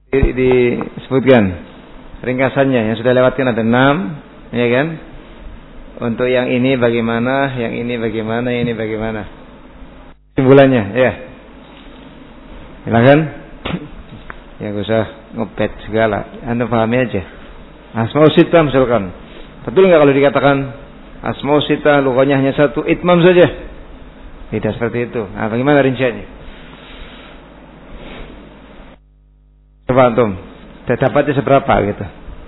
disebutkan ringkasannya yang sudah lewatkan ada 6, ya kan? Untuk yang ini bagaimana, yang ini bagaimana, yang ini bagaimana. Simpulannya, ya. Silakan. Ya gak usah ngepet segala. Anda pahami aja. Asmaul Sittah misalkan. Betul enggak kalau dikatakan Asmaul Sittah lughahnya hanya satu, itmam saja? Tidak seperti itu. Nah, bagaimana rinciannya? Coba antum, dapatnya seberapa gitu?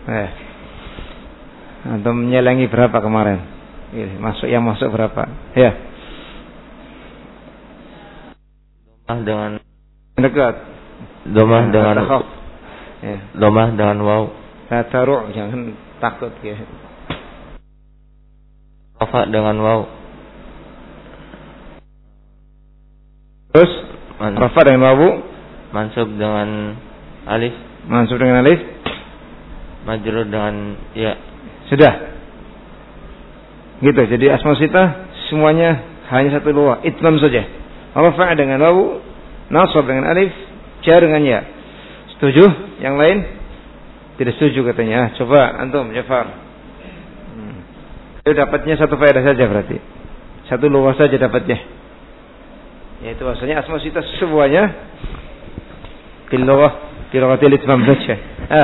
Antum menyelengi berapa kemarin? Yang masuk berapa? Ya. Dengan dekat. Domah dengan ya. Domah dengan waw. Taru' jangan takut ya. Rafa dengan waw. Terus rafa dengan wawu, mansub dengan alif. Mansub dengan alif. Majrur dengan ya. Sudah. Gitu. Jadi asmaul sittah semuanya hanya satu lughah, itmam saja. Rafa dengan wawu, nasab dengan alif, jar dengan ya. Setuju? Yang lain tidak setuju katanya. Coba antum Jafar. Itu dapatnya satu faedah saja berarti. Satu lughah saja dapatnya. Yaitu bahasanya asmaul sittah semuanya bil lughatil itmam saja.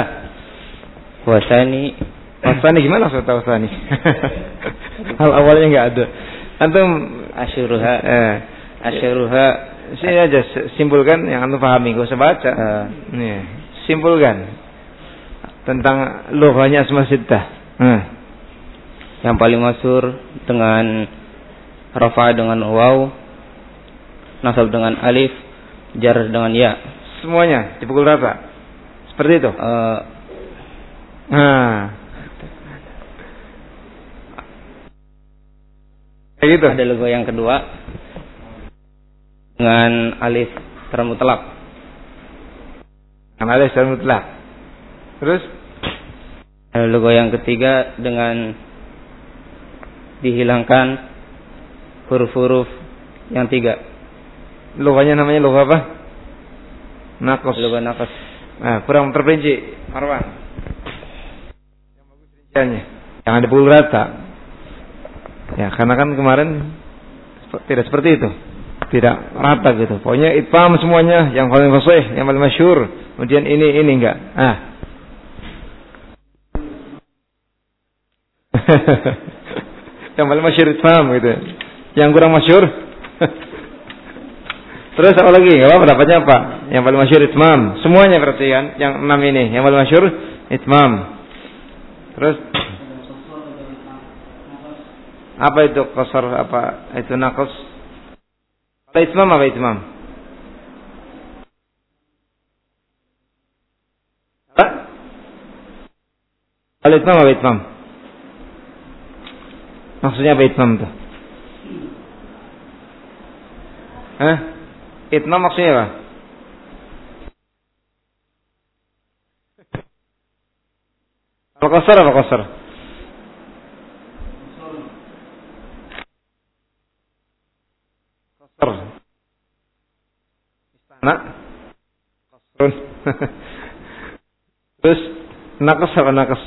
Wasani gimana maksud wasani? Hal awalnya enggak ada. Antum asyuruha sini aja simpulkan yang antum pahami, enggak usah baca. Nih, simpulkan tentang lughahnya asmaul sittah. Yang paling masyhur dengan rafa dengan waw, nasab dengan alif, jar dengan ya. Semuanya dipukul rata. Seperti itu. Kayak gitu. Ada logo yang kedua dengan alif termutlak. Dengan alif termutlak. Terus ada logo yang ketiga dengan dihilangkan huruf-huruf yang 3. Loganya namanya logo apa? Naqas. Logo naqas. Nah, kurang terperinci, Marwan. Yang bagus rinciannya. Jangan dipukul rata. Ya, karena kan kemarin tidak seperti itu. Tidak rata gitu. Pokoknya itmam semuanya, yang paling fasih, yang paling masyhur. Kemudian ini enggak. Yang paling masyhur itmam gitu. Yang kurang masyhur terus apa lagi? Enggak apa dapatnya apa? Yang paling masyhur itmam. Semuanya berarti kan, yang 6 ini. Yang paling masyhur itmam. Terus apa itu qasar, apa itu naqas? Apa itmam, apa itmam? Apa itmam, apa itmam? Maksudnya apa itmam itu? Itmam maksudnya apa? Apa qasar, apa qasar? Qasar. Istana. Qasrun. Terus naqas apa naqas?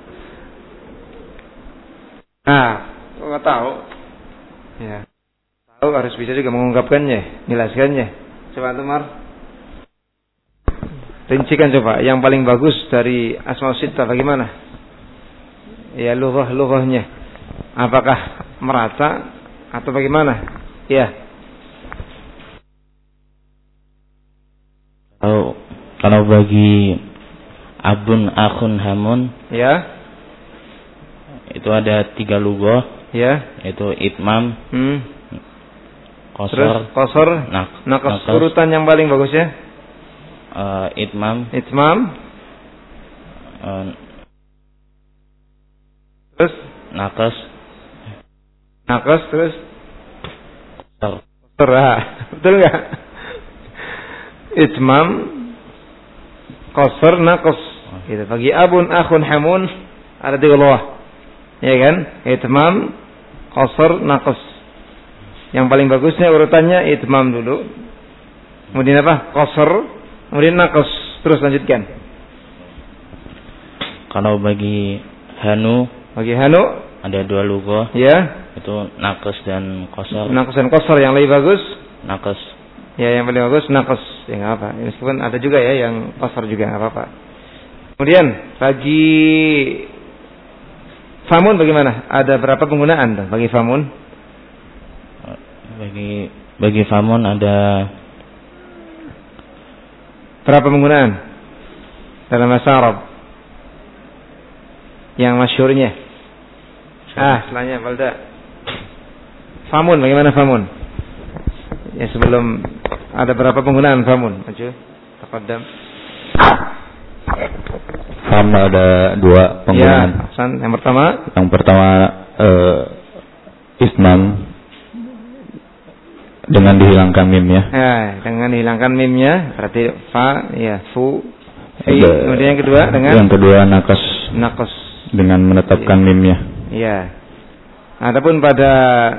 Nggak tahu. Ya. Tahu harus bisa juga mengungkapkannya, menjelaskannya. Coba Tumar. Rincikan coba yang paling bagus dari asmaul sittah bagaimana? Ya lughahnya. Apakah merata atau bagaimana? Ya. Kalau bagi abun, akhun, hamun, ya, itu ada 3 lughah, ya, yaitu itmam, qasar, naqas. Urutan yang paling bagus ya? Itmam, terus naqas, terus qasar. Betul enggak? Itmam, qasar, naqas. Gitu. Bagi abun, akhun, hamun ada 3 lughah. Ya kan? Itmam, qasar, naqas. Yang paling bagusnya urutannya itmam dulu. Kemudian apa? Qasar, kemudian naqas. Terus lanjutkan. Kalau bagi hanu ada 2 lugah. Ya. Itu naqas dan qasar. Naqas dan qasar yang lebih bagus? Naqas. Ya, yang paling bagus naqas. Ya enggak apa. Meskipun ada juga ya yang qasar juga enggak apa-apa. Kemudian bagi famun bagaimana? Ada berapa penggunaan tuh bagi famun? Bagi famun ada berapa penggunaan dalam bahasa Arab? Yang masyhurnya. Setelahnya Balda. Famun bagaimana famun? Ya sebelum ada berapa penggunaan famun? Maju. Taqaddam. Fam ada 2 penggunaan. Ya, Hasan, yang pertama isman dengan dihilangkan mimnya. Dengan dihilangkan mimnya berarti fa, ya fu, fi. Kemudian yang kedua naqas dengan menetapkan mimnya. Ya. Adapun pada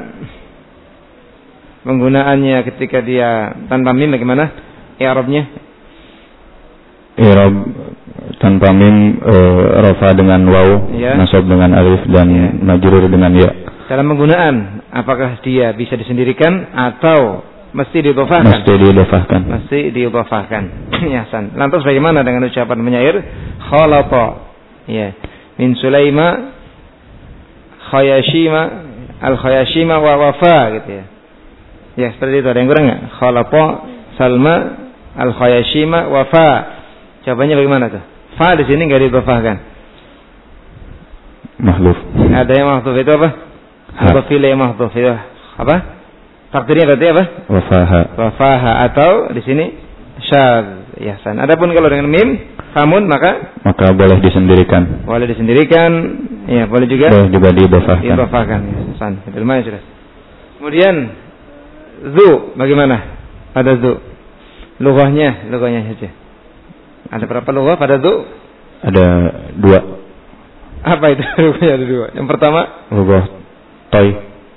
penggunaannya ketika dia tanpa mim bagaimana? I'rabnya? I'rab tanpa mim rafa dengan waw, nasab dengan alif dan majrur dengan ya. Dalam penggunaan apakah dia bisa disendirikan atau mesti diidhofahkan? Mesti diidhofahkan. Ya, Hasan. Lantas bagaimana dengan ucapan penyair khalata? Ya. Min Sulaima khayashima al-khayashima wa wafa gitu ya. Ya, seperti itu. Ada yang kurang enggak? Khalata Salma al-khayashima wafa. Jawabannya bagaimana tuh? Fa di sini enggak diidhofahkan. Mahdhuf. Ada yang mahdhuf itu apa? Mudhafile mahdhuf itu apa? Takdirnya berarti apa? Wafaha atau di sini syadz. Ya, Hasan. Adapun kalau dengan mim famun maka boleh disendirikan. Ya, boleh juga diidhofahkan. Ya, Hasan. Itu lumayan sudah. Kemudian zu bagaimana? Pada zu. Lughahnya saja. Ada berapa lughah pada zu? Ada 2. Apa itu lughahnya ada 2? Yang pertama lughah toy.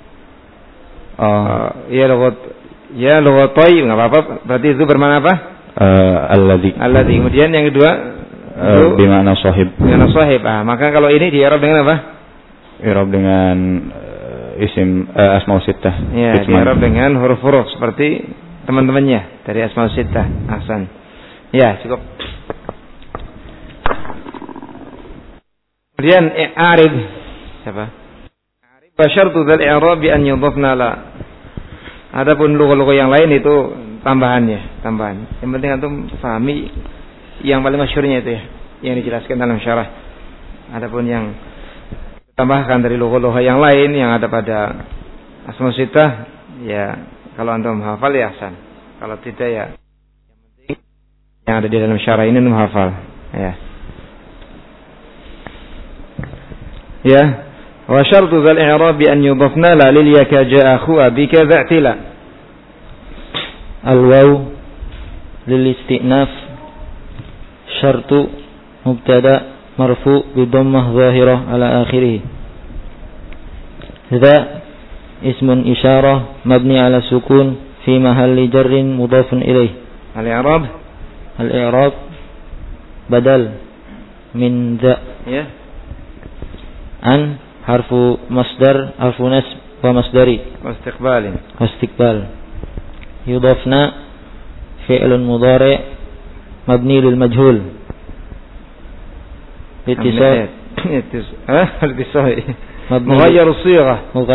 Lughah toy enggak apa-apa. Berarti itu bermakna apa? Alladzi. Kemudian yang kedua bermakna sahib. Maka kalau ini di-i'rab dengan apa? I'rab dengan isim asmaul sittah. Ya, di-i'rab dengan huruf-huruf seperti teman-temannya dari asmaul sittah. Ahsan. Ya, cukup. Kemudian i'rab siapa? Wa syartu dzal i'rab bi an yudhafna la. Adapun lugah-lugah yang lain itu tambahan. Yang penting antum pahami yang paling masyhurnya itu ya, yang dijelaskan dalam syarah. Adapun yang tambahkan dari lugah-lugah yang lain yang ada pada asma sittah, ya kalau antum hafal ya Hasan. Kalau tidak ya yang penting yang ada di dalam syarah ini antum hafal. Ya. Wa syartu dzal i'rab bi an yudhafna la lil yaka ja'a khuwa bika dha'tila. Al-waw lil istinaf syartu mubtada marfu bi dhammah zahirah ala akhirih. Dza ismun isyarah mabni ala sukun fi mahalli jarrin mudhafun ilaih. Al-i'rab badal min dza. Ya. An harfu masdar harfu nasb wa masdari wastiqbal yudhafna fi'lun mudhari' mabni lil majhul مغير الصيغة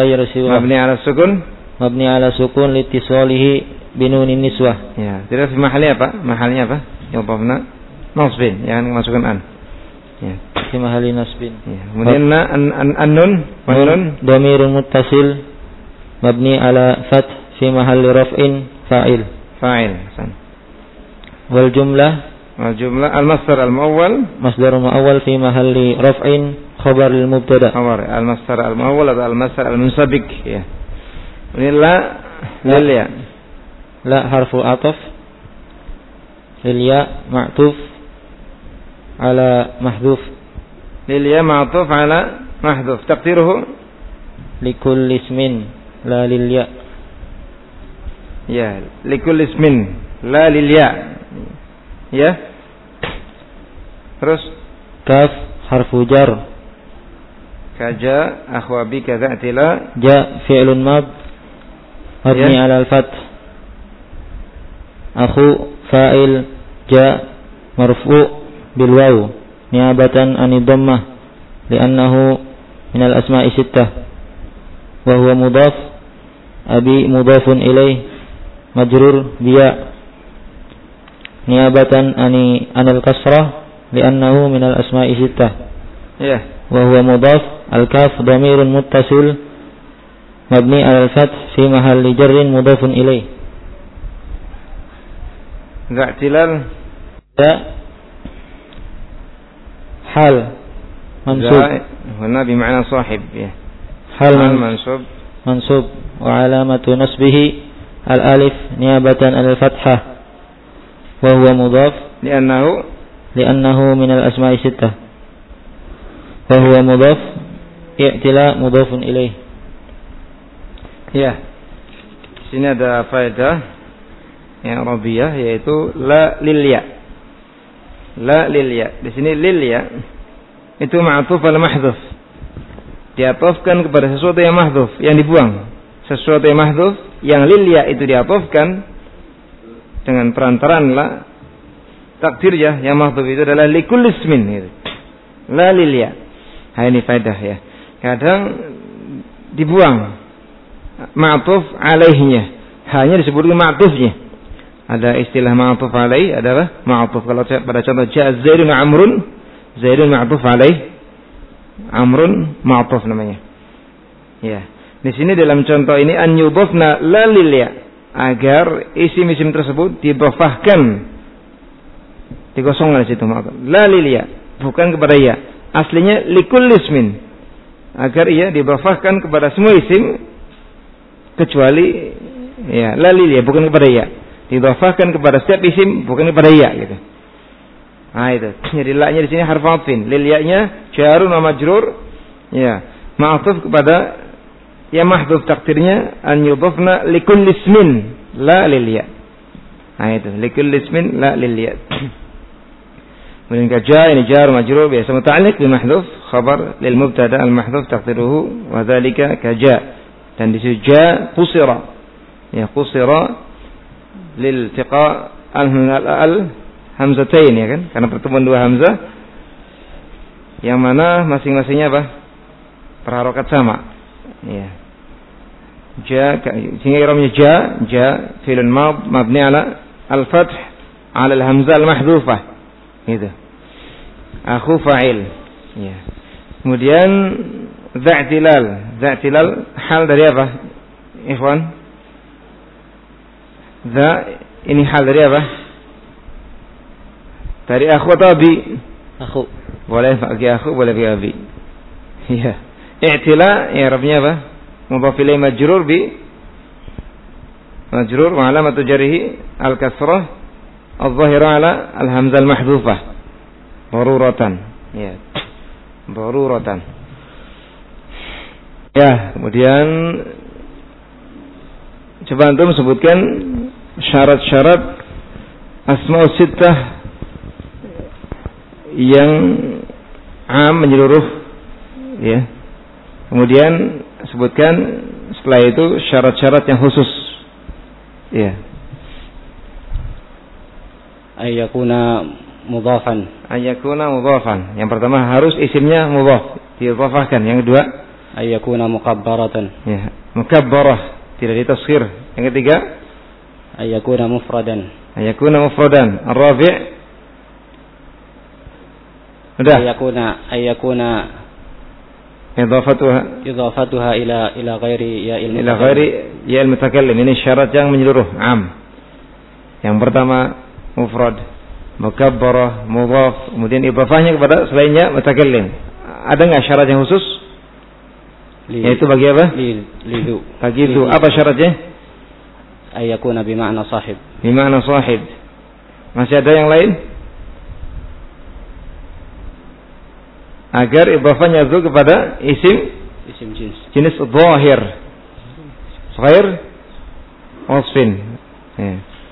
مبني على سكون لاتصاله بنون النسوة. Ya, tidak di mahalnya apa? Yudhafna nasbin, yang masukkan an. Ya. Fi mahalli nasbin. Ya. Kemudian an-nun dhamirun muttasil mabni ala fath fi mahalli raf'in fa'il. Wal jumlah al-masdar al-muawwal fi mahalli raf'in khabar lil mubtada. Al-masdar al-muawwal atau al-masdar al-munsabiq ya. Ini la harfu ataf lil ya ma'tuf ala mahdhuf. Lil ya ma'tuf ala mahdhuf. Taqdiruhu likulli ismin la lil ya. Ya, likulli ismin la lil ya. Ya. Terus kaf harfu jar. Kaja akhu abika za'tila. Ja fi'lun mab mabni ala al-fath. Akhu fa'il ja marfu' bil waw niyabatan an dhammah li'annahu min al-asma'i sittah wa huwa mudhaf. Abi mudhafun ilaih majrur biya niyabatan anil kasrah li'annahu min al-asma'i sittah. Ya. Wa huwa mudhaf. Al-kaf dhamirun muttasil mabni ala al-fath fi mahalli jarrin mudhafun ilaih. Za'tilal ya hal mansub huna bima'na sahib ya. Hal mansub wa alamatu nasbihi al-alif niyabatan al-fathah wa huwa mudhaf li'annahu min al-asma'i sittah wa huwa mudhaf i'tila mudhafun ilaih. Ya. Sini ada faedah yang Arabiyah yaitu la lil ya. La lil ya. Di sini lil ya itu ma'tuf al mahdhuf. Diatofkan kepada sesuatu yang mahdhuf, yang dibuang. Sesuatu yang mahdhuf yang lil ya itu diatofkan dengan perantaraan la. Takdir ya yang mahdhuf itu adalah likul ismin gitu. La lil ya. Ini faedah ya. Kadang dibuang ma'tuf alaihnya, hanya disebutkan ma'tufnya. Ada istilah ma'tuf alaih adalah ma'tuf. Kalau pada contoh ja'a Zaidun Amrun, Zaidun ma'tuf alaih, Amrun ma'tuf namanya. Ya. Di sini dalam contoh ini an yudhafna la lil ya, agar isim-isim tersebut didhafahkan, dikosongkan di situ ma'tuf. La lil ya, bukan kepada ya. Aslinya likul ismin, agar ia didhafahkan kepada semua isim kecuali ya la lil ya, bukan kepada ya. Didhafahkan kepada setiap isim bukan kepada ya gitu. Nah itu. Jadi la-nya di sini harf atfin, lil ya-nya jarun wa majrur. Ya, ma'tuf kepada ya mahdhuf, takdirnya an yudhafna likul ismin la lil ya. Nah itu, likul ismin la lil ya. Kemudian ja ini jar majrur biasa muta'alliq bi mahdhuf, khabar lil mubtada al mahdhuf taqdiruhu wa dzalika ka ja. Dan di situ ja qusira. Ya qusira lil tiqa al hamzatain ya kan, karena pertemuan dua hamzah yang mana masing-masingnya apa? Berharokat sama. Ya. Ja sehingga iramnya ja fi'lun mabni ala al-fath ala al-hamzah al-mahdhufah. Gitu. Akhu fa'il. Ya. Kemudian za'tilal hal dari apa? Ikhwan? Ini hal dari apa? Dari akhu atau abi? Akhu. Boleh pakai akhu, boleh pakai abi. Iya. I'tila i'rabnya apa? Mudhaf ilaih majrur wa alamatu jarhi al-kasrah adh-dhahira ala al-hamzah al-mahdhufah. Daruratan. Ya. Daruratan. Ya, kemudian coba antum sebutkan syarat-syarat asma'us sittah yang am menyeluruh ya. Kemudian sebutkan setelah itu syarat-syarat yang khusus. Ya. Ayyakuna mudhafan. Yang pertama harus isimnya mudhaf, didhafahkan. Yang kedua ayyakuna mukabbaratan. Ya, mukabbarah, tidak ditasghir. Yang ketiga ayyakuna mufradan. Ar-rabi' udah. Ayyakuna idhafatuha ila ghairi ya al-mutakallim. Ini syarat yang menyeluruh, am. Yang pertama mufrad, mukabbarah, mudhaf, kemudian idhafahnya kepada selainnya mutakallim. Ada enggak syarat yang khusus? Yaitu bagi apa? Bagi itu apa syaratnya? Ayyakuna bima'na sahib. Masih ada yang lain? Agar idhafahnya itu kepada isim jenis dhahir ghair wasfin.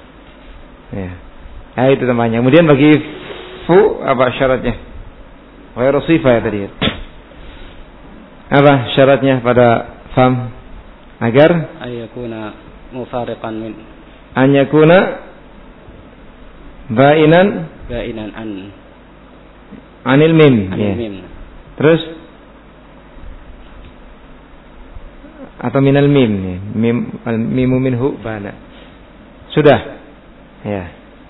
Ya. Itu namanya. Kemudian bagi fu apa syaratnya? Ghairu sifah ya tadi. Apa syaratnya pada fam? Agar ayakuna mufariqan min an yakuna ba'inan an anil mim. Anil mim. Terus atau minal mim, mim al-mimu minhu bana. Sudah. Ya.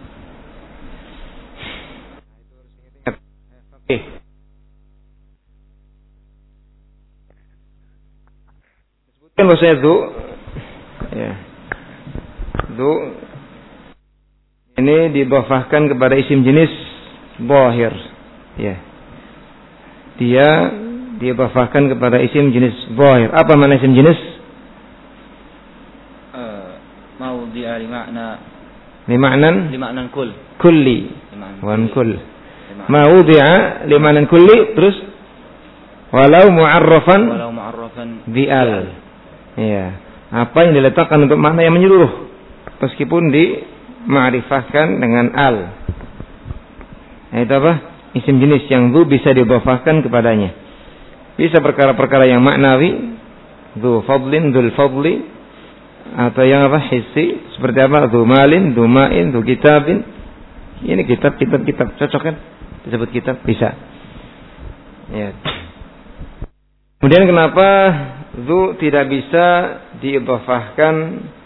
Oke. Sebutkan bahasanya du. Ya. Du ini didhafahkan kepada isim jenis dhahir. Ya. Dia didhafahkan kepada isim jenis dhahir. Apa makna isim jenis? Maudhi'a lima'nan kulli. Wan kull. Maudhi'a lima'nan kulli, terus walau mu'arrafan bi'al. Ya. Apa yang diletakkan untuk makna yang menyeluruh meskipun dima'rifahkan dengan al. Itu apa? Isim jenis yang dhu bisa didhafahkan kepadanya. Bisa perkara-perkara yang maknawi, dhu fadlin, dhul fadli, atau yang apa? Hissi, seperti apa? Dhu malin, dhu ma'in, dhu kitabin. Ini kitab, cocok kan? Disebut kitab, bisa. Ya. Kemudian kenapa dhu tidak bisa diidhafahkan?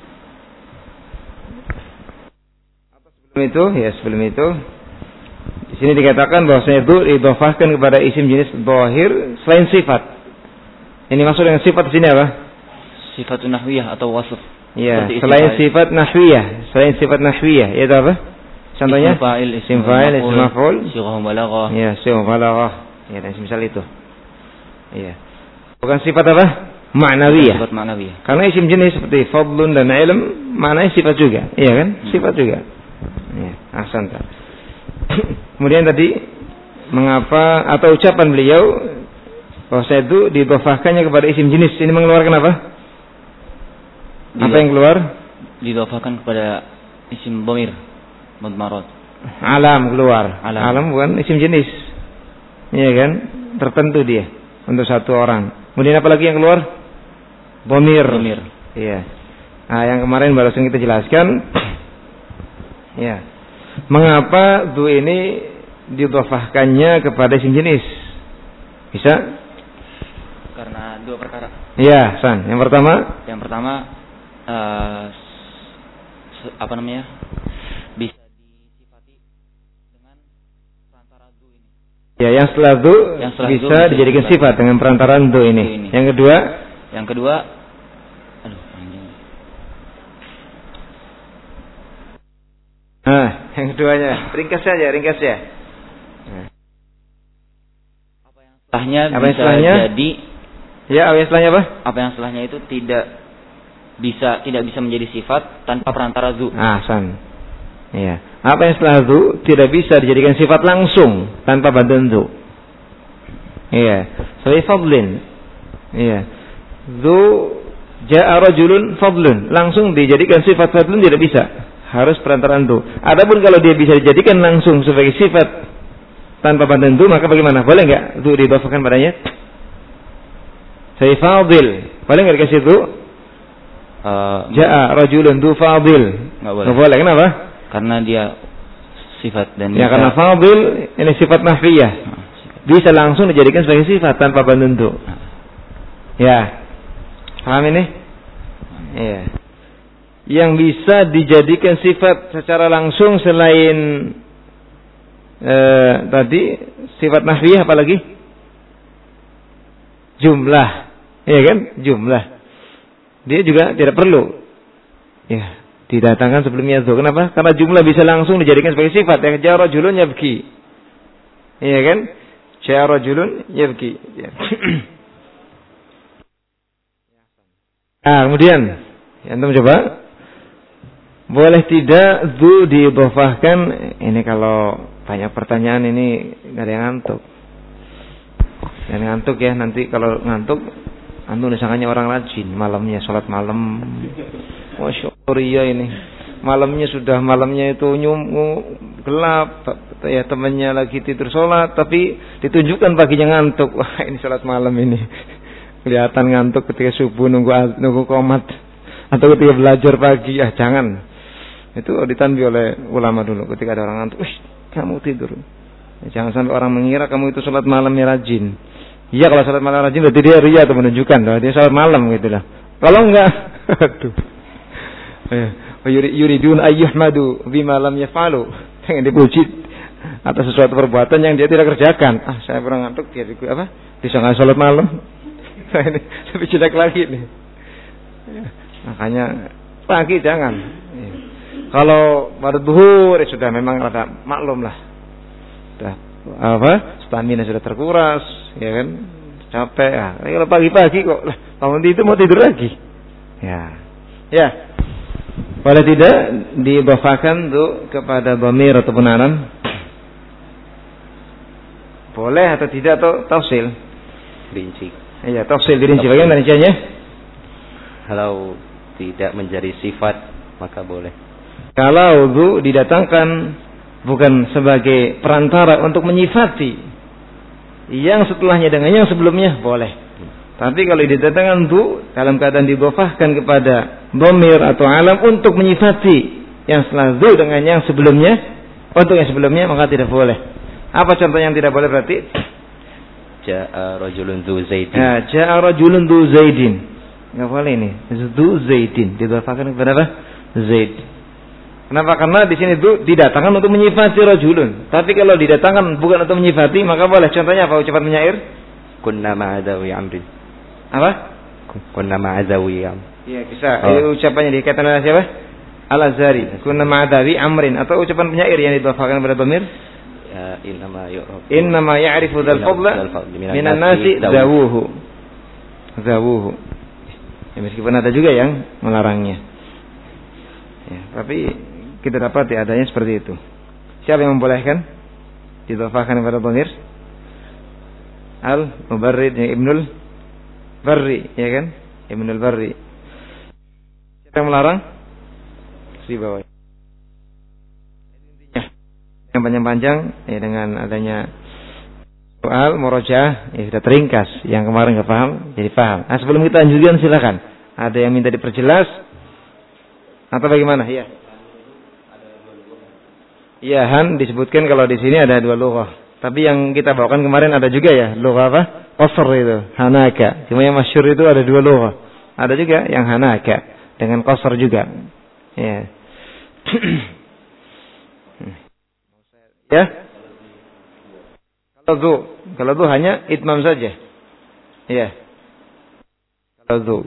Apa sebelum itu? Ya, sebelum itu di sini dikatakan bahwasanya dhu diidhafahkan kepada isim jenis dhahir selain sifat. Ini maksud dengan sifat di sini apa? Sifatun nahwiyah atau wasf. Ya, selain sifat nahwiyah, itu apa? Contohnya isim fa'il, isim maf'ul, sighah balaghah. Ya, sighah balaghah. Ya, dan semisal itu. Iya. Bukan sifat apa? Ma'nawiyah. Sifat ma'nawiyah. Karena isim jenis seperti fadlun dan ilm maknanya sifat juga, iya kan? Sifat juga. Ya, ahsanta. Kemudian tadi mengapa atau ucapan beliau bahwa itu didhafahkannya kepada isim jenis, ini mengeluarkan apa? Apa yang keluar? Didhafahkan kepada isim dhamir mudmarat. Alam keluar. Alam bukan isim jenis. Iya kan? Tertentu dia untuk satu orang. Kemudian apa lagi yang keluar? Dhamir. Iya. Nah, yang kemarin barusan kita jelaskan. Ya. Mengapa dhu ini didhafahkannya kepada isim jenis? Bisa? Karena dua perkara. Iya, San. Yang pertama apa namanya? Bisa disifati dengan perantara dhu ini. Ya, yang setelah dhu bisa dijadikan sifat dengan perantaraan dhu ini. Yang kedua, yang keduanya, ringkas saja. Apa yang setelahnya jadi? Ya, apa yang setelahnya apa? Apa yang setelahnya itu tidak bisa menjadi sifat tanpa perantara dhu. San. Iya. Apa yang setelah dhu tidak bisa dijadikan sifat langsung tanpa bantuan dhu. Iya. Seperti fadlin. Iya. Dhu ja'a rajulun fadlun, langsung dijadikan sifat fadlun tidak bisa. Harus perantaraan dhu. Adapun kalau dia bisa dijadikan langsung sebagai sifat tanpa bantuan dhu, maka bagaimana? Boleh enggak dhu didhafahkan padanya? Saya fadil. Boleh enggak dikasih dhu? Ja'a rajulun dhu fadil. Enggak boleh. Kenapa? Karena dia sifat dan ya, karena fadil ini sifat nahwiyah. Bisa langsung dijadikan sebagai sifat tanpa bantuan dhu. Ya. Paham ini? Iya. Yang bisa dijadikan sifat secara langsung selain tadi sifat nahwiyah apalagi? Jumlah. Iya kan? Jumlah. Dia juga tidak perlu ya didatangkan sebelumnya dhu. Kenapa? Karena jumlah bisa langsung dijadikan sebagai sifat. Yang ja'a rajulun yabki. Iya kan? Ja'a rajulun yabki. Ya. Kemudian antum coba, boleh tidak dhu didhafahkan? Ini kalau banyak pertanyaan ini enggak ada yang ngantuk. Jangan ngantuk ya, nanti kalau ngantuk antum disangkanya orang rajin, malamnya sholat malam. Masya Allah ini malamnya itu gelap, ya temannya lagi tidur sholat, tapi ditunjukkan paginya ngantuk. Wah, ini sholat malam ini. Kelihatan ngantuk ketika subuh nunggu qomat atau ketika belajar pagi. Jangan. Itu ditanbih oleh ulama dulu ketika ada orang ngantuk. Kamu tidur. Jangan sampai orang mengira kamu itu sholat malamnya rajin. Iya, kalau sholat malam rajin berarti dia riya atau menunjukkan bahwa dia sholat malam gitu lah. Kalau enggak, aduh. Yuridun ayyuhmadu bima lam yaf'alu. Jangan dipuji atas sesuatu perbuatan yang dia tidak kerjakan. Saya pernah ngantuk dia bisa nggak sholat malam. Ini lebih jelek lagi nih. Makanya pagi jangan. Kalau pada zuhur sudah memang rada maklum lah. Sudah stamina sudah terkuras, ya kan? Capek. Kalau pagi-pagi kok bangun itu mau tidur lagi. Ya. Boleh tidak dibafakan tuh kepada dhamir ataupun alam? Boleh atau tidak atau tafsil? Rinci. Iya, tafsil dirinci. Bagaimana rinciannya? Kalau tidak menjadi sifat maka boleh. Kalau wudu didatangkan bukan sebagai perantara untuk menyifati yang setelahnya dengan yang sebelumnya, boleh. Tapi kalau didatangkan wudu dalam keadaan didhofahkan kepada dhamir atau alam untuk menyifati yang setelah wudu dengan yang sebelumnya, untuk yang sebelumnya maka tidak boleh. Apa contoh yang tidak boleh berarti? Ja'a rajulun dzu zaidin. Ja'a rajulun dzu zaidin. Enggak boleh ini. Dzu zaidin didhofahkan kepada apa? Zaid. Kenapa? Karena di sini itu didatangkan untuk menyifati rajulun. Tapi kalau didatangkan bukan untuk menyifati maka boleh. Contohnya apa? Ucapan penyair? Kunna ma'adawi amrin. Apa? Kunna ma'adawi amrin. Iya, bisa. Ucapannya dikatakan oleh siapa? Al-Azhari. Kunna ma'adawi amrin. Atau ucapan penyair yang didhofahkan kepada dhamir? Innama ya'rifu dzal fadla minan nasi zawuhu. Ya, meskipun ada juga yang melarangnya. Ya, tapi kita dapat adanya seperti itu. Siapa yang membolehkan didhofahkan kepada dhamir? Al-Mubarrid Ibnul Barri, ya kan? Ibnul Barri. Siapa yang melarang? Di bawah. Yang panjang-panjang ya, dengan adanya soal murojaah ya sudah teringkas. Yang kemarin nggak paham jadi paham. Sebelum kita lanjutkan silakan. Ada yang minta diperjelas atau bagaimana? Ya. Iya, Han disebutkan kalau di sini ada dua lughah. Tapi yang kita bawakan kemarin ada juga ya, lughah apa? Qasr itu, hanaka. Cuma yang masyhur itu ada dua lughah. Ada juga yang hanaka dengan qasr juga. Ya. Ya. Kalau du hanya itmam saja. Ya. Kalau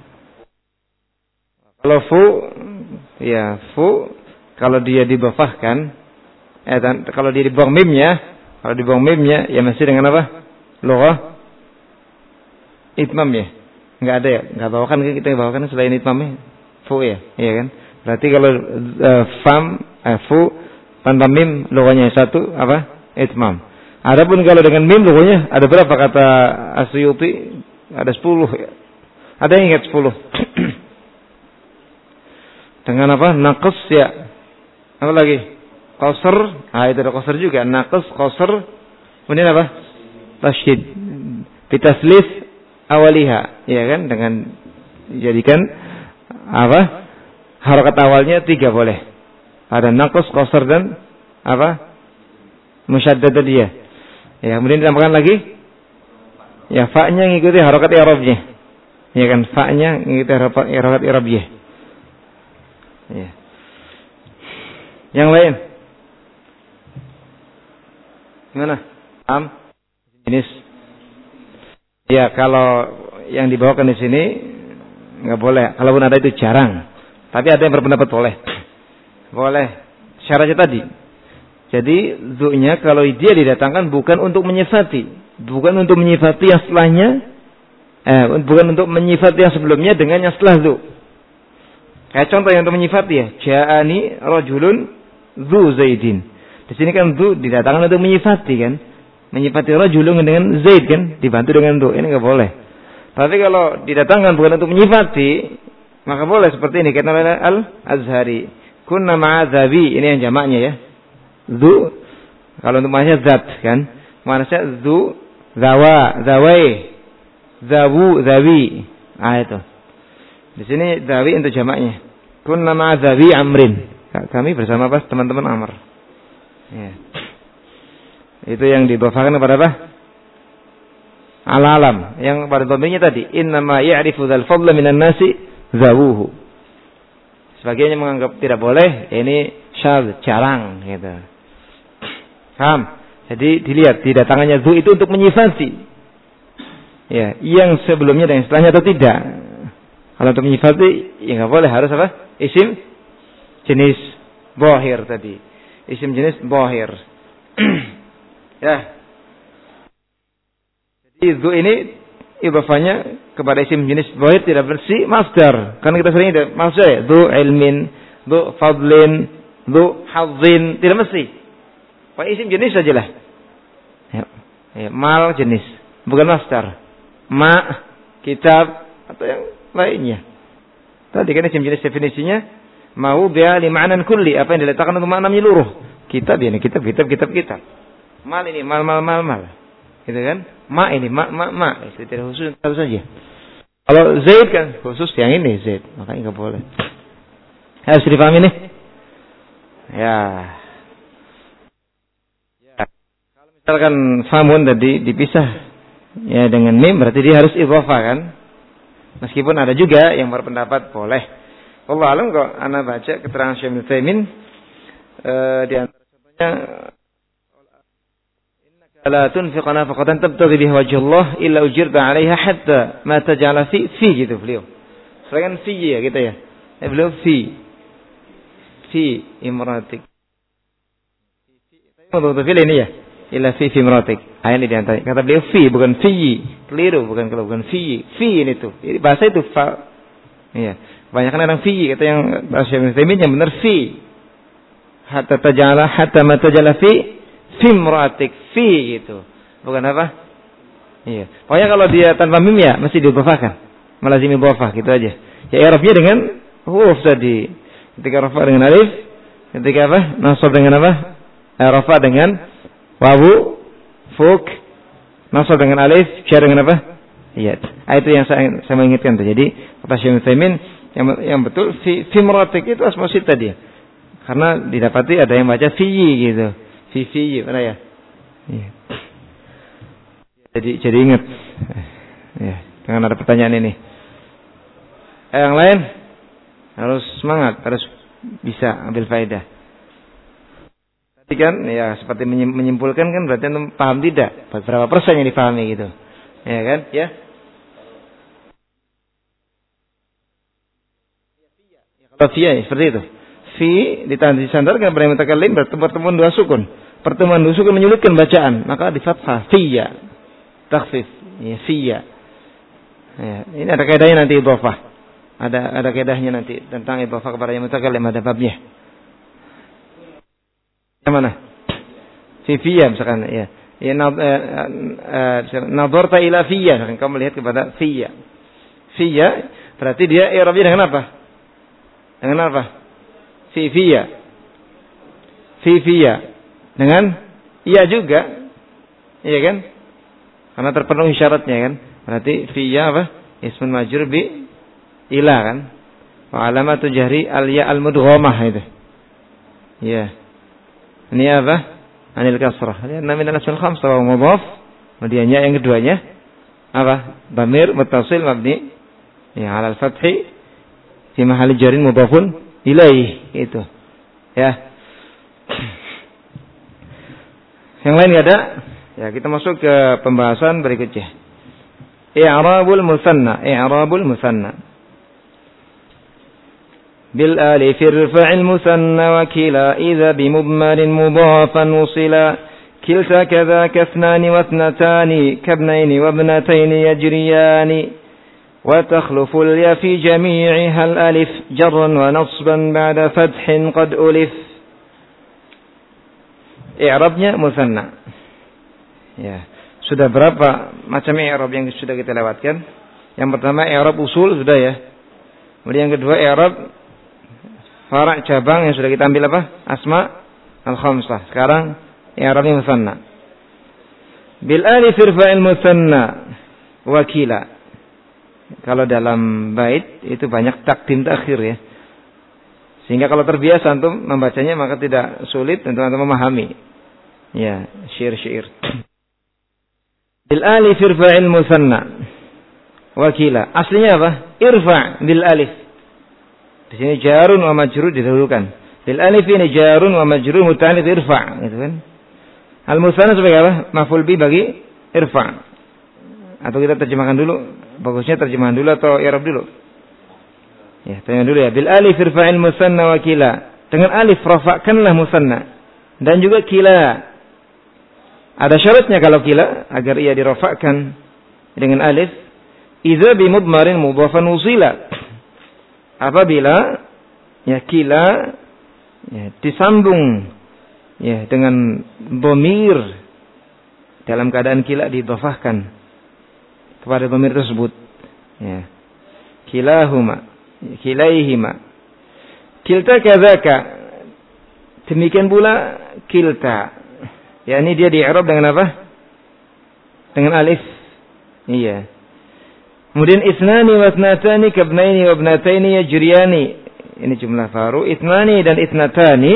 fu, ya fu kalau dia didhofahkan, kalau dia dibuang mimnya, ya masih dengan apa? Lughah itmam ya. Enggak ada ya, enggak bawakan kita bawakan selain itmamnya fu ya, iya kan? Berarti kalau fu tanpa mim lughahnya satu apa? Itmam. Adapun kalau dengan mim lughahnya ada berapa kata Asyuti? Ada 10 ya. Ada yang ingat 10? Dengan apa? Naqs ya. Apa lagi? Qasr. Itu ada qasr juga. Naqs, qasr. Kemudian apa? Tasydid. Bitaslits awaliha, ya kan? Dengan dijadikan apa? Harakat awalnya 3 boleh. Ada naqs, qasr dan apa? Musyaddadah dia. Ya, kemudian ditambahkan lagi ya fa-nya ngikuti harakat i'rabnya. Ya kan? Fa-nya ngikuti harakat i'rabnya. Ya. Yang lain? Gimana? Jenis. Ya, kalau yang dibawakan di sini nggak boleh. Kalaupun ada itu jarang. Tapi ada yang berpendapat boleh. Boleh. Syaratnya tadi. Jadi zu-nya kalau dia didatangkan bukan untuk menyifati, bukan untuk menyifati yang setelahnya, bukan untuk menyifati yang sebelumnya dengan yang setelah zu. Kayak contoh yang untuk menyifati ya, ja'ani rajulun dzu zaidin. Di sini kan dzu didatangkan untuk menyifati kan, menyifati rajulun dengan zaid kan, dibantu dengan dzu. Ini enggak boleh. Tapi kalau didatangkan bukan untuk menyifati, maka boleh seperti ini kata Al-Azhari. Kunna ma'adzabi, ini yang jamaknya ya. Dzu kalau untuk maknanya zat kan. Maknanya dzu, zawa, zawai, zawu, zawi. Ah itu. Di sini zawi untuk jamaknya. Kunna ma'a zawi amrin. Kami bersama apa? Teman-teman Amr. Ya. Itu yang didhafakan kepada apa? Al-alam. Yang pada domainnya tadi, innama ya'rifu dzal fadla minan nasi zawuhu. Sebagiannya menganggap tidak boleh, ini syadz, jarang gitu. Paham? Jadi dilihat didatangannya dzu itu untuk menyifati. Ya, yang sebelumnya dan setelahnya atau tidak. Kalau untuk menyifati, ya enggak boleh, harus apa? Isim jenis dhahir tadi. Isim jenis dhahir. Ya. Jadi dzu ini idhafahnya kepada isim jenis dhahir tidak bersih masdar. Karena kita sering ada masdar ya, dzu ilmin, dzu fadlin, dzu hadzin, tidak mesti. Pakai isim jenis sajalah. Ya. Ya, mal jenis, bukan masdar. Ma, kitab atau yang lainnya. Tadi kan isim jenis definisinya mau biya li ma'nan kulli, apa yang diletakkan untuk makna menyeluruh. Kitab ini kitab. Mal ini mal. Gitu kan? Ma ini ma. Itu tidak khusus satu saja. Kalau Zaid kan khusus yang ini Zaid, makanya enggak boleh. Harus dipahami nih. Ya. Kalau misalkan famun tadi dipisah ya dengan mim berarti dia harus idhafah kan? Meskipun ada juga yang berpendapat boleh. Allah alam kok ana baca keterangan Syekh Ibnu Taimin di antara contohnya innaka la tunfiqu nafaqatan tabtaghi biha wajhallah illa ujirta 'alaiha hatta ma taj'ala fi gitu beliau. Selain fi ya gitu ya. Beliau fi imratik. Untuk ini ya. Illa fi imratik. Ayat ini di antara. Kata beliau fi bukan fi. Keliru bukan fi. Fi ini tuh. Bahasa itu fa. Iya. Kebanyakan orang fi kata yang bahasa Muslimin yang benar fi. Hatta ma tajala fi imratik fi gitu. Bukan apa? Iya. Pokoknya kalau dia tanpa mim ya mesti diidhafahkan. Melazimi idhafah gitu aja. Ya i'rabnya dengan huruf tadi. Ketika rafa dengan alif, ketika apa? Nasab dengan apa? Rafa dengan wawu, fuk, nasab dengan alif, jar dengan apa? Iya. Itu yang saya mengingatkan tuh. Jadi kata Syekh Utsaimin yang betul fi imratik itu asma sita dia. Karena didapati ada yang baca fi gitu. Fi mana ya? Iya. Jadi ingat. Ya, dengan ada pertanyaan ini. Yang lain harus semangat, harus bisa ambil faedah. Tadi kan ya seperti menyimpulkan kan berarti paham tidak? Berapa persen yang dipahami gitu. Ya kan? Ya. Kalau fi seperti itu. Fi disandarkan pada mutakallim pertemuan dua sukun. Pertemuan dua sukun menyulitkan bacaan, maka di fathah fiya. Takhfif. Ya fiya. Ya, ini ada kaidahnya nanti idhafah. Ada kaidahnya nanti tentang idhafah kepada yang mutakallim ada babnya. Yang mana? Fi fiya misalkan ya. Ya nadarta ila fiya, kamu melihat kepada fiya. Fiya berarti dia i'rabnya dengan apa? Dengan apa? Fi fiya. Dengan iya juga. Iya kan? Karena terpenuhi syaratnya kan. Berarti fiya apa? Ismun majrur bi ila kan. Wa alamatu jahri al-ya al-mudghamah itu. Ya. Ini apa? Anil kasrah. Ini namanya al-asmal khamsah wa mudhaf. Kemudian yang keduanya apa? Dhamir muttasil mabni ya 'ala al-fathi fi mahalli jarin mudhafun ilaih itu. Ya. Yang lain enggak ada? Ya, kita masuk ke pembahasan berikutnya. I'rabul musanna. Bil alif irfa'il musanna wa kila idza bi mudmarin mudhafan wusila kilta kadza kasnani wa ithnatani kabnaini wa ibnataini yajriyani wa takhlufu al-ya fi jami'iha al-alif jarran wa nasban ba'da fathin qad ulif. I'rabnya musanna. Ya, sudah berapa macam i'rab yang sudah kita lewatkan? Yang pertama i'rab usul sudah ya. Kemudian yang kedua i'rab fara' cabang yang sudah kita ambil apa? Asma al-khamsah. Sekarang i'rabnya musanna. Bil alif irfa'il musanna wakila. Kalau dalam bait itu banyak takdim takhir ya. Sehingga kalau terbiasa antum membacanya maka tidak sulit untuk antum memahami. Ya, syair-syair. Bil alif irfa'il musanna wakila. Aslinya apa? Irfa' bil alif. Di sini jarun wa majrur didahulukan. Bil alif ini jarun wa majrur muta'alliq irfa', gitu kan. Al musanna sebagai apa? Maf'ul bi bagi irfa'. Atau kita terjemahkan dulu. Bagusnya terjemahan dulu atau i'rab dulu? Ya, terjemahan dulu ya. Bil alif irfa'il musanna wakila. Dengan alif rafa'kanlah musanna dan juga kila. Ada syaratnya kalau kila agar ia dirafa'kan dengan alif. Idza bi mudmarin mudhafan usila. Apabila ya kila ya disambung ya dengan dhamir dalam keadaan kila didhafahkan kepada dhamir tersebut. Ya. Kilahuma, kilaihima. Kilta kadzaka. Demikian pula kilta. Ya, ini dia di-i'rab dengan apa? Dengan alif. Iya. Kemudian isnani wa ithnatani kabnaini wa ibnataini yajriyani. Ini jumlah faru. Ithnani dan ithnatani.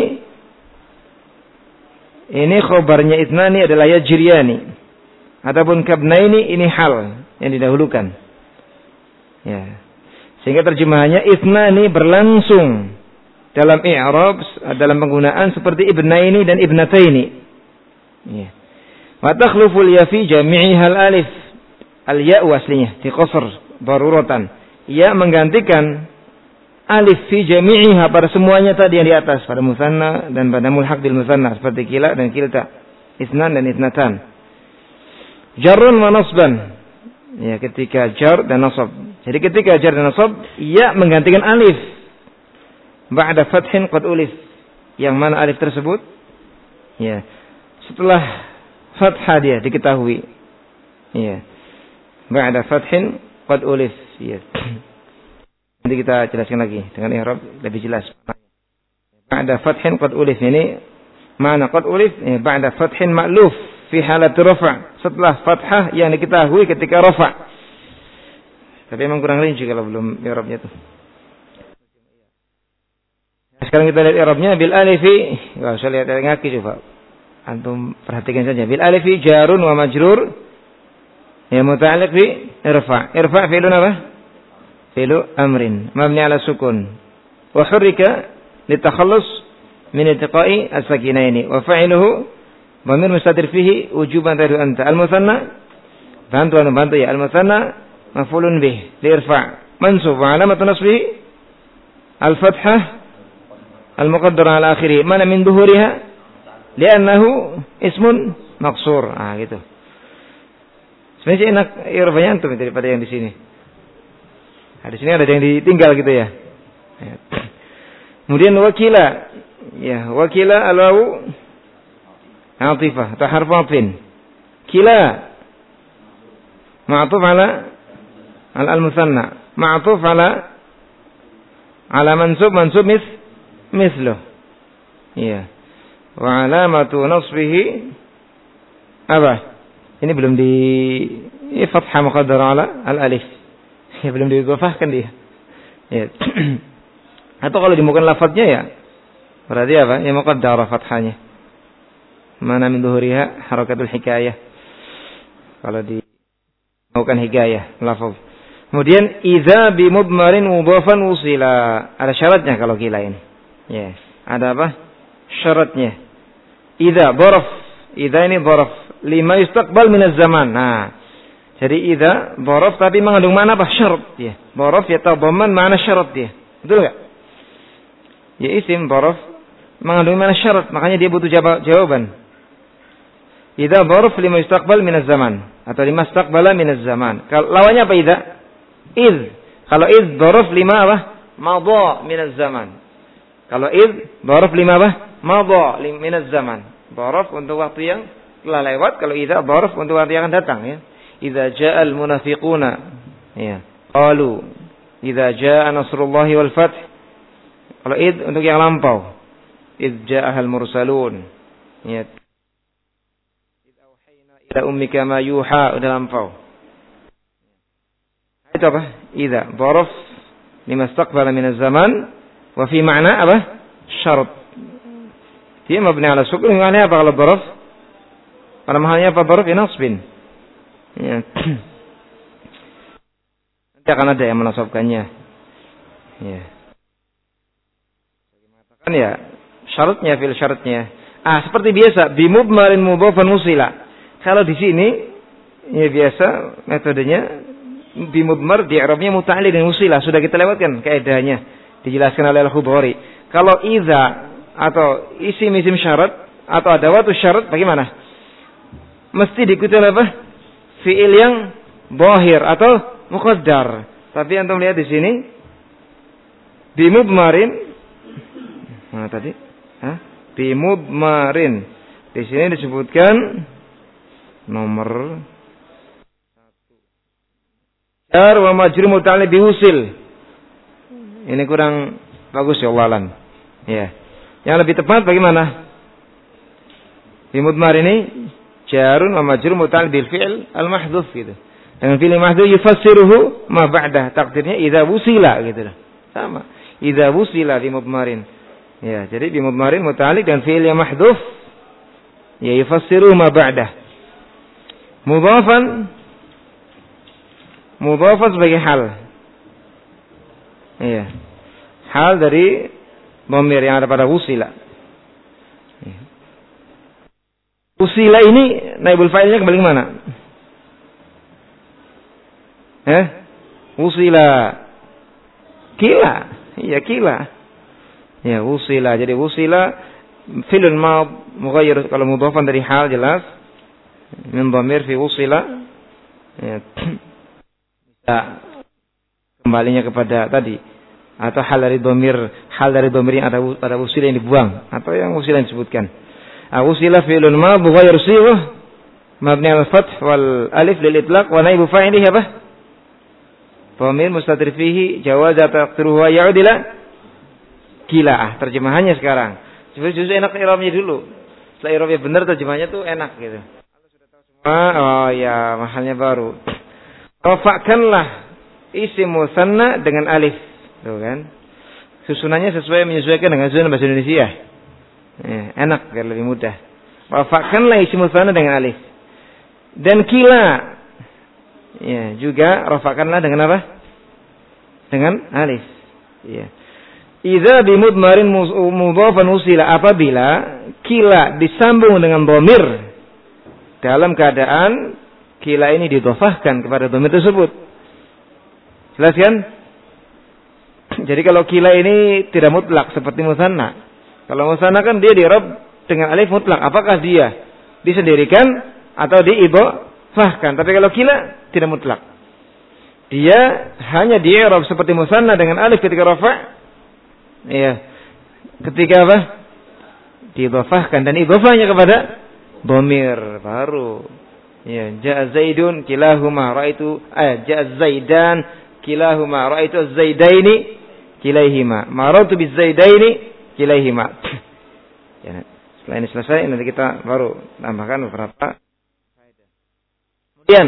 Ini khobarnya ithnani adalah yajriyani. Adapun kabnaini ini hal yang didahulukan. Ya. Sehingga terjemahannya ithnani berlangsung dalam i'rab, dalam penggunaan seperti ibnaini dan ibnataini. Ya. Wa takhluful ya fi jami'iha al-alif. Al-ya'u aslinya di qasr daruratan. Ya menggantikan alif fi jami'iha pada semuanya tadi yang di atas, pada musanna dan pada mulhaq bil musanna seperti kila dan kilta, isnan dan isnatan. Jarrun wa nasban. Ya, ketika jar dan nasab. Jadi ketika jar dan nasab, ya menggantikan alif ba'da fathin qad ulif. Yang mana alif tersebut ya setelah fathah dia diketahui. Ya. Ba'da fathin qad ulif. Ya. Nanti kita jelaskan lagi dengan i'rab lebih jelas. Ba'da fathin qad ulif ini makna qad ulif ya, ba'da fathin ma'luf fi halat rafa'. Setelah fathah yang diketahui ketika rafa'. Tapi memang kurang rinci kalau belum i'rabnya itu. Sekarang kita lihat i'rabnya bil alifi. Wah, saya lihat dari ngaki coba. Antum perhatikan saja. Bil alifi jarun wa majrur ya muta'alliq bi irfa'. Irfa' fi'lun apa? Fi'lu amrin mabni 'ala sukun. Wa hurrika litakhallus min iltiqa'i as-sakinaini wa fa'iluhu dhamir mustatir fihi wujuban tadu anta. Al-musanna bantu ya. Al-musanna maf'ulun bih li irfa' mansub wa 'alamatu nasbihi al-fathah al-muqaddara 'ala akhirih. Mana min dhuhuriha? Li'annahu ismun maqsur. Gitu. Sebenarnya enak i'rabnya antum daripada yang di sini. Di sini ada yang ditinggal gitu ya. Kemudian wakila. Ya, wakila al-wawu atifah atau harfu atfin. Kila ma'tuf ala al-musanna. Ma'tuf ala mansub misluh. Iya. Wa alamatu nasbihi apa? Ini belum di fathah muqaddara ala al-alif. Ya, belum didhafahkan dia. Ya. Atau kalau dimulakan lafadznya ya berarti apa? Ya muqaddara fathahnya. Mana min dhuhuriha harakatul hikayah. Kalau dimulakan hikayah lafaz. Kemudian idza bi mudmarin mudhafan usila. Ada syaratnya kalau kilain. Ya. Ada apa? Syaratnya. Idza dharaf. Idza ini dharaf lima yustaqbal min az-zaman. Nah, jadi idza dharaf tapi mengandung makna apa? Syarat ya. Dharaf yatadamman makna syarat dia. Betul enggak? Ya isim dharaf mengandung makna syarat, makanya dia butuh jawaban. Idza dharaf lima yustaqbal min az-zaman atau lima istaqbala min az-zaman. Kalau lawannya apa idza? Id. Kalau id dharaf lima apa? Madha min az-zaman. Kalau id dharaf lima apa? Madha min az-zaman. Dharaf untuk waktu yang telah lewat. Kalau idza dharaf untuk waktu yang akan datang ya. Idza ja'al munafiquna ya. Qalu idza ja'a nasrullahi wal fath. Kalau id untuk yang lampau. id ja'ahal mursalun. Ya. Id auhayna ila ummika ma yuha dalam fau. Itu apa? Idza dzaraf lima istaqbala min az-zaman wa fi ma'na apa? Syarat. Dia mabni ala sukun, maknanya apa kalau dzaraf? Pada mahalnya apa dzaraf? Nasbin. Ya. Nanti akan ada yang menasabkannya. Ya. Mengatakan ya syaratnya fil syaratnya. Seperti biasa bimudmarin mudhafan musila. Kalau di sini ya biasa metodenya bimudmar di i'rabnya muta'alliq dengan musila. Sudah kita lewatkan kaidahnya dijelaskan oleh Al-Khudhari. Kalau idza atau isim syarat atau adawatu syarat bagaimana? Mesti diikuti oleh apa? Fi'il yang dhahir atau muqaddar. Tapi antum lihat di sini bimudmarin mana tadi? Bimudmarin. Di sini disebutkan nomor 1. Jar wa majrur muta'alliq biwusil. Ini kurang bagus ya Allah alam. Ya. Yang lebih tepat bagaimana? Bimudmar ini jarun wa majrur muta'alliq bil fi'l al-mahdhuf gitu. Dengan fi'il mahdhuf yufassiruhu ma ba'dah. Takdirnya idza wusila gitu. Sama. Idza wusila bimudmarin. Ya, jadi bimudmarin muta'alliq dan fi'il yang mahdhuf ya yufassiruhu ma ba'dah. Mudhafan sebagai hal. Iya. Hal dari dhamir yang ada pada wusila. Wusila ini naibul fa'ilnya kembali ke mana? Wusila. Kila. Iya, kila. Ya, wusila. Jadi wusila fi'lun ma mughayyir, kalau mudhafan dari hal jelas. Min dhamir fi wusila. Ya. Bisa kembalinya kepada tadi atau hal dari dhamir yang ada pada wusila yang dibuang atau yang wusila yang disebutkan. Wusila fi'lun ma mughayyir sighah mabni al-fath wal alif lil itlaq wa naibu fa'ilihi apa? Dhamir mustatir fihi jawaz taqdiruhu ya'ud ila kila. Terjemahannya sekarang. Justru enak i'rabnya dulu. Setelah i'rabnya benar terjemahannya tuh enak gitu. Kalau sudah tahu semua, oh ya mahalnya baru. Rafa'kanlah isim musanna dengan alif. Tuh kan. Susunannya menyesuaikan dengan susunan bahasa Indonesia. Ya, enak biar lebih mudah. Rafa'kanlah isim musanna dengan alif. Dan kila. Ya, juga rafa'kanlah dengan apa? Dengan alif. Ya. Idza bimudmarin mudhafan usila, apabila kila disambung dengan dhamir dalam keadaan kila ini didhofahkan kepada dhamir tersebut. Jelas kan? Jadi kalau kila ini tidak mutlak seperti musanna. Kalau musanna kan dia di-i'rab dengan alif mutlak. Apakah dia disendirikan atau diidhofahkan? Tapi kalau kila tidak mutlak. Dia hanya di-i'rab seperti musanna dengan alif ketika rafa'. Iya. Ketika apa? Diidhofahkan, dan idhofahnya kepada dhamir baru. Ya, ja'a Zaidun kilahuma ra'aitu ja'a Zaidan kilahuma ra'aitu az-Zaidaini kilaihima marartu biz-Zaidaini kilaihima. Ya, setelah ini selesai nanti kita baru tambahkan beberapa faedah. Kemudian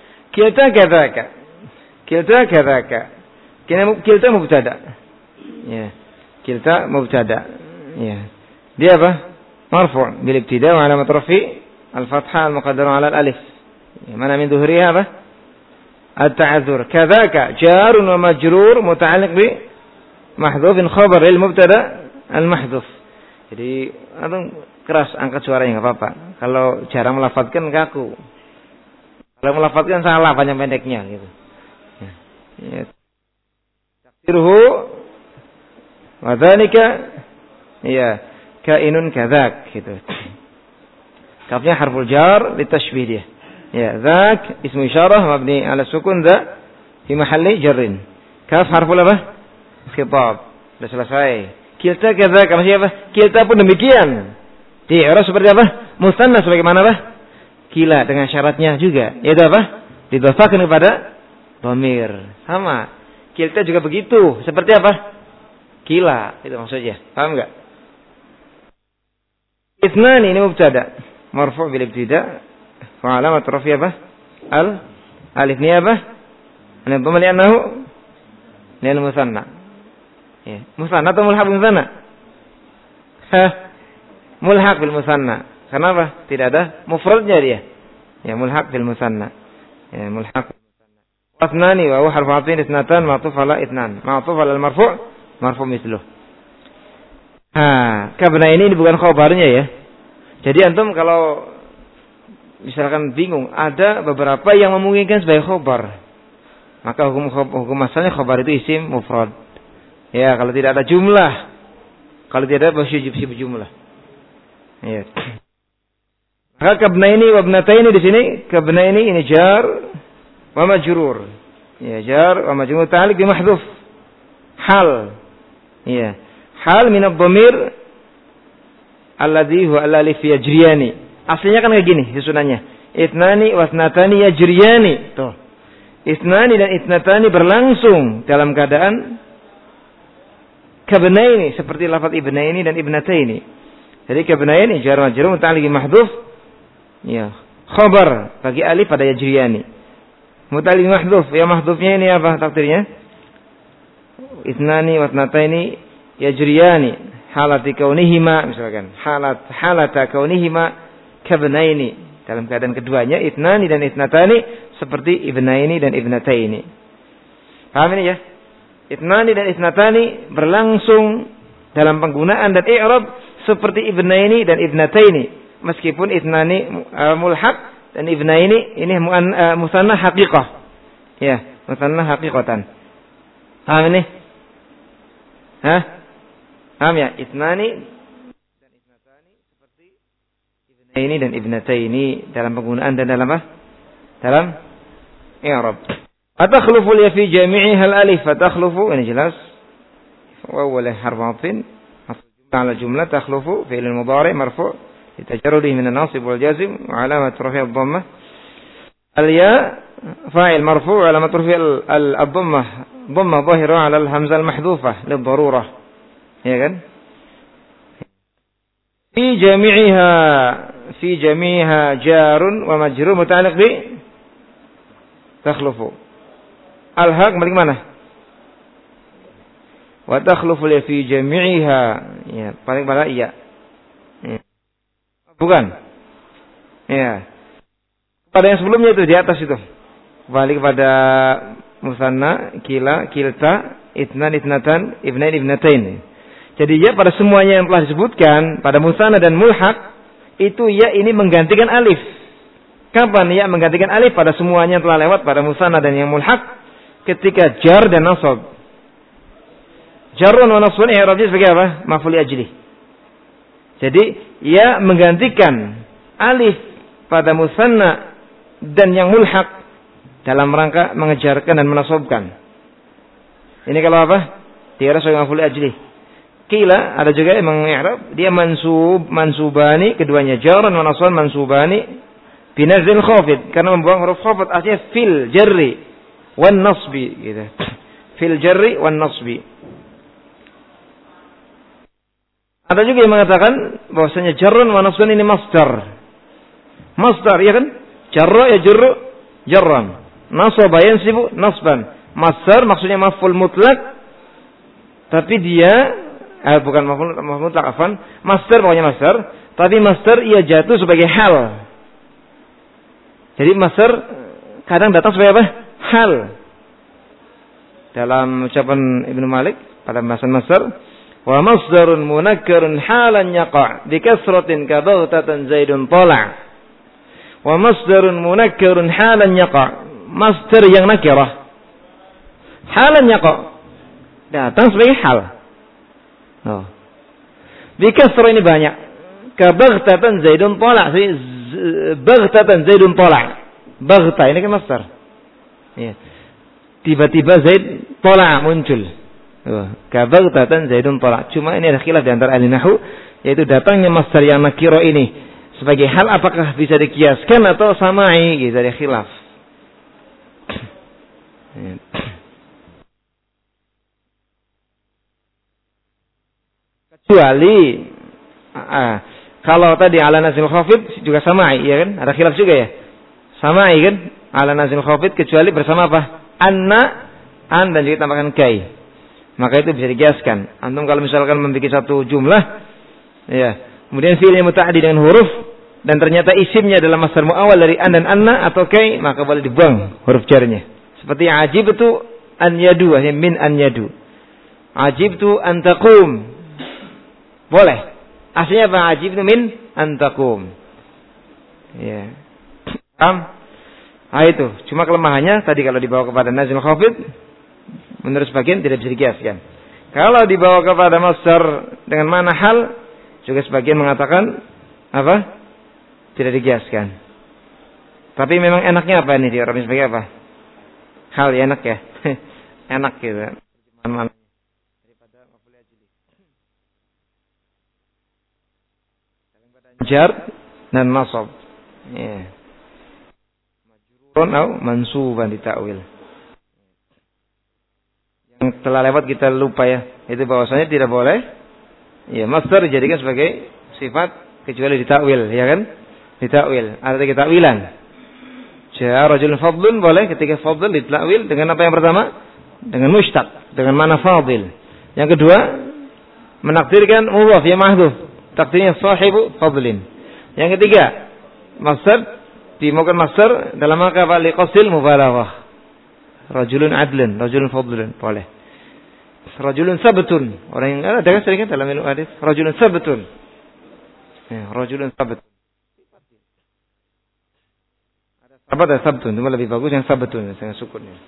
kilta kadzaka. Kilta mubtada. Ya. Kilta mubtada. Ya. Dia apa? Marfu' bil ibtida wa alamat rafi' al-fathah al-muqaddara 'ala al-alif. Mana min dhuhriha apa? At-ta'adzur. Kadzaka jarun wa majrur muta'alliq bi mahdhufin khabar lil mubtada al-mahdhuf. Jadi antum keras angkat suaranya enggak apa-apa. Kalau jarang melafadzkan kaku. Kalau melafadzkan salah panjang pendeknya gitu. Ya. Takdiruhu wa dzalika ya kainun kadzak gitu. Kafnya harful jar litashbih dia. Ya, dzak ismu isyarah mabni ala sukun dza fi mahalli jarrin. Kaf harful apa? Khitab. Sudah selesai. Kilta kadzak maksudnya apa? Kilta pun demikian. Di i'rab seperti apa? Musanna sebagaimana apa? Kila dengan syaratnya juga. Yaitu apa? Didhofahkan kepada dhamir. Sama. Kilta juga begitu. Seperti apa? Kila. Itu maksudnya. Paham enggak? Itnani ini mubtada, marfu' bil ibtida, wa alamat rafi apa? Alif ni apa? Ana dhamma li'annahu lil musanna. Ya, musanna atau mulhaq bil musanna? Mulhaq bil musanna. Kenapa? Tidak ada mufradnya dia. Ya, mulhaq bil musanna. Ya, mulhaq bil musanna. Itnani wa huwa harfu 'athfin ithnatan ma'tuf ala itnan. Ma'tuf ala marfu' misluh. Kabna ini bukan khabarnya ya. Jadi antum kalau misalkan bingung, ada beberapa yang memungkinkan sebagai khabar. Maka hukum asalnya khabar itu isim mufrad. Ya, kalau tidak ada jumlah. Kalau tidak ada bersyujub jumlah. Ya. Maka kabnaini wa ibnataini di sini, kabnaini ini jar wa majrur. Ya, jar wa majrur ta'alluq bi mahdhuf. Hal. Ya. Hal min ad-dhamir alladhi huwa al-alif yajriyani. Aslinya kan kayak gini susunannya. Itnani wa ithnatani yajriyani. Tuh. Itnani dan ithnatani berlangsung dalam keadaan kabnaini seperti lafaz ibnaini dan ibnataini. Jadi kabnaini jar majrur muta'alliq mahdhuf. Ya, khabar bagi alif pada yajriyani. Muta'alliq mahdhuf. Ya mahdhufnya ini apa takdirnya? Itnani wa ithnataini yajriyani halati kaunihima misalkan halata kaunihima kabnaini dalam keadaan keduanya itnani dan itnatani seperti ibnaini dan ibnataini. Paham ini ya? Itnani dan itnatani berlangsung dalam penggunaan dan i'rab seperti ibnaini dan ibnataini meskipun itnani mulhaq dan ibnaini ini musanna haqiqah. Ya, musanna haqiqatan. Paham ini? Paham ya? Itnani dan itnatani seperti ibnaini dan ibnataini dalam penggunaan dan dalam apa? Dalam i'rab. Atakhlufu li fi jami'iha al-alif fatakhlufu ini jelas. Wa awwal harf 'athfin ala jumlah takhlufu fi'l mudhari' marfu' litajarrudihi min an-nasib wal jazm wa 'alamat rafi' ad-dhammah. Al-ya fa'il marfu' 'alamat rafi' ad-dhammah dhamma dhahira 'ala al-hamzah al-mahdhufah lid-darurah. Ya kan? Fi jami'iha jarun wa majrur muta'alliq bi takhlufu. Al-haq balik mana? Wa takhlufu li fi jami'iha. Ya, paling pada iya. Ya. Bukan. Ya. Pada yang sebelumnya itu di atas itu. Balik pada musanna, kila, kilta, itnan, itnatan, ibnain, ibnatain. Jadi ya pada semuanya yang telah disebutkan pada musanna dan mulhaq itu ya ini menggantikan alif. Kapan ya menggantikan alif pada semuanya yang telah lewat pada musanna dan yang mulhaq? Ketika jar dan nasab. Jarun wa nasbun i'rabnya sebagai apa? Maf'ul ajli. Jadi ya menggantikan alif pada musanna dan yang mulhaq dalam rangka mengejarkan dan menasabkan. Ini kalau apa? Dia sebagai maf'ul ajli. Qila ada juga yang mengi'rab dia mansubani keduanya jarun wa nasban mansubani binazil khafid karena membuang huruf khafid artinya fil jarri wan nasbi gitu. Fil jarri wan nasbi. Ada juga yang mengatakan bahwasanya jarrun wa nasban ini masdar. Masdar ya kan? Jarra yajru jarran. Nasaba yansibu nasban. Masdar maksudnya maf'ul mutlak tapi dia bukan maf'ul mutlak afan. Masdar pokoknya masdar, tapi masdar ia jatuh sebagai hal. Jadi masdar kadang datang sebagai apa? Hal. Dalam ucapan Ibnu Malik pada pembahasan masdar, wa masdarun munakkarun halan yaqa' bi kasratin ka baghtatan zaidun tala'. Wa masdarun munakkarun halan yaqa'. Masdar yang nakirah. Halan yaqa' datang sebagai hal. Oh. Bi kasrah ini banyak. Ka baghtatan zaidun tala'. Baghtatan zaidun tala'. Baghta ini kan masdar. Ya. Tiba-tiba Zaid tola muncul. Kabaghtatan Zaidun tola. Cuma ini ada khilaf di antara ahli nahwu, yaitu datangnya masdar yang nakiro ini sebagai hal apakah bisa dikiaskan atau samai, gitu ada khilaf. Kalau tadi ala nazil khafid juga sama'i, ya kan? Ada khilaf juga ya. Sama'i kan? Ala nazil khafid kecuali bersama apa? Anna, an dan juga tambahkan kai. Maka itu bisa dikiaskan. Antum kalau misalkan membuat satu jumlah, ya, kemudian fi'ilnya muta'addi dengan huruf dan ternyata isimnya adalah masdar muawwal dari an dan anna atau kai, maka boleh dibuang huruf jarnya. Seperti ajib itu an yadu, min an yadu. Ajib itu an taqum. Boleh. Aslinya apa? Ajib itu min an taqum. Ya. Paham? Itu. Cuma kelemahannya tadi kalau dibawa kepada nazil khafid, menurut sebagian tidak bisa dikiaskan. Kalau dibawa kepada masdar dengan mana hal, juga sebagian mengatakan apa? Tidak dikiaskan. Tapi memang enaknya apa ini? Diorang sebagai apa? Hal ya enak ya. Enak gitu. Daripada maf'ul ajli. Jar dan nasab. Ya. Majrurun atau mansuban di ta'wil. Yang telah lewat kita lupa ya. Itu bahwasanya tidak boleh ya masdar dijadikan sebagai sifat kecuali di ta'wil, ya kan? Di ta'wil. Ada tiga ta'wilan. Ja'a rajulun fadlun boleh ketika fadl di ta'wil dengan apa yang pertama? Dengan mushtaq, dengan mana fadil. Yang kedua, menakdirkan mudhaf ya mahdhuf. Takdirnya sahibu fadlin. Yang ketiga, masdar dimaukan masdar dalam rangka apa? Liqasil mubalaghah. Rajulun adlun, rajulun fadlun, boleh. Rajulun sabtun. Orang yang ada kan sering kan dalam ilmu hadis, rajulun sabtun. Ya, rajulun sabtun. Ada sabat dan sabtun, itu lebih bagus yang sabtun, yang sukunnya.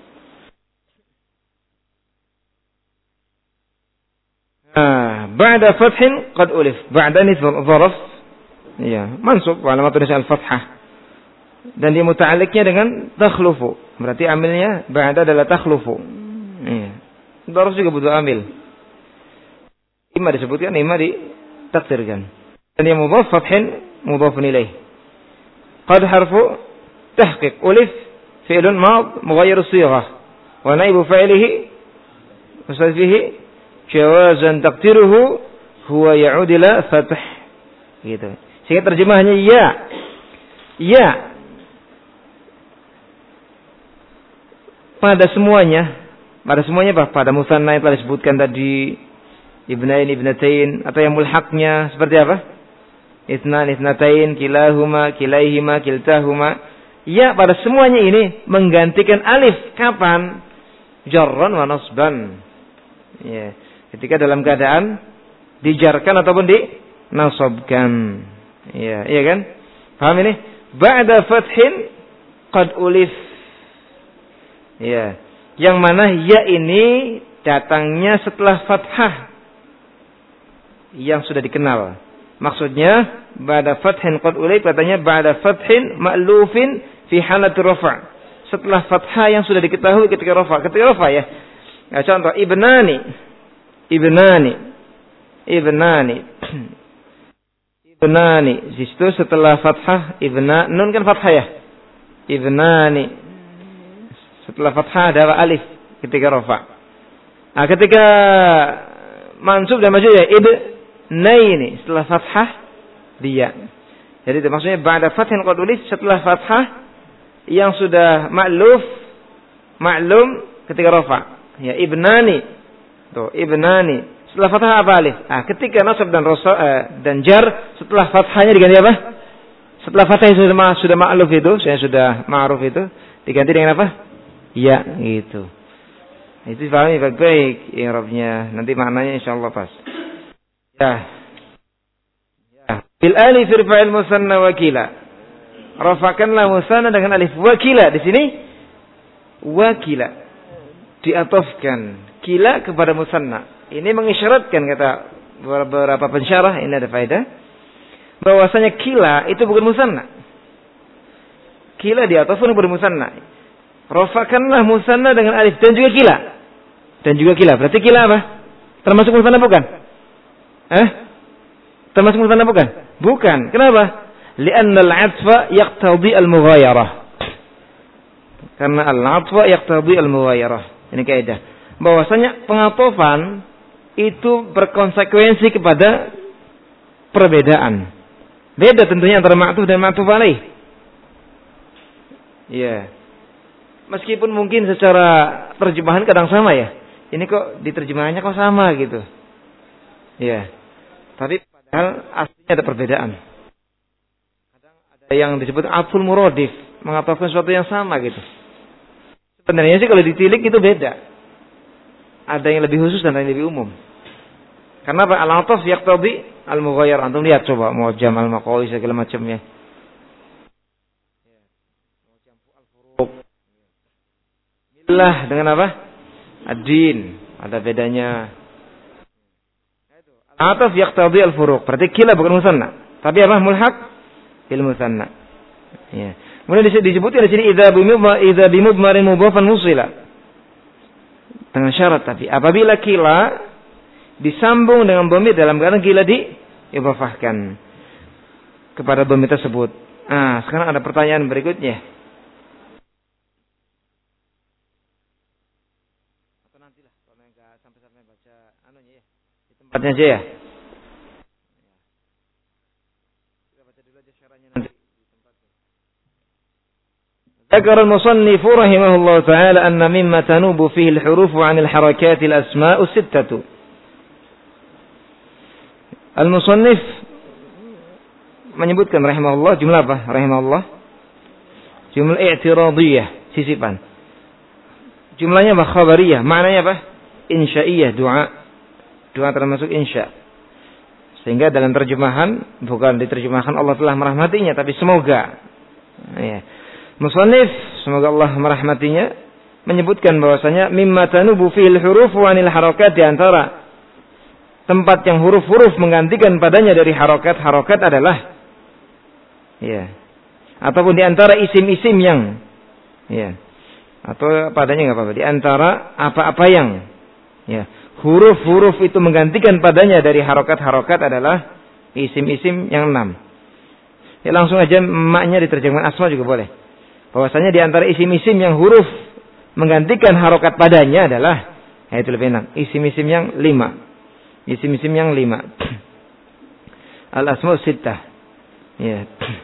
Ba'da fathin qad ulif. Ba'da ini dzaraf. Ya, mansub wa alamatun al-fathah. Dan dia muta'alliqnya dengan takhlufu. Berarti amilnya ba'da adalah takhlufu. Iya. Dzaraf juga butuh amil. Imma disebutkan, imma ditakdirkan. Dan dia mudhaf fathin mudhafun ilaih. Qad harfu tahqiq ulif fi'lun mad mughayyir as-sighah wa naibu fa'ilihi usad fihi jawazan taqdiruhu huwa ya'ud ila fath. Gitu. Sehingga terjemahannya ya. Ya. Pada semuanya apa? Pada musanna yang telah disebutkan tadi, ibnain, ibnatain, atau yang mulhaqnya seperti apa? Itsnan, itsnatain, kilahuma, kilaihima, kiltahuma. Ya, pada semuanya ini menggantikan alif. Kapan? Jarran wa nasban. Ya, ketika dalam keadaan dijarkan ataupun dinasabkan. Ya, iya kan? Paham ini? Ba'da fathin qad ulif. Ya, yang mana ya ini datangnya setelah fathah yang sudah dikenal. Maksudnya ba'da fathin qad ulif katanya ba'da fathin ma'lufin fi halatir rafa'. Setelah fathah yang sudah diketahui ketika rafa'. Ketika rafa' ya. Nah, contoh ibnani. Ibnani. Di situ setelah fathah ibna nun kan fathah ya. Ibnani. Setelah fathah ada alif ketika rafa'. Nah, ketika mansub dan majrur ya ibnaini setelah fathah dia. Jadi itu maksudnya ba'da fathin qad ulif setelah fathah yang sudah maklum ketika rafa'. Ya ibnani. Tuh ibnani. Setelah fathah apa alif? Nah, ketika nasab dan jar setelah fathahnya diganti apa? Setelah fathah sudah ma'luf itu, saya sudah ma'ruf itu diganti dengan apa? Ya, gitu. Itu pahami baik-baik i'rabnya. Nanti maknanya insyaallah pas. Ya. Bil alif irfa'il musanna wakila. Rafakanlah musanna dengan alif wakila. Di sini wakila diatofkan kila kepada musanna. Ini mengisyaratkan kata beberapa pensyarah, ini ada faedah, bahwasanya kila itu bukan musanna. Kila diatofkan kepada musanna. Rafakanlah musanna dengan alif dan juga kila. Dan juga kila. Berarti kila apa? Termasuk musanna bukan? Termasuk musanna bukan? Bukan. Kenapa? Li'anna al-'athfa yaqtadi al-mughayarah. Karena al-'athfa yaqtadi al-mughayarah. Ini kaidah. Bahwasanya pengatofan itu berkonsekuensi kepada perbedaan. Beda tentunya antara ma'tuf dan ma'tuf alaih. Ya. Meskipun mungkin secara terjemahan kadang sama ya. Ini kok diterjemahannya kok sama gitu. Ya. Tapi padahal aslinya ada perbedaan. Kadang ada yang disebut atful muradif, mengatofkan sesuatu yang sama gitu. Sebenarnya sih kalau ditilik itu beda. Ada yang lebih khusus dan ada yang lebih umum. Karena apa? Al-ataf yaqtadi al-mughayyar. Antum lihat coba mu'jam al-maqawi segala macamnya. Billah dengan apa? Ad-din. Ada bedanya. Al-ataf yaqtadi al-furuq. Berarti kila bukan musanna. Tapi apa? Mulhaq bil musanna. Ya. Kemudian disebutkan di sini idza bimudmarin mudhafan musila. Dengan syarat tapi apabila kila disambung dengan dhamir dalam keadaan kila diidhafahkan kepada dhamir tersebut. Ah, sekarang ada pertanyaan berikutnya. Atau nantilah kalau enggak sampai-sampai baca anunya ya. Di tempatnya aja ya. Kita baca dulu aja syarahnya nanti di tempatnya. Dzakara al-musannif rahimahullah taala anna mimma tanubu fihi al-huruf 'an al-harakat al-asma' as-sittah. Al-musannif menyebutkan rahimahullah jumlah apa? Rahimahullah jumlah i'tiradiyah, sisipan. Jumlahnya apa? Khabariyah. Maknanya apa? Insya'iyah, doa. Doa termasuk insya. Sehingga dalam terjemahan bukan diterjemahkan Allah telah merahmatinya, tapi semoga. Ya. Musannif semoga Allah merahmatinya menyebutkan bahwasanya mimma tanubu fil huruf wa anil harakat, di antara tempat yang huruf-huruf menggantikan padanya dari harokat adalah ya, ataupun di antara isim-isim yang ya, atau padanya nggak apa-apa, di antara apa-apa yang ya, huruf-huruf itu menggantikan padanya dari harokat adalah isim-isim yang 6. Ya, langsung aja maknya diterjemahkan asma juga boleh. Bahwasanya di antara isim-isim yang huruf menggantikan harokat padanya adalah, ya itu lebih enak, isim-isim yang 5. Isim-isim yang 5. Al-asma' sittah. Ya.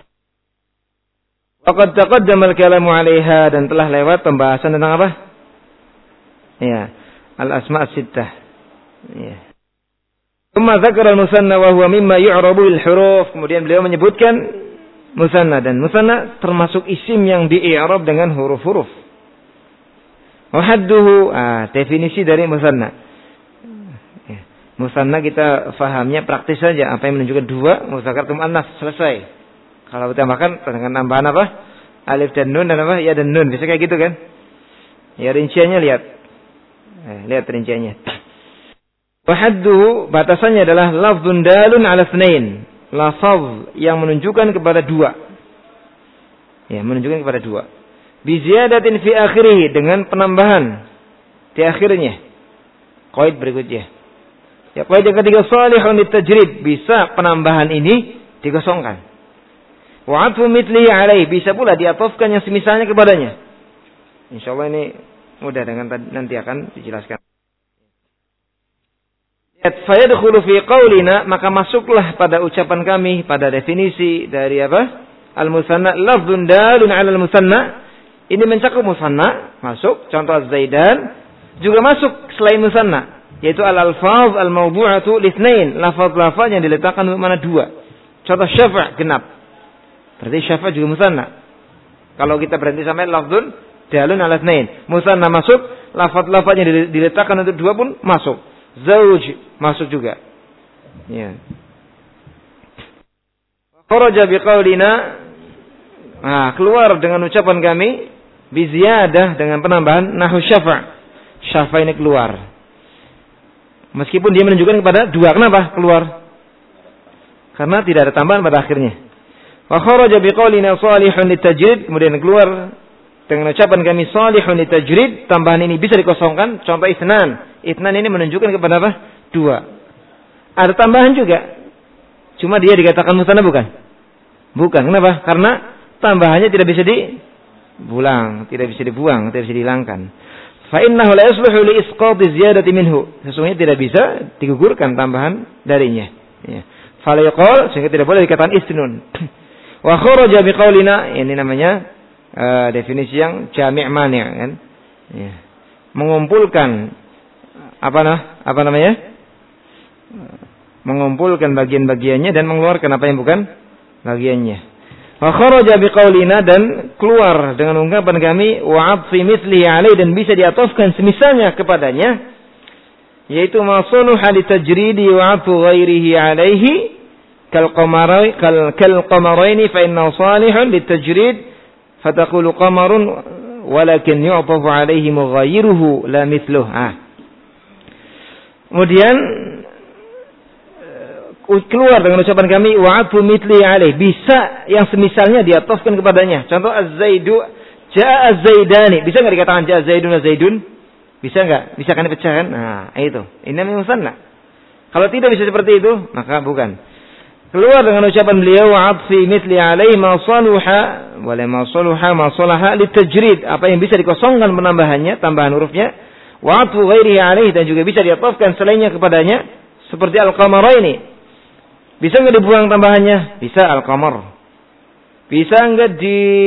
Waqad taqaddama al-kalamu 'alaiha, dan telah lewat pembahasan tentang apa? Ya, al-asma' sittah. Ya. Tsumma dzakara al-musanna wa huwa mimma yu'rabu bil huruf. Kemudian beliau menyebutkan musanna, dan musanna termasuk isim yang di-i'rab dengan huruf-huruf. Wa hadduhu, definisi dari musanna. Musanna kita fahamnya praktis saja, apa yang menunjukkan dua, muzakkar muannas, selesai. Kalau ditambahkan dengan tambahan apa? Alif dan nun dan apa? Ya dan nun, bisa kayak gitu kan? Ya rinciannya lihat. Lihat rinciannya. Wa hadduhu, batasannya adalah lafdzun dalun 'ala itsnain. Lafaz yang menunjukkan kepada dua. Ya, menunjukkan kepada dua. Bi ziyadatin fi akhirih, dengan penambahan di akhirnya. Qaid berikutnya. Ya, qaid yang ketiga salihun litajrid, bisa penambahan ini dikosongkan. Wa 'atfu mithlihi 'alaihi, bisa pula diatofkan yang semisalnya kepadanya. Insyaallah ini mudah, dengan nanti akan dijelaskan. Fa yadkhulu fi qaulina, maka masuklah pada ucapan kami pada definisi dari apa? Al-musanna lafdzun dalun 'ala al-musanna. Ini mencakup musanna, masuk. Contoh Zaidan juga masuk selain musanna, yaitu al-alfaz al-mawdu'atu litsnain, lafaz-lafaz yang diletakkan untuk mana dua. Contoh syafa' genap. Berarti syafa' juga musanna. Kalau kita berhenti sampai lafdzun dalun 'ala tsnain, musanna masuk, lafaz-lafaz yang diletakkan untuk dua pun masuk. Zauj masuk juga. Ya. Kharaja biqaulina, keluar dengan ucapan kami, bi ziyadah, dengan penambahan nahu syafa'. Syafa' ini keluar. Meskipun dia menunjukkan kepada dua, kenapa keluar? Karena tidak ada tambahan pada akhirnya. Wa kharaja biqaulina salihun litajrid, kemudian keluar dengan ucapan kami salihun litajrid, tambahan ini bisa dikosongkan. Contoh isnan. Isnan ini menunjukkan kepada apa? Dua. Ada tambahan juga. Cuma dia dikatakan musanna bukan? Bukan. Kenapa? Karena tambahannya tidak bisa dibuang, tidak bisa dihilangkan. Fa innahu la yasluhu li isqati ziyadati minhu. Sesungguhnya tidak bisa digugurkan tambahan darinya. Ya. fala yuqal, sehingga tidak boleh dikatakan istinun. Wa kharaja biqaulina, ini namanya definisi yang jami' mani' kan. Ya. Mengumpulkan apa namanya? Mengumpulkan bagian-bagiannya dan mengeluarkan apa yang bukan bagiannya. Wa kharaja biqaulina, dan keluar dengan ungkapan kami wa 'atfi mithlihi alaihi, dan bisa diatofkan semisalnya kepadanya, yaitu ma saluha li tajridi wa 'atfu ghairihi alaihi kal qamaraini fa innahu salihun li tajrid fataqulu qamarun walakin yu'tafu alaihi mughayyiruhu la mithluhu. Kemudian keluar dengan ucapan kami wa'atu mitli alaih, bisa yang semisalnya diatofkan kepadanya. Contoh az-zaidu jaa az-zaidani, bisa enggak dikatakan jaa zaidun az-zaidun? Bisa enggak? Bisa kan dipecah kan? Nah, itu. Ini namanya musanna. Kalau tidak bisa seperti itu, maka bukan. Keluar dengan ucapan beliau wa'atfi mitli alaih ma saluha wala ma saluha ma salaha litajrid, apa yang bisa dikosongkan penambahannya, tambahan hurufnya, wa'atfu ghairihi alaih, dan juga bisa diatofkan selainnya kepadanya, seperti al-qamaraini. Bisa enggak dibuang tambahannya? Bisa, al-qamar. Bisa enggak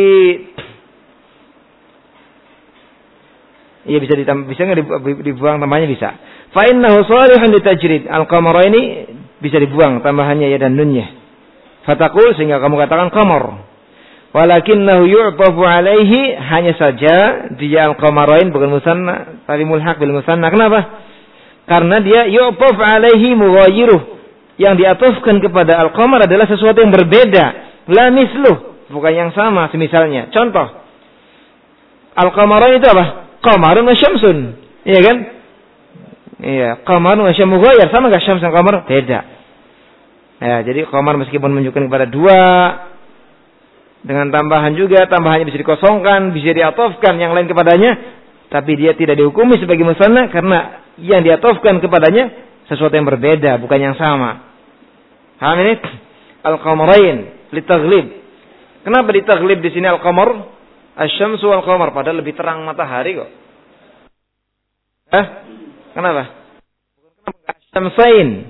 bisa enggak dibuang tambahannya? Bisa. Fa innahu salihun litajrid. Al-qamara ini bisa dibuang tambahannya ya dan nunnya. Fataqul, sehingga kamu katakan qamar. Walakinnahu yu'tafu alaihi, hanya saja dia al-qamarain bukan musanna tapi mulhaq bil musanna. Kenapa? Karena dia yu'tafu alaihi mughayyiruh. Yang diatofkan kepada al-qamar adalah sesuatu yang berbeda. La misluh, bukan yang sama semisalnya. Contoh, al-qamaran itu apa? Qamarun wa syamsun. Iya kan? Iya, qamarun wa syamsun mughayyir. Sama enggak syams dan qamar? Beda. Ya, jadi qamar meskipun menunjukkan kepada dua, dengan tambahan juga, tambahannya bisa dikosongkan, bisa diatofkan yang lain kepadanya, tapi dia tidak dihukumi sebagai musanna karena yang diatofkan kepadanya sesuatu yang berbeda, bukan yang sama. Paham ini? Al-qamarain litaghlib. Kenapa ditaghlib di sini al-qamar? Asy-syamsu wal-qamar, padahal lebih terang matahari kok. Kenapa? Asy-syamsain.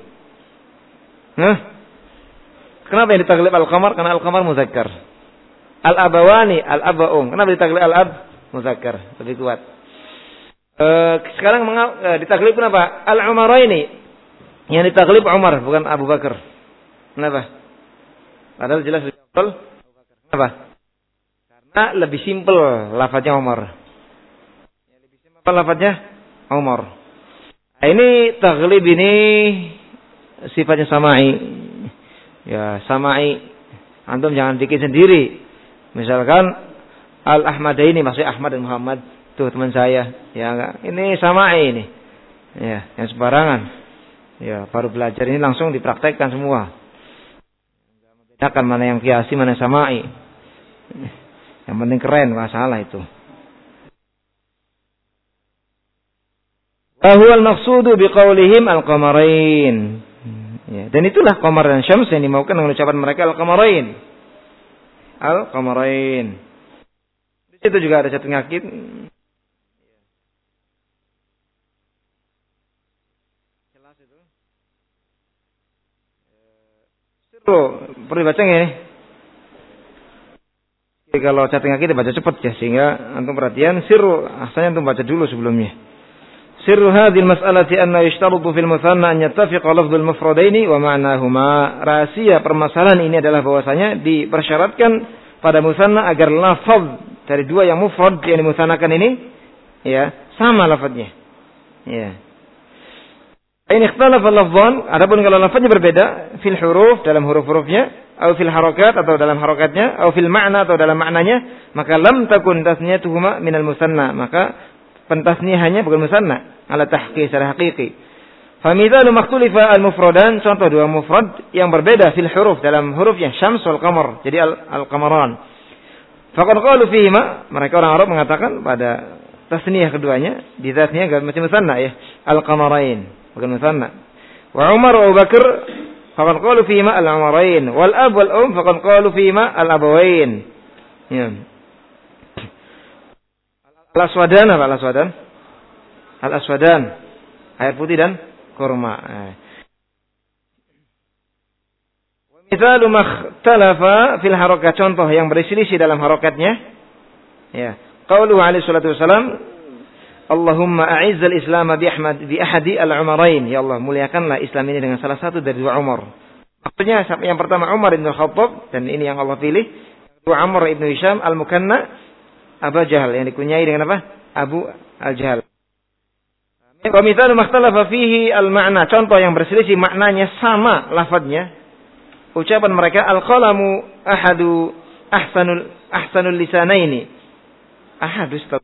Kenapa yang ditaghlib al-qamar? Karena al-qamar muzakkar. Al-abawani, al-aba'um. Kenapa ditaghlib al-ab? Muzakkar, lebih kuat. Sekarang ditaghlib kenapa? Al-umaraini. Yang ditaghlib Umar, bukan Abu Bakar. Kenapa? Padahal jelas lebih betul. Kenapa? Karena lebih simpel lafadznya Umar. Lebih simpel lafadznya Umar. Nah, ini taghlib ini sifatnya samai. Ya, samai. Antum jangan bikin sendiri. Misalkan Al-Ahmadaini, maksudnya Ahmad dan Muhammad. Tuh teman saya. Ya enggak. Ini samai ini. Ya, yang sembarangan. Ya, baru belajar ini langsung dipraktekkan semua. Bedakan mana yang kiasi, mana yang samai. Yang penting keren, masalah itu. Wa huwal maqsudu biqaulihim al-qamarain. Ya, dan itulah qamar dan syams yang dimaukan dengan ucapan mereka al-qamarain. Al-qamarain. Di situ juga ada satu ngakit. Jelas itu. Perlu dibaca nggak ini? Jadi kalau chatting kita baca cepat ya, sehingga antum perhatian sirru, asalnya antum baca dulu sebelumnya. Sirru hadhil mas'alati anna yashtarutu fil muthanna an yattafiqa lafdhul mufradaini wa ma'nahuma. Rahasia permasalahan ini adalah bahwasanya dipersyaratkan pada musanna agar lafaz dari dua yang mufrad yang dimusannakan ini ya sama lafaznya. Ya. Ini ikhtalafa lafzan, adapun kalau lafaznya berbeda fil huruf dalam huruf-hurufnya, atau fil harakat atau dalam harakatnya, atau fil ma'na atau dalam maknanya, maka lam takun tasniyatuhuma minal musanna, maka pentasniahannya bukan musanna, ala tahqiq secara hakiki. Fa mithalu makhtulifa al-mufradan, contoh dua mufrad yang berbeda fil huruf dalam hurufnya, syams wal qamar, jadi al-qamaran. Faqad qalu fihima, mereka orang Arab mengatakan pada tasniyah keduanya, di tasniyah enggak macam musanna ya, al-qamarain. Bukan musanna. Wa Umar wa Abu Bakar faqad qalu fihima al-umarain wal ab wal faqad qalu fihima al-abawain. Ya. Al-aswadan apa al-aswadan? Al-aswadan. Air putih dan kurma. Mithalu makhtalafa fil harakat, contoh yang berselisih dalam harakatnya. Ya. Qauluhu alaihi salatu wasalam, Allahumma a'izzal Islam bi ahadi al-umarain. Ya Allah, muliakanlah Islam ini dengan salah satu dari dua Umar. Maksudnya yang pertama Umar bin Khattab, dan ini yang Allah pilih. Dua Amr ibn Hisham al-Mukanna Abu Jahal, yang dikunyai dengan apa? Abu al-Jahal. Wa mithalu makhtalafa fihi al-ma'na, contoh yang berselisih maknanya sama lafadznya. Ucapan mereka al-qalamu ahadu ahsanul lisanaini. Ahadu stop.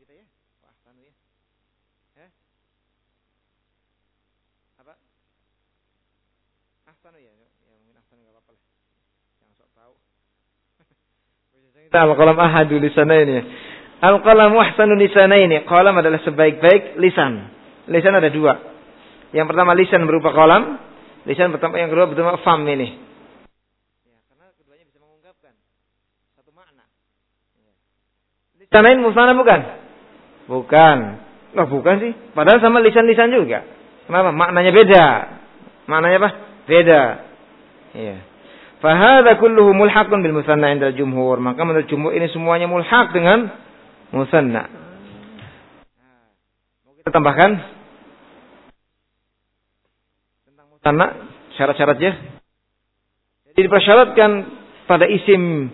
Apa? Ahsanu ya, mungkin ahsanu enggak apa-apa lah. Jangan sok tahu. Al-qalam ahadu lisanaini. Al-qalamu ahsanul lisanaini. Qalam adalah sebaik-baik lisan. Lisan ada dua. Yang pertama lisan berupa qalam, lisan pertama, yang kedua berupa fam ini. Ya, karena keduanya bisa mengungkapkan satu makna. Lisanain musana bukan? Bukan. Loh, bukan sih. Padahal sama lisan-lisan juga. Kenapa? Maknanya beda. Maknanya apa? Beda. Iya. Fa hadza kulluhu mulhaqun bil musanna 'inda al-jumhur. Maka menurut jumhur ini semuanya mulhaq dengan musanna. Mau kita tambahkan tentang musanna syarat-syaratnya. Jadi dipersyaratkan pada isim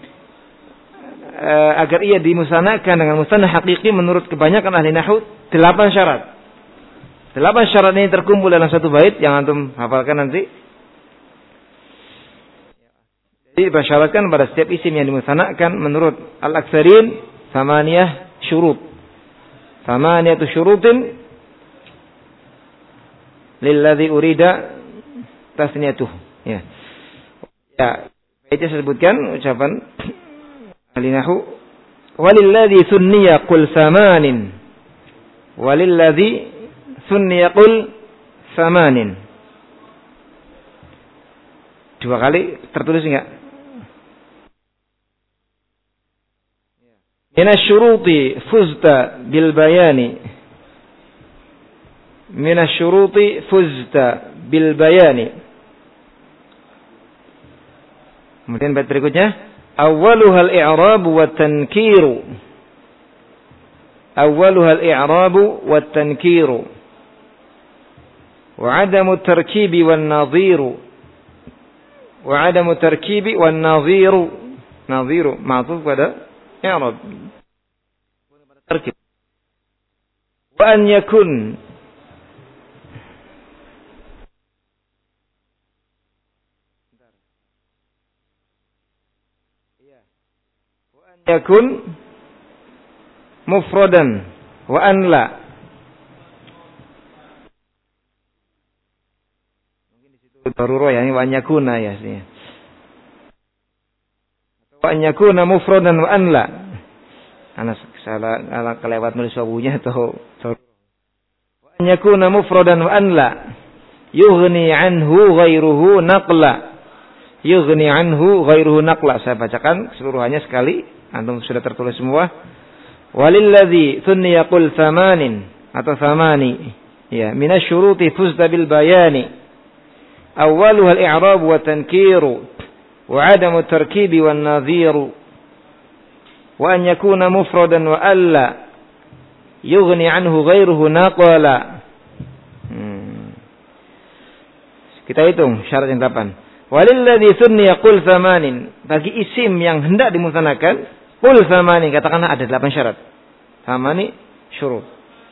agar ia dimusanakan dengan musanna hakiki menurut kebanyakan ahli nahwu 8 syarat. 8 syarat ini terkumpul dalam satu bait yang antum hafalkan nanti. Jadi dipersyaratkan pada setiap isim yang dimusanakan menurut al-aktsarin samaniyah syurut. Samaniyatu syurutin lilladzi urida tasniyatuh. Ya. Ya, baitnya saya sebutkan ucapan ahli nahwu, walilladzi sunniya qul samanin, walilladzi sunniya qul samanin. Dua kali tertulis enggak? Minasyuruti fuzta bil bayani. Minasyuruti fuzta bil bayani. Kemudian bait berikutnya, awwaluhal i'rabu wat tankiru. Awwaluhal i'rabu wat tankiru. Wa 'adamu tarkibi wan nadhiru. Wa 'adamu tarkibi wan nadhiru. Nadhiru ma'tuf pada i'rab. Tarkib. Wa an yakun yakun mufradan wa an la. Mungkin di situ darurah ya, ini wa an yakuna ya sih. Wa an yakuna mufradan wa an la. Ana salah kelewat nulis wawunya atau wa an yakuna mufradan wa an la. Yughni anhu ghairuhu naqla. Yughni anhu ghairuhu naqla. Saya bacakan keseluruhannya sekali. Antum sudah tertulis semua. Walilladzi thunniya qul thamanin atau thamani. Ya, minasyuruti fuzda bil bayani. Awwaluha al-i'rab wa tankiru wa 'adamu tarkibi wan nadhiru. Wa an yakuna mufradan wa alla yughni anhu ghairuhu naqala. Kita hitung syarat yang 8. Walilladzi thunniya qul thamanin. Bagi isim yang hendak dimusanakan, qul thamani, katakanlah ada 8 syarat. Thamani syurut.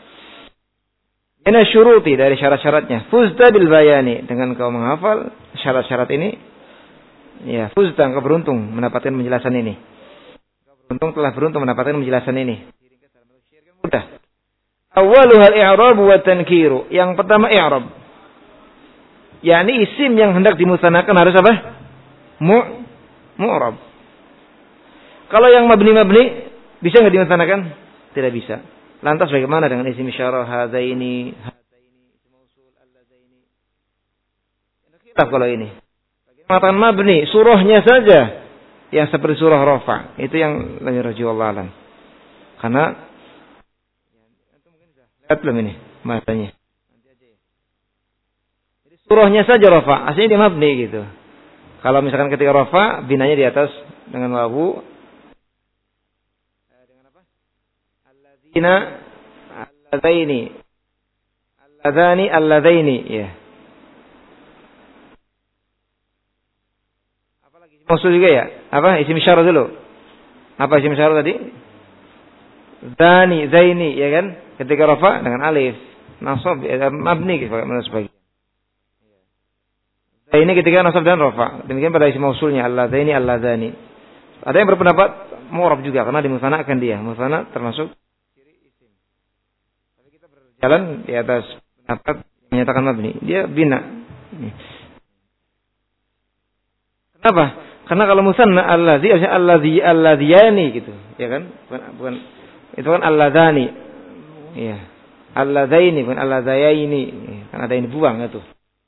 Ini syuruti dari syarat-syaratnya. Fuzta bil bayani, dengan kau menghafal syarat-syarat ini, ya fuzta, engkau beruntung mendapatkan penjelasan ini. Engkau telah beruntung mendapatkan penjelasan ini. Mudah. Awwaluhal i'rab wa tankiru. Yang pertama i'rab. yakni isim yang hendak dimusanakan harus apa? Mu'rab. Kalau yang mabni bisa nggak dimusanakan? Tidak bisa. Lantas bagaimana dengan isim isyarah hadaini, isim mausul alladaini? Khilaf kalau ini. Mengatakan mabni, surahnya saja yang seperti surah Rafa, itu yang lebih rajih wallahu alam. Karena antum mungkin sudah lihat belum ini matanya. Nanti aja ya. Jadi surahnya saja Rafa, aslinya dia mabni gitu. Kalau misalkan ketika rafa, binanya di atas dengan wawu. Dengan apa? Alladzina, alladzaini, alladzani, alladzaini, ya. Apalagi mausul juga ya? Apa? Isim isyarah dulu. Apa isim isyarah tadi? Zani, zaini, ya kan? Ketika rafa dengan alif, nasab, mabni sebagai. Ini ketika nasab dan rafa. Demikian pada isim mausulnya alladzaini, alladzani. Ada yang berpendapat mu'rab juga karena dimusanakan dia. Musana termasuk ciri isim. Tapi kita berjalan di atas pendapat menyatakan mabni. Dia bina. Kenapa? Karena kalau musanna alladzi artinya alladziyani gitu, ya kan? Bukan itu kan alladzani. Iya. Alladzaini bukan alladzayaini. Kan ada ini buang itu.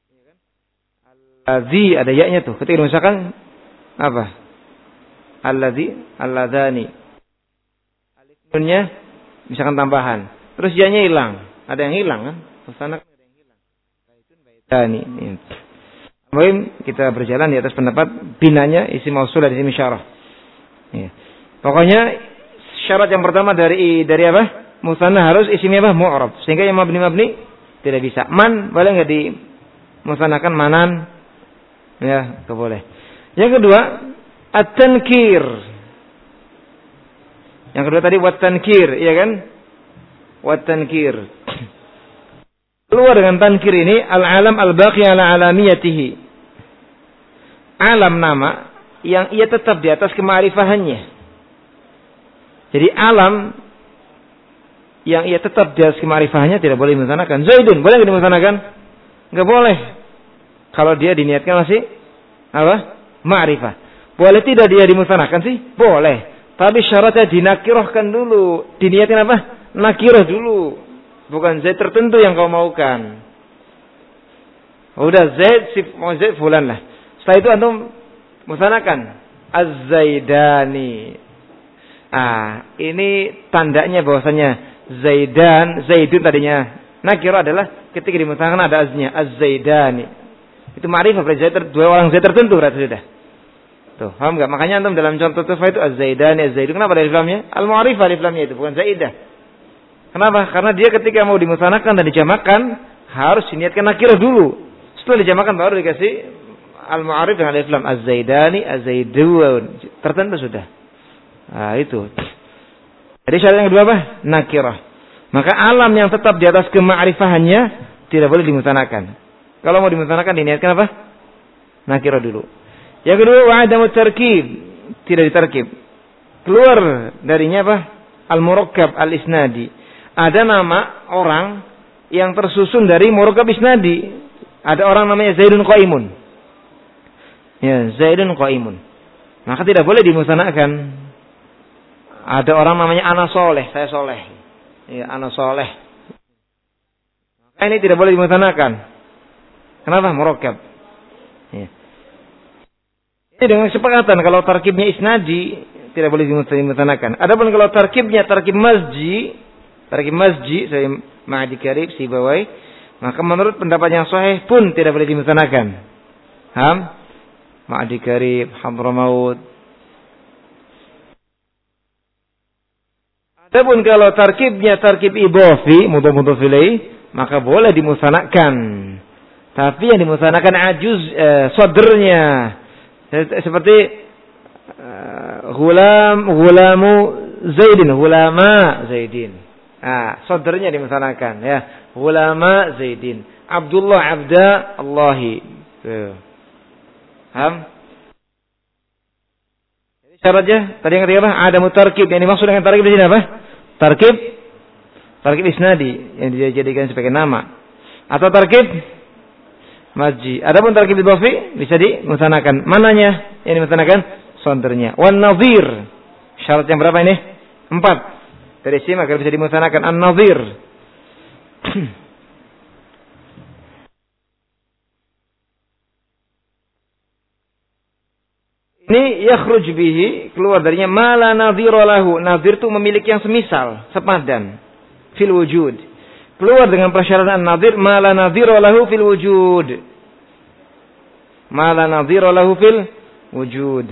Alladzi ada ya-nya tuh. Ketika misalkan apa? Alladzi, alladzani. Alif nunnya misalkan tambahan. Terus ya-nya hilang. Ada yang hilang kan? Musana ada yang hilang. Baitun baitani. Muhim kita berjalan di atas pendapat binanya isim mausul dan isim isyarah. Ya. Pokoknya syarat yang pertama dari apa? Musanna harus isimnya apa? Mu'rab. Sehingga yang mabni tidak bisa. Man boleh enggak dimusanakan manan? Ya, enggak boleh. Yang kedua, at-tankir. Yang kedua tadi wat-tankir, iya kan? Wat-tankir. Keluar dengan tankir ini al-alam al-baqi ala alamiyatihi. Alam nama yang ia tetap di atas kema'rifahannya. Jadi alam yang ia tetap di atas kema'rifahannya tidak boleh dimusanakan. Zaidun boleh enggak dimusanakan? Enggak boleh. Kalau dia diniatkan masih apa? Ma'rifah. Boleh tidak dia dimusanakan sih? Boleh. Tapi syaratnya dinakirahkan dulu. Diniatkan apa? Nakirah dulu. Bukan Zaid tertentu yang kau maukan. Udah Zaid, mau Zaid fulan lah. Setelah itu antum musanakan Az-Zaidani. Ini tandanya bahwasanya Zaidun tadinya nakirah adalah ketika dimusanakan ada aznya Az-Zaidani. Itu ma'rifah berarti dua orang Zaid tertentu berarti sudah. Tuh, paham enggak? Makanya antum dalam contoh tufa itu Az-Zaidani, Az-Zaidun. Kenapa ada alif lamnya? Al-ma'rifah alif lamnya itu bukan zaidah. Kenapa? Karena dia ketika mau dimusanakan dan dijamakan harus diniatkan nakirah dulu. Setelah dijamakan baru dikasih al-ma'rif dengan alif lam. Az-Zaidani, Az-Zaidun. Tertentu sudah. Itu. Jadi syarat yang kedua apa? Nakirah. Maka alam yang tetap di atas kema'rifahannya tidak boleh dimusanakan. Kalau mau dimusanakan diniatkan apa? Nakirah dulu. Yang kedua wa'adamu tarkib. Tidak ditarkib. Keluar darinya apa? Al-murakkab al-isnadi. Ada nama orang yang tersusun dari murakkab isnadi. Ada orang namanya Zaidun Qaimun. Ya, Zaidun Qaimun. Maka tidak boleh dimusanakan. Ada orang namanya Ana Soleh, saya Soleh. Ya, Ana Soleh. Maka ini tidak boleh dimusanakan. Kenapa? Murakkab. Ya. Ini dengan sepakatan kalau tarkibnya isnadi tidak boleh dimusanakan. Adapun kalau tarkibnya tarkib masji saya Ma'adi Karib Sibawai, maka menurut pendapat yang sahih pun tidak boleh dimusanakan. Ma'adi Karib, Hadramaut. Adapun kalau tarkibnya tarkib idhafi, mudhaf ilaih, maka boleh dimusanakan. Tapi yang dimusanakan ajuz sadrnya. Seperti gulamu Zaidin, gulama Zaidin. Sadrnya dimusanakan ya. Gulama Zaidin. Abdullah abda Allahi. Paham? Jadi syaratnya tadi yang ketiga apa? Ada mutarkib. Yang dimaksud dengan tarkib di sini apa? Tarkib isnadi yang dijadikan sebagai nama. Atau tarkib masji. Adapun tarkib idhafi bisa dimusanakan. Mananya yang dimusanakan? Sadrnya. Wan nadhir. Syarat yang berapa ini? 4. Dari isim agar bisa dimusanakan an-nadhir. Ini yakhruj bihi, keluar darinya ma la nadhira lahu. Nadhir itu memiliki yang semisal, sepadan fil wujud. Keluar dengan persyaratan nadhir ma la nadhira lahu fil wujud. ma la nadhira lahu fil wujud.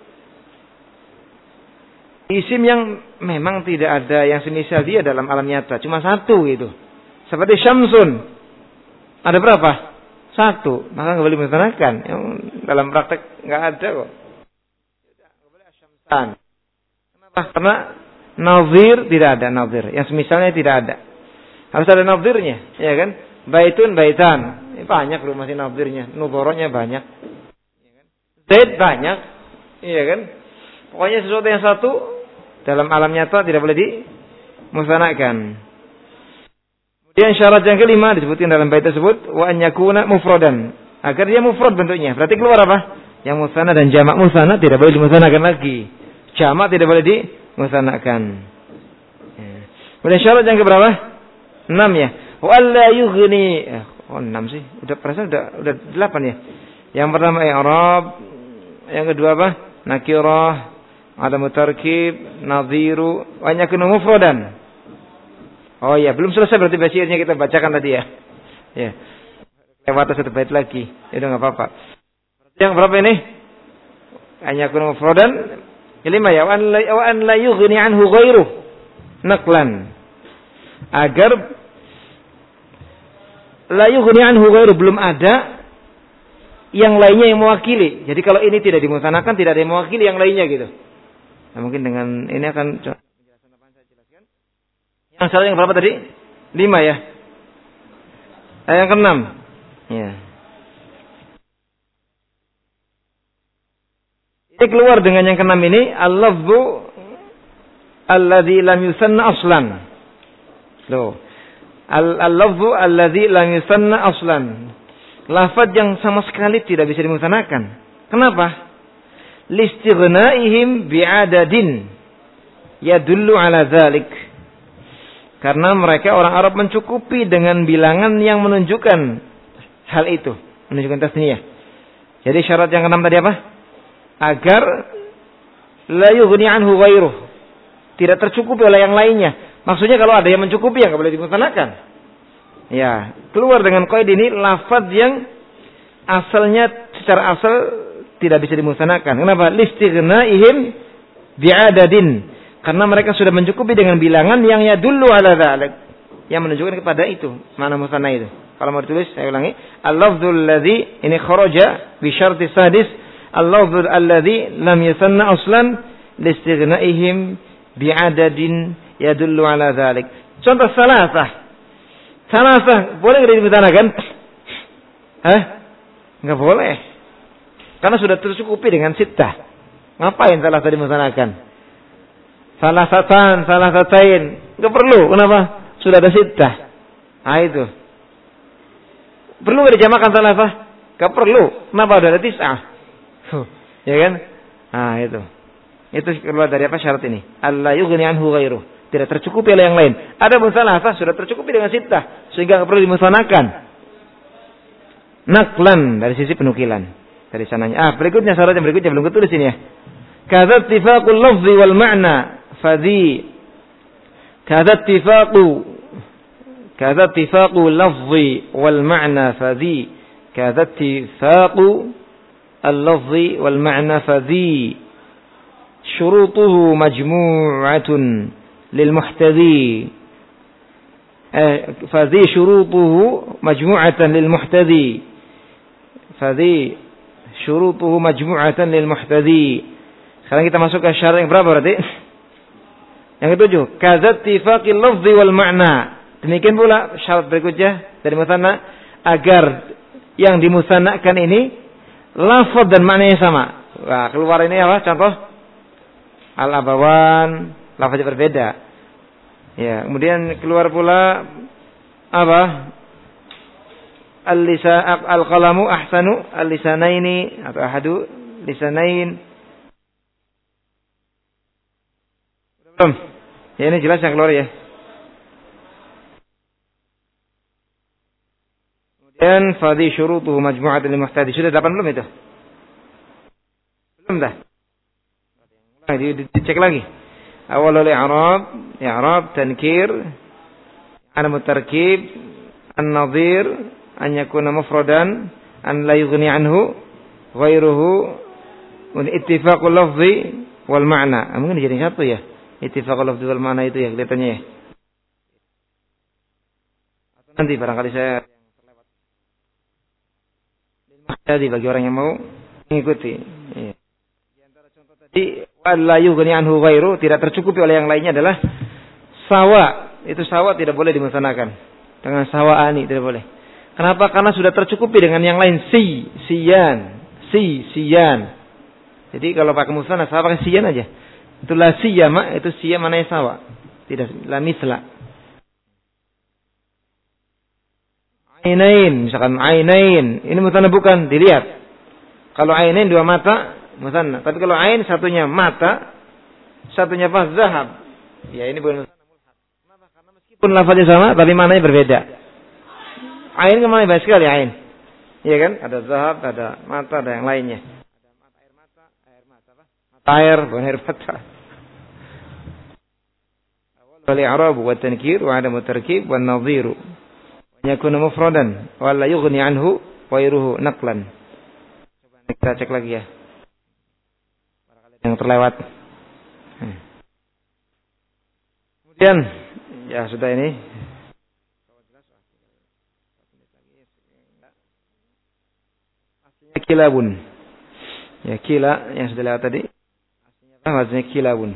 Isim yang memang tidak ada yang semisal dia dalam alam nyata, cuma satu gitu. Seperti Syamsun. Ada berapa? Satu. Maka enggak boleh menggunakan. Yang dalam praktek enggak ada kok. Enggak boleh Syamsan. Kenapa? Karena nazir tidak ada nazir. Yang semisalnya tidak ada. Harus ada nazirnya, ya kan? Baitun baitan. Banyak loh masih nazirnya. Nudhoronya banyak. Ya kan? Zaid banyak. Iya kan? Pokoknya sesuatu yang satu dalam alam nyata tidak boleh dimusanakan. Kemudian syarat yang kelima disebutkan dalam bait tersebut, wa an yakuna mufradan. Agar dia mufrad bentuknya. Berarti keluar apa? Yang musanna dan jamak musanna tidak boleh dimusanakan lagi. Jamak tidak boleh dimusanakan. Kemudian syarat yang keberapa? 6 ya. Wa alla yughni. 6 sih. Udah perasaan udah 8 ya. Yang pertama i'rab, yang kedua apa? Nakirah, ada mutarkib, nadhiru, wa yakunu mufradan. Oh ya, belum selesai berarti basiarnya kita bacakan tadi ya. Ya. Lewat satu bait lagi. Ya udah enggak apa-apa. Yang berapa ini? An yakunu mufradan. Kelima ya, wa an la yughni anhu ghairuh. Naqlan. Agar la yughni anhu ghairuh, belum ada yang lainnya yang mewakili. Jadi kalau ini tidak dimusanakan, tidak ada yang mewakili yang lainnya gitu. Nah, mungkin dengan ini akan penjelasan apa yang saya jelaskan. Yang syarat yang berapa tadi? 5 ya. Yang ke-6. Ya. Ini keluar dengan yang ke-6 ini, al-lafzu alladzi lam yusanna aslan. Loh. Al-lafzu alladzi lam yusanna aslan. Lafaz yang sama sekali tidak bisa dimusanakan. Kenapa? Listighna'ihim bi'adadin yadullu ala dzalik. Karena mereka orang Arab mencukupi dengan bilangan yang menunjukkan hal itu, menunjukkan tasniyah. Jadi syarat yang ke-6 tadi apa? Agar la yughni anhu ghairuh, tidak tercukupi oleh yang lainnya. Maksudnya kalau ada yang mencukupi yang enggak boleh dimusanakan. Ya, keluar dengan qaid ini lafaz yang asalnya secara asal tidak bisa dimusanakan. Kenapa? Listighna'ihim bi'adadin. Karena mereka sudah mencukupi dengan bilangan yang yadullu ala dzalik, yang menunjukkan kepada itu, mana musanna itu. Kalau mau ditulis saya ulangi, al-lafdzul ladzi ini kharaja bi syarti sadis, al-lafdzul alladzi lam yusanna aslan listighna'ihim bi'adadin yadullu ala dzalik. Contoh salasah. Salasah boleh enggak dimusanakan? Enggak boleh. Karena sudah tercukupi dengan sittah. Ngapain salasah dimusanakan? Salasatan, salasatain. Enggak perlu. Kenapa? Sudah ada sittah. Nah itu. Perlu enggak dijamakan salasah? Enggak perlu. Kenapa? Sudah ada tis'ah. Ya kan? Nah itu. Itu keluar dari apa syarat ini? Alla yughni anhu ghairuh. Tidak tercukupi oleh yang lain. Ada pun salasah sudah tercukupi dengan sittah. Sehingga enggak perlu dimusanakan. Naqlan dari sisi penukilan. Dari sananya. Berikutnya syarat yang berikutnya belum ketulis ini ya. Kadza ittifaqul lafzi wal ma'na fadhi. Kadza ittifaqu lafzi wal ma'na fadhi. Kadza ittifaqu al-lafzi wal ma'na fadhi. Syurutuhu majmu'atun lil muhtadi. Fadhi syurutuhu majmu'atan lil muhtadi. Fadhi syurutuhu majmu'atan lil muhtadi. Sekarang kita masuk ke syarat yang berapa berarti? Yang ke-7, kadza ittifaqil lafzi wal ma'na. Demikian pula syarat berikutnya dari musanna, agar yang dimusannakan ini lafaz dan maknanya sama. Wah, keluar ini apa? Contoh al-abawan, lafaznya berbeda. Ya, kemudian keluar pula apa? Al-qalamu ahsanu al-lisanaini atau ahadu lisanain. Belum. Ya ini jelas yang keluar ya. Kemudian fadhi syurutuhu majmu'atan lil muhtadi. Sudah 8 belum itu? Belum dah. Dicek lagi. Awalul i'rab, tankir, alamat tarkib, an-nadhir, an yakuna mufradan, an la yughni anhu ghairuhu ittifaqul lafzi wal ma'na. Mungkin jadi satu ya. Ittifaqul lafzi wal ma'na itu ya kelihatannya ya. Nanti barangkali saya terlewat. Jadi bagi orang yang mau mengikuti. Ya. Di antara contoh tadi wala yughni anhu ghairu, tidak tercukupi oleh yang lainnya adalah sawa. Itu sawa tidak boleh dimusanakan. Dengan sawa ani tidak boleh. Kenapa? Karena sudah tercukupi dengan yang lain siyan. Jadi kalau pakai musanna sawa pakai siyan aja. Itulah siyama, itu siya mananya sawa. Tidak la misla. Ainain, misalkan ainain, ini musanna bukan, dilihat. Kalau ainain dua mata, musanna. Tapi kalau ain satunya mata, satunya pas zahab. Ya ini bukan musanna mulhaq. Kenapa? Karena meskipun lafaznya sama, tapi maknanya berbeda. Ain kemana banyak sekali ain. Iya kan? Ada zahab, ada mata, ada yang lainnya. Ada mata air mata apa? Mata air, bukan air mata. Awal i'rab wa tankir wa adam tarkib wa nadhiru. Yakunu mufradan wa la yughni anhu ghairuhu naqlan. Coba kita cek lagi ya. Barangkali yang terlewat. Kemudian ya sudah ini. Aslinya kilabun. Ya kila yang sudah lewat tadi. Aslinya apa? Wazannya kilabun.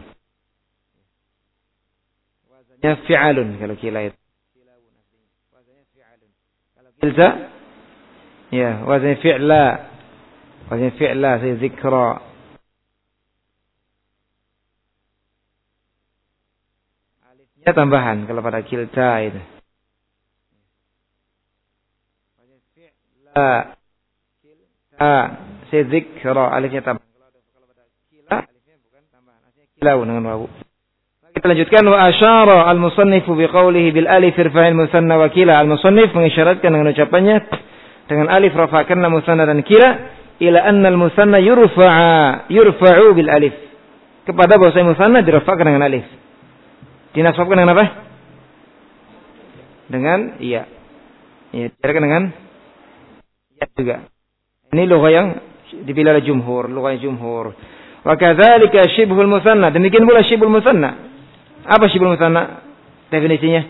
Wazannya fi'alun kalau kila itu. Kilta, ya, wazan fi'la, saya zikra. Alifnya tambahan kalau pada kilta itu. Wazan fi'la, kilta, saya zikra, alifnya tambahan. Kalau pada kila, alifnya bukan tambahan, artinya kilau dengan wawu. Kita lanjutkan wa asyara al-musannifu biqaulihi bil alif irfa'il musanna wa kila. Al-musannif mengisyaratkan dengan ucapannya dengan alif rafa'kanna musanna dan kila ila anna al-musanna yurfa'u bil alif. Kepada bahasa musanna dirafa'kan dengan alif. Dinasabkan dengan apa? Dengan iya. Ya, dikatakan dengan iya juga. Ini lugah yang dipilih oleh jumhur, lugah jumhur. Wa kadzalika syibhul musanna. Demikian pula syibhul musanna. Apa syibhul musanna? Definisinya?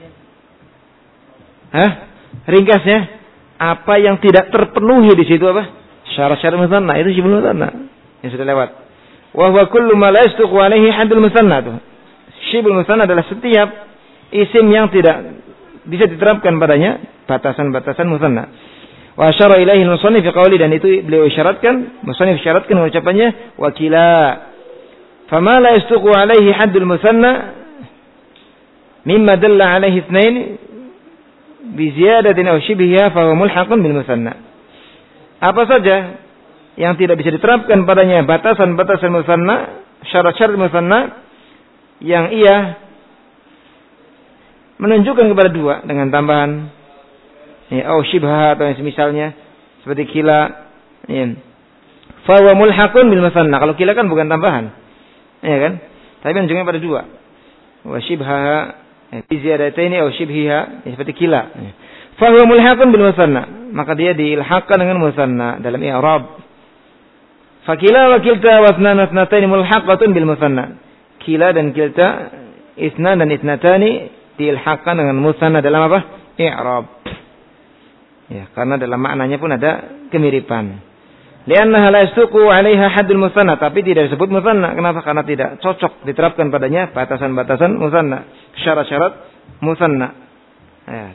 Ringkasnya, apa yang tidak terpenuhi di situ apa? Syarat-syarat musanna, itu syibhul musanna. Yang sudah lewat. Wa huwa kullu ma la yasduqu alaihi haddul musanna. Syibhul musanna adalah setiap isim yang tidak bisa diterapkan padanya batasan-batasan musanna. Wa asyara ilaihi al-musannif fi qawli, dan itu beliau isyaratkan, musannif isyaratkan ucapannya wakila. Fama la yasduqu alaihi haddul musanna mimma dalla alaihi itsnain bi ziyadatin aw shibhiha fa huwa mulhaqun bil musanna. Apa saja yang tidak bisa diterapkan padanya batasan-batasan musanna, syarat-syarat musanna yang ia menunjukkan kepada dua dengan tambahan aw shibha atau yang semisalnya seperti kila, fa huwa mulhaqun bil musanna. Kalau kila kan bukan tambahan. Ya kan? Tapi menunjukkan pada dua. Wa shibha bi ziyadataini aw shibhiha, seperti kila. Fa huwa mulhaqun bil musanna, maka dia diilhaqkan dengan musanna dalam i'rab. Fa kila wa kilta wa ithnan wa ithnataini mulhaqatun bil musanna. Kila dan kilta, itsnan dan ithnatani diilhaqkan dengan musanna dalam apa? I'rab. Ya, karena dalam maknanya pun ada kemiripan. Liannaha la yasduqu 'alaiha haddul musanna, tapi tidak disebut musanna. Kenapa? Karena tidak cocok diterapkan padanya batasan-batasan musanna, syarat-syarat musanna. Ya.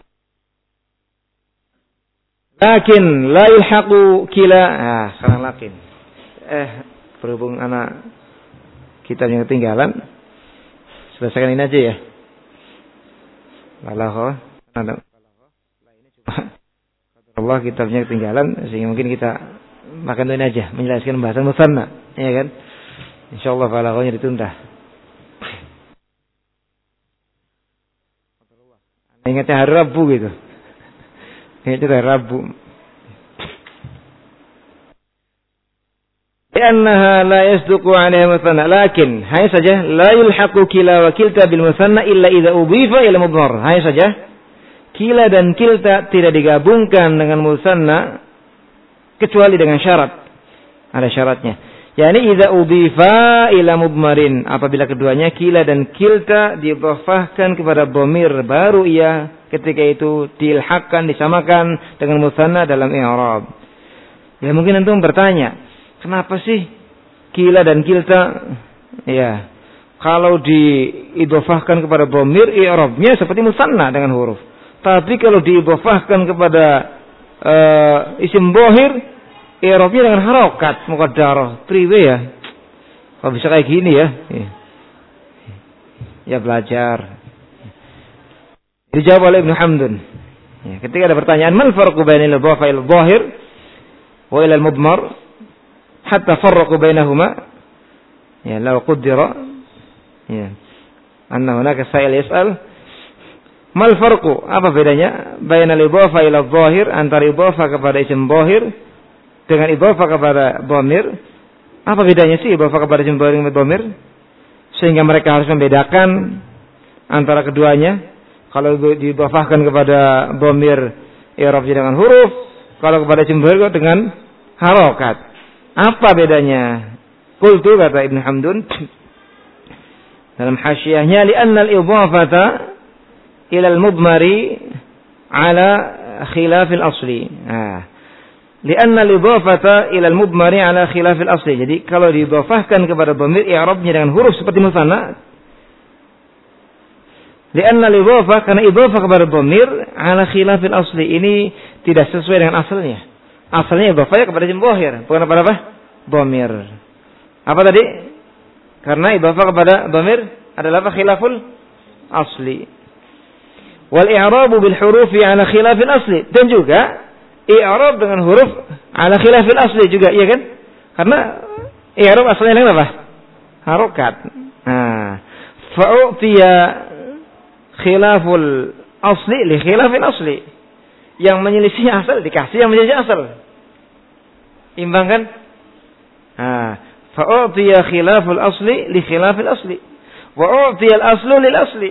Lakin la yulhaqu kila. Sekarang lakin. Berhubung anak kita yang ketinggalan, selesaikan ini aja ya. Wallahi Allah kitabnya ketinggalan, sehingga mungkin kita makan ini aja menjelaskan bahasan musanna, ya kan? Insyaallah balaghahnya ditunda. Ingatnya hari Rabu gitu. Ingatnya hari Rabu. Liannaha la yasduqu 'alaiha musanna, lakin hanya saja la yulhaqu kila wa kilta bil musanna illa idza udhifa ila mudhar. Hanya saja kila dan kilta tidak digabungkan dengan musanna kecuali dengan syarat. Ada syaratnya. Yani idza udhifa ila mudmarin, apabila keduanya kila dan kilta diidhafahkan kepada dhamir, baru ia ketika itu diilhaqkan, disamakan dengan musanna dalam i'rab. Ya mungkin antum bertanya, kenapa sih kila dan kilta ya kalau diidhafahkan kepada dhamir i'rabnya seperti musanna dengan huruf. Tapi kalau diidhafahkan kepada isim dhahir i'rabnya dengan harokat muqaddarah. Priwe ya? Kok bisa kayak gini ya? Ya belajar. Dijawab oleh Ibnu Hamdun. Ya, ketika ada pertanyaan, "Mal farqu bainal idhafah ila dhahir wa ila al-mudmar hatta farraqu bainahuma?" Ya, law qaddara ya. Anna hunaka sa'il yas'al, "Mal farqu?" Apa bedanya bainal idhafah ila dhahir, antara idhafah kepada isim dhahir dengan idhafah kepada dhamir? Apa bedanya sih idhafah kepada isim dhahir dengan dhamir sehingga mereka harus membedakan antara keduanya? Kalau diidhafahkan kepada dhamir i'rabnya dengan huruf, kalau kepada isim dhahir dengan harokat. Apa bedanya? Qultu, kata Ibnu Hamdun dalam hasyiyahnya, li'anna al-idhafata ila al-mudmari ala khilafil asli. Li'anna al-idhafata ila al-mudmari ala khilafil asli. Jadi kalau diidhafahkan kepada dhamir i'rabnya dengan huruf seperti musanna. Li'anna al-idhafah, karena idhafah kepada dhamir ala khilafil asli, ini tidak sesuai dengan asalnya. Asalnya idhafahnya kepada isim dhahir, bukan kepada apa? Dhamir. Apa tadi? Karena idhafah kepada dhamir adalah apa? Khilaful asli. Wal i'rabu bil hurufi ala khilafil asli. Dan juga i'rab dengan huruf ala khilafil asli juga, iya kan? Karena i'rab asalnya dengan apa? Harokat. Fa'utiya khilaful asli li khilafil asli. Yang menyelisih asal dikasih yang menyelisih asal. Imbang kan? Fa'utiya khilaful asli li khilafil asli. Wa'utiya al-aslu lil asli.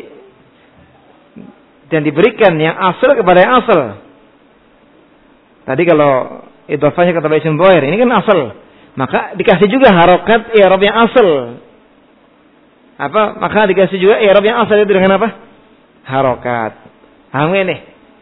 Dan diberikan yang asal kepada yang asal. Tadi kalau idhafahnya kepada isim dhahir, ini kan asal. Maka dikasih juga harokat i'rab yang asal. Apa? Maka dikasih juga i'rab yang asal itu dengan apa? Harokat. Paham ini?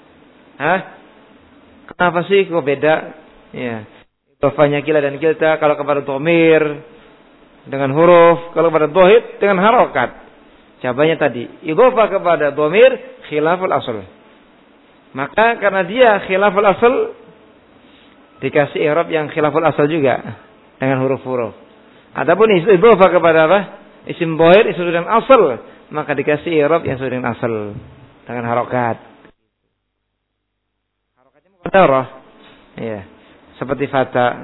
Kenapa sih kok beda? Ya. Idhafahnya kila dan kilta kalau kepada dhamir dengan huruf, kalau kepada dhahir dengan harokat. Jawabannya tadi, idhafah kepada dhamir khilaful asl. Maka karena dia khilaful asl, dikasih i'rab yang khilaful asal juga dengan huruf-huruf. Adapun idhafah kepada apa? Isim dhahir isim dengan asal, maka dikasih i'rab yang sesuai dengan asal dengan harokat. Harokatnya muqaddarah. Iya. Seperti fata.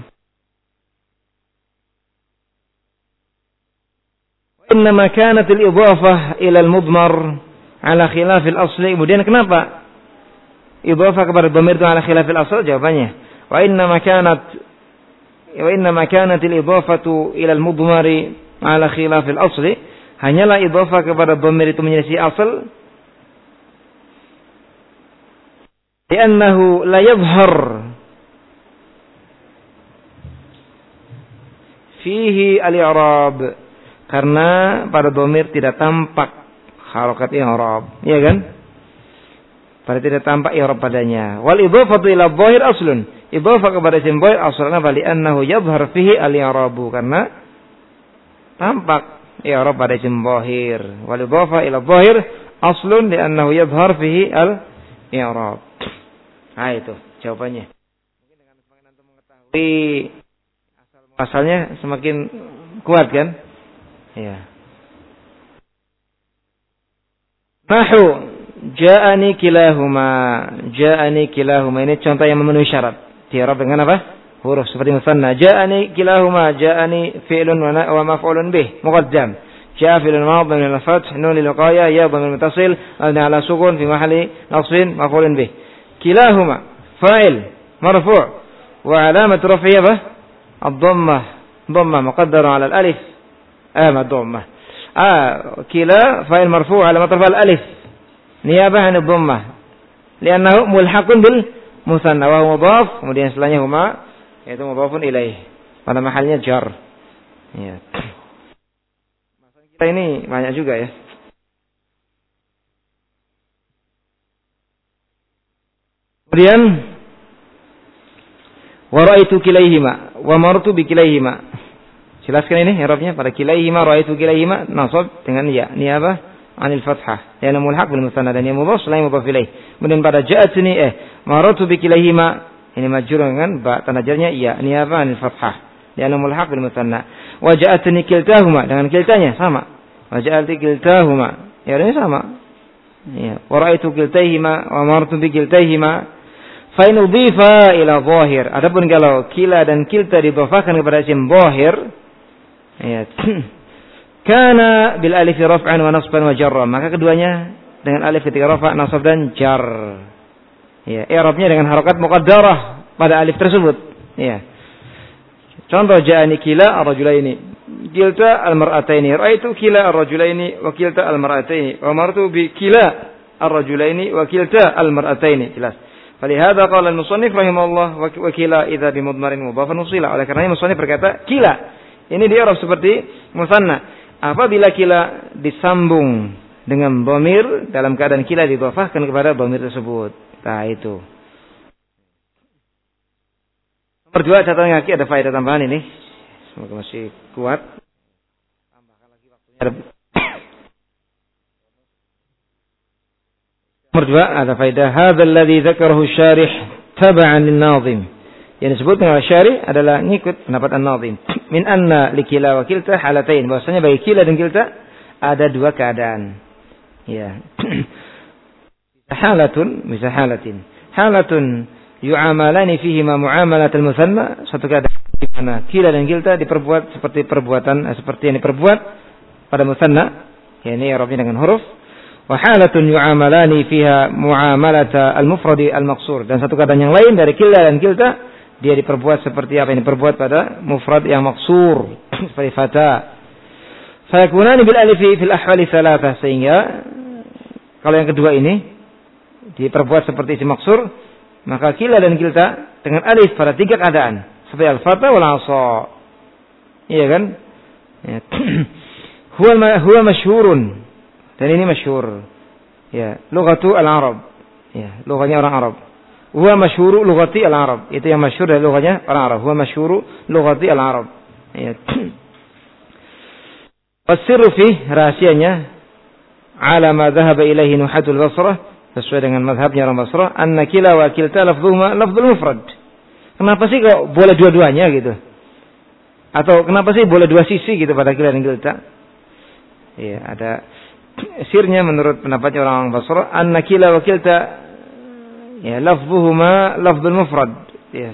Innama kanat al-idhafah ila al-mudmar ala khilaf al-asli. Kemudian kenapa idhafah kepada dhamir itu ala khilaf al-asl? Jawabannya, wa innama kanat al-idhafatu ila al-mudmar ala khilaf al-asli. Hanyalah idhafah kepada dhamir itu menyelisih asal. Li'annahu la yadhhar fihi al-i'rab, karena pada dhamir tidak tampak harokat i'rab, iya kan? Pada tidak tampak i'rab padanya. Wal idhafatu ila dhahir aslun, idhafah kepada isim dhahir aslana bali annahu yadhhar fihi al-i'rabu, karena tampak i'rab pada isim dhahir. Wal idhafah ila dhahir aslun li annahu yadhhar fihi al-i'rab. Itu jawabannya. Mungkin dengan semakin antum mengetahui asalnya semakin kuat kan? Ya. Nahu ja'ani kilahuma ini contoh yang memenuhi syarat. Di'rab dengan apa? Huruf seperti musanna. Ja'ani kilahuma, ja'ani fi'lun wa maf'ulun bih muqaddam. Ja'a fi'lun madhi min al-fath, nun lil wiqaya, ya dhamir muttasil, ala sukun fi mahalli nasbin maf'ulun bih. Kilahuma fa'il marfu' wa alamat raf'ihi apa? الضمة مقدرة على الألف الضمة كلا فاعل مرفوع على رفعه الألف نيابة عن الضمة لأنه ملحق بالمثنى وهو مضاف kemudian setelahnya huma yaitu mudhafun ilaih. pada mahalnya jar. Ya. Masalah kita ini banyak juga ya. Kemudian wa ra'aitu kilaihima wa martu bi kilaihima. Jelaskan ini i'rabnya pada kilaihima, ra'aitu kilaihima nasab dengan ya. Ini apa? Anil fathah. Ya mulhaq bil musanna dan ya mudhaf selain mudhaf ilaih. Kemudian pada ja'atni martu bi kilaihima ini majrur dengan ba tanda jarnya ya. Ini apa? Anil fathah. Ya mulhaq bil musanna. Wa ja'atni kiltahuma dengan kiltanya sama. Wa ja'alti kiltahuma. Ya ini sama. Ya, wa ra'aitu kiltaihima wa martu bi kiltaihima. Fa'in udhifa ila zahir. Adapun kalau kila dan kilta didhafahkan kepada isim zahir, ya. Kana bil alif raf'an wa nasban wa jarra. Maka keduanya dengan alif ketika rafa', nasab dan jar. Ya, i'rabnya dengan harakat muqaddarah pada alif tersebut. Ya. Contoh ja'ani kila ar-rajulaini, kilta al-mar'ataini, ra'aitu kila ar-rajulaini wa kilta al-mar'ataini, wa martu bi kila ar-rajulaini wa kilta al-mar'ataini. Jelas. Falihada qala al-musannif rahimahullah wa kila idza bi mudmarin mudhafan usila. Oleh karena musannif berkata kila ini di i'rab seperti musanna. Apabila kila disambung dengan dhamir dalam keadaan kila didhafahkan kepada dhamir tersebut. Nah itu. Nomor 2 catatan kaki ada faedah tambahan ini. Semoga masih kuat. Tambahkan lagi waktunya. Nomor 2 ada faedah hadzal ladzi dzakarahu syarih tab'an lin-nazim. Yang disebut dengan syarih adalah ngikut pendapat an-nazim. Min anna likila wa kilta halatain. Bahwasanya bagi kila dan kilta ada dua keadaan. Ya. Halatun bisa halatin. Halatun yu'amalani fihi ma mu'amalatul musanna. Satu keadaan di mana kila dan kilta diperbuat seperti perbuatan seperti yang diperbuat pada musanna. Ya, ini i'rabnya dengan huruf. Wa halatun yu'amalani fiha mu'amalata al-mufradi al-maqsur. Dan satu keadaan yang lain dari kila dan kilta dia diperbuat seperti apa yang diperbuat pada mufrad yang maksur seperti fata. Fayakunani bil alifi fil ahwali tsalatsa, sehingga kalau yang kedua ini diperbuat seperti isim maksur, maka kila dan kilta dengan alif pada tiga keadaan seperti al-fata wal asa. Iya kan? Ya. Huwa masyhurun. Dan ini masyhur. Ya, lughatu al-Arab. Ya, lughanya orang Arab. Huwa masyhuru lughati al-Arab. Itu yang masyhur dari lughanya orang Arab. Huwa masyhuru lughati al-Arab. Ya. Wasirru fi rahasianya ala ma dhahaba ilaihi nuhatul Basrah, sesuai dengan mazhabnya orang Basrah, anna kila wa kilta lafdhuhuma lafdhul mufrad. Kenapa sih kok boleh dua-duanya gitu? Atau kenapa sih boleh dua sisi gitu pada kila dan kilta? Ya, ada sirnya menurut pendapatnya orang Basrah, anna kila wa kilta ya lafdhuhuma lafdhul mufrad. Ya.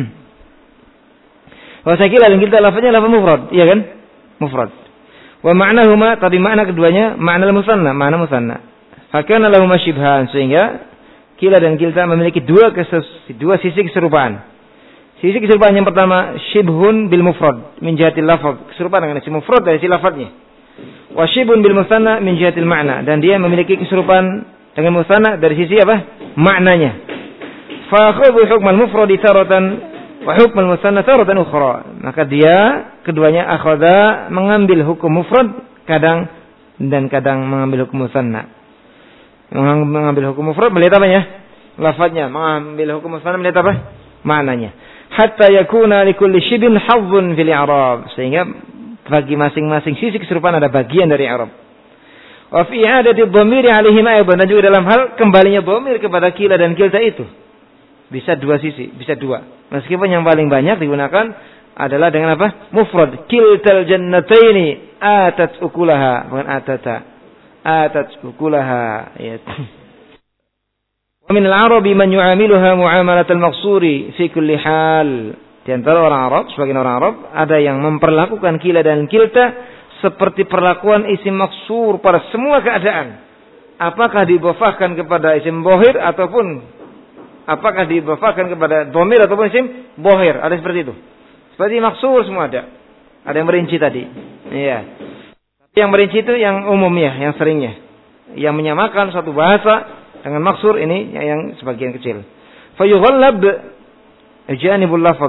Wa sakila dan kilta lafaznya lafaz mufrad, iya kan? Mufrad. Wa ma'nahuma, tapi makna keduanya makna musanna, makna musanna. Fakana lahuma syibhan, sehingga kila dan kilta memiliki dua sisi keserupaan. Sisi keserupaan yang pertama syibhun bil mufrad min jihatil lafaz, keserupaan dengan isim mufrad dari sisi lafaznya. Wa syibhun bil musanna min jihatil ma'na, dan dia memiliki keserupaan dengan musanna dari sisi apa? Maknanya. Fa akhadhu hukmal mufrad taratan wa hukmal musanna taratan ukhra. Maka dia keduanya akhadha mengambil hukum mufrad kadang dan kadang mengambil hukum musanna. Mengambil hukum mufrad melihat apanya? Lafaznya. Mengambil hukum musanna melihat apa? Maknanya. Hatta yakuna likulli shibin hazzun fil i'rab, sehingga bagi masing-masing sisi keserupaan ada bagian dari i'rab. Wa fi i'adati dhamiri 'alaihim aidan, dan juga dalam hal kembalinya dhamir kepada kila dan kilta itu bisa dua sisi, bisa dua. Meskipun yang paling banyak digunakan adalah dengan apa? Mufrad. Kiltal jannataini atat ukulaha, bukan atata. Atat ukulaha. Ya. Wa min al-arabi man yu'amiluha mu'amalatal maqsuri fi kulli hal. Di antara orang Arab, sebagian orang Arab ada yang memperlakukan kila dan kilta seperti perlakuan isim maksur pada semua keadaan. Apakah didhafahkan kepada isim dhahir ataupun apakah didhafahkan kepada dhamir ataupun isim dhahir, ada seperti itu. Seperti maksur semua ada. Ada yang merinci tadi. Iya. Yang merinci itu yang umumnya, yang seringnya. Yang menyamakan satu bahasa dengan maksur ini yang sebagian kecil. Fa yughallab janibul lafaz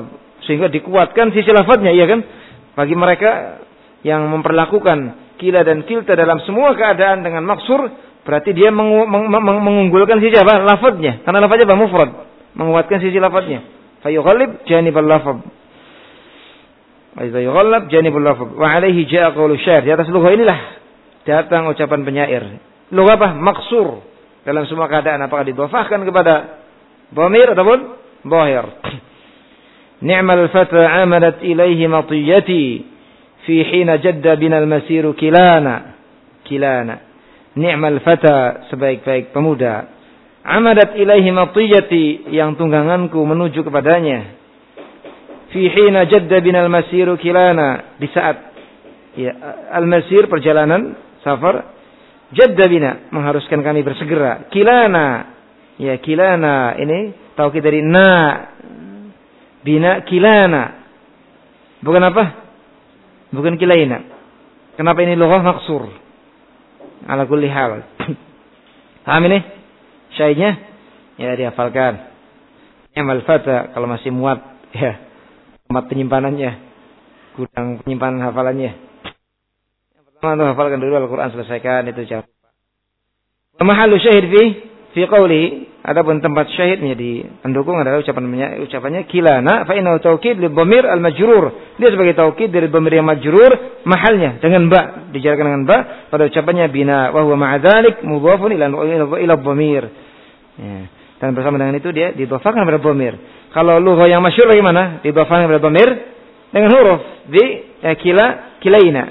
sehingga dikuatkan sisi lafadznya, iya kan? Bagi mereka yang memperlakukan kila dan kilta dalam semua keadaan dengan maksur, berarti dia mengunggulkan sisi apa? Lafadznya. Karena lafadznya apa? Mufrad. Menguatkan sisi lafadznya. Fayughalib janibal lafadz. Fayughalib janibal lafadz. Wa alaihi ja'a qaulu syair. Di atas lugha inilah datang ucapan penyair. Lugha apa? Maksur. Dalam semua keadaan, apakah didhafahkan kepada dhamir ataupun dhahir. Ni'mal fata 'amadat ilaihi matiyati fi hina jadda binal masiru kilana. Ni'mal fata, sebaik-baik pemuda. 'Amadat ilaihi matiyati, yang tungganganku menuju kepadanya. Fi hina jadda binal masiru kilana, di saat ya, al-masir perjalanan safar, jadda bina mengharuskan kami bersegera. Kilana, ya kilana ini taukid dari na, bina kilana. Bukan apa? Bukan kilaina. Kenapa ini lughah maksur? Ala kulli hal. Paham ini? Syahidnya? Ya dihafalkan. Ni'mal fata, kalau masih muat ya, muat penyimpanannya, gudang penyimpanan hafalannya. Yang pertama itu hafalkan dulu Al-Quran, selesaikan itu jangan lupa. Mahallu syahid fi qawli, adapun tempat syahidnya di pendukung adalah ucapannya kilana fa innahu taukid li dhamir al majrur. Dia sebagai taukid dari dhamir yang majrur, mahalnya dengan ba, dijalankan dengan ba pada ucapannya bina wa huwa ma'a dzalik mudhafun ila dhamir. Ya. Dan bersama dengan itu dia didhafahkan pada dhamir. Kalau lugha yang masyhur bagaimana? Didhafahkan pada dhamir dengan huruf di kilaina.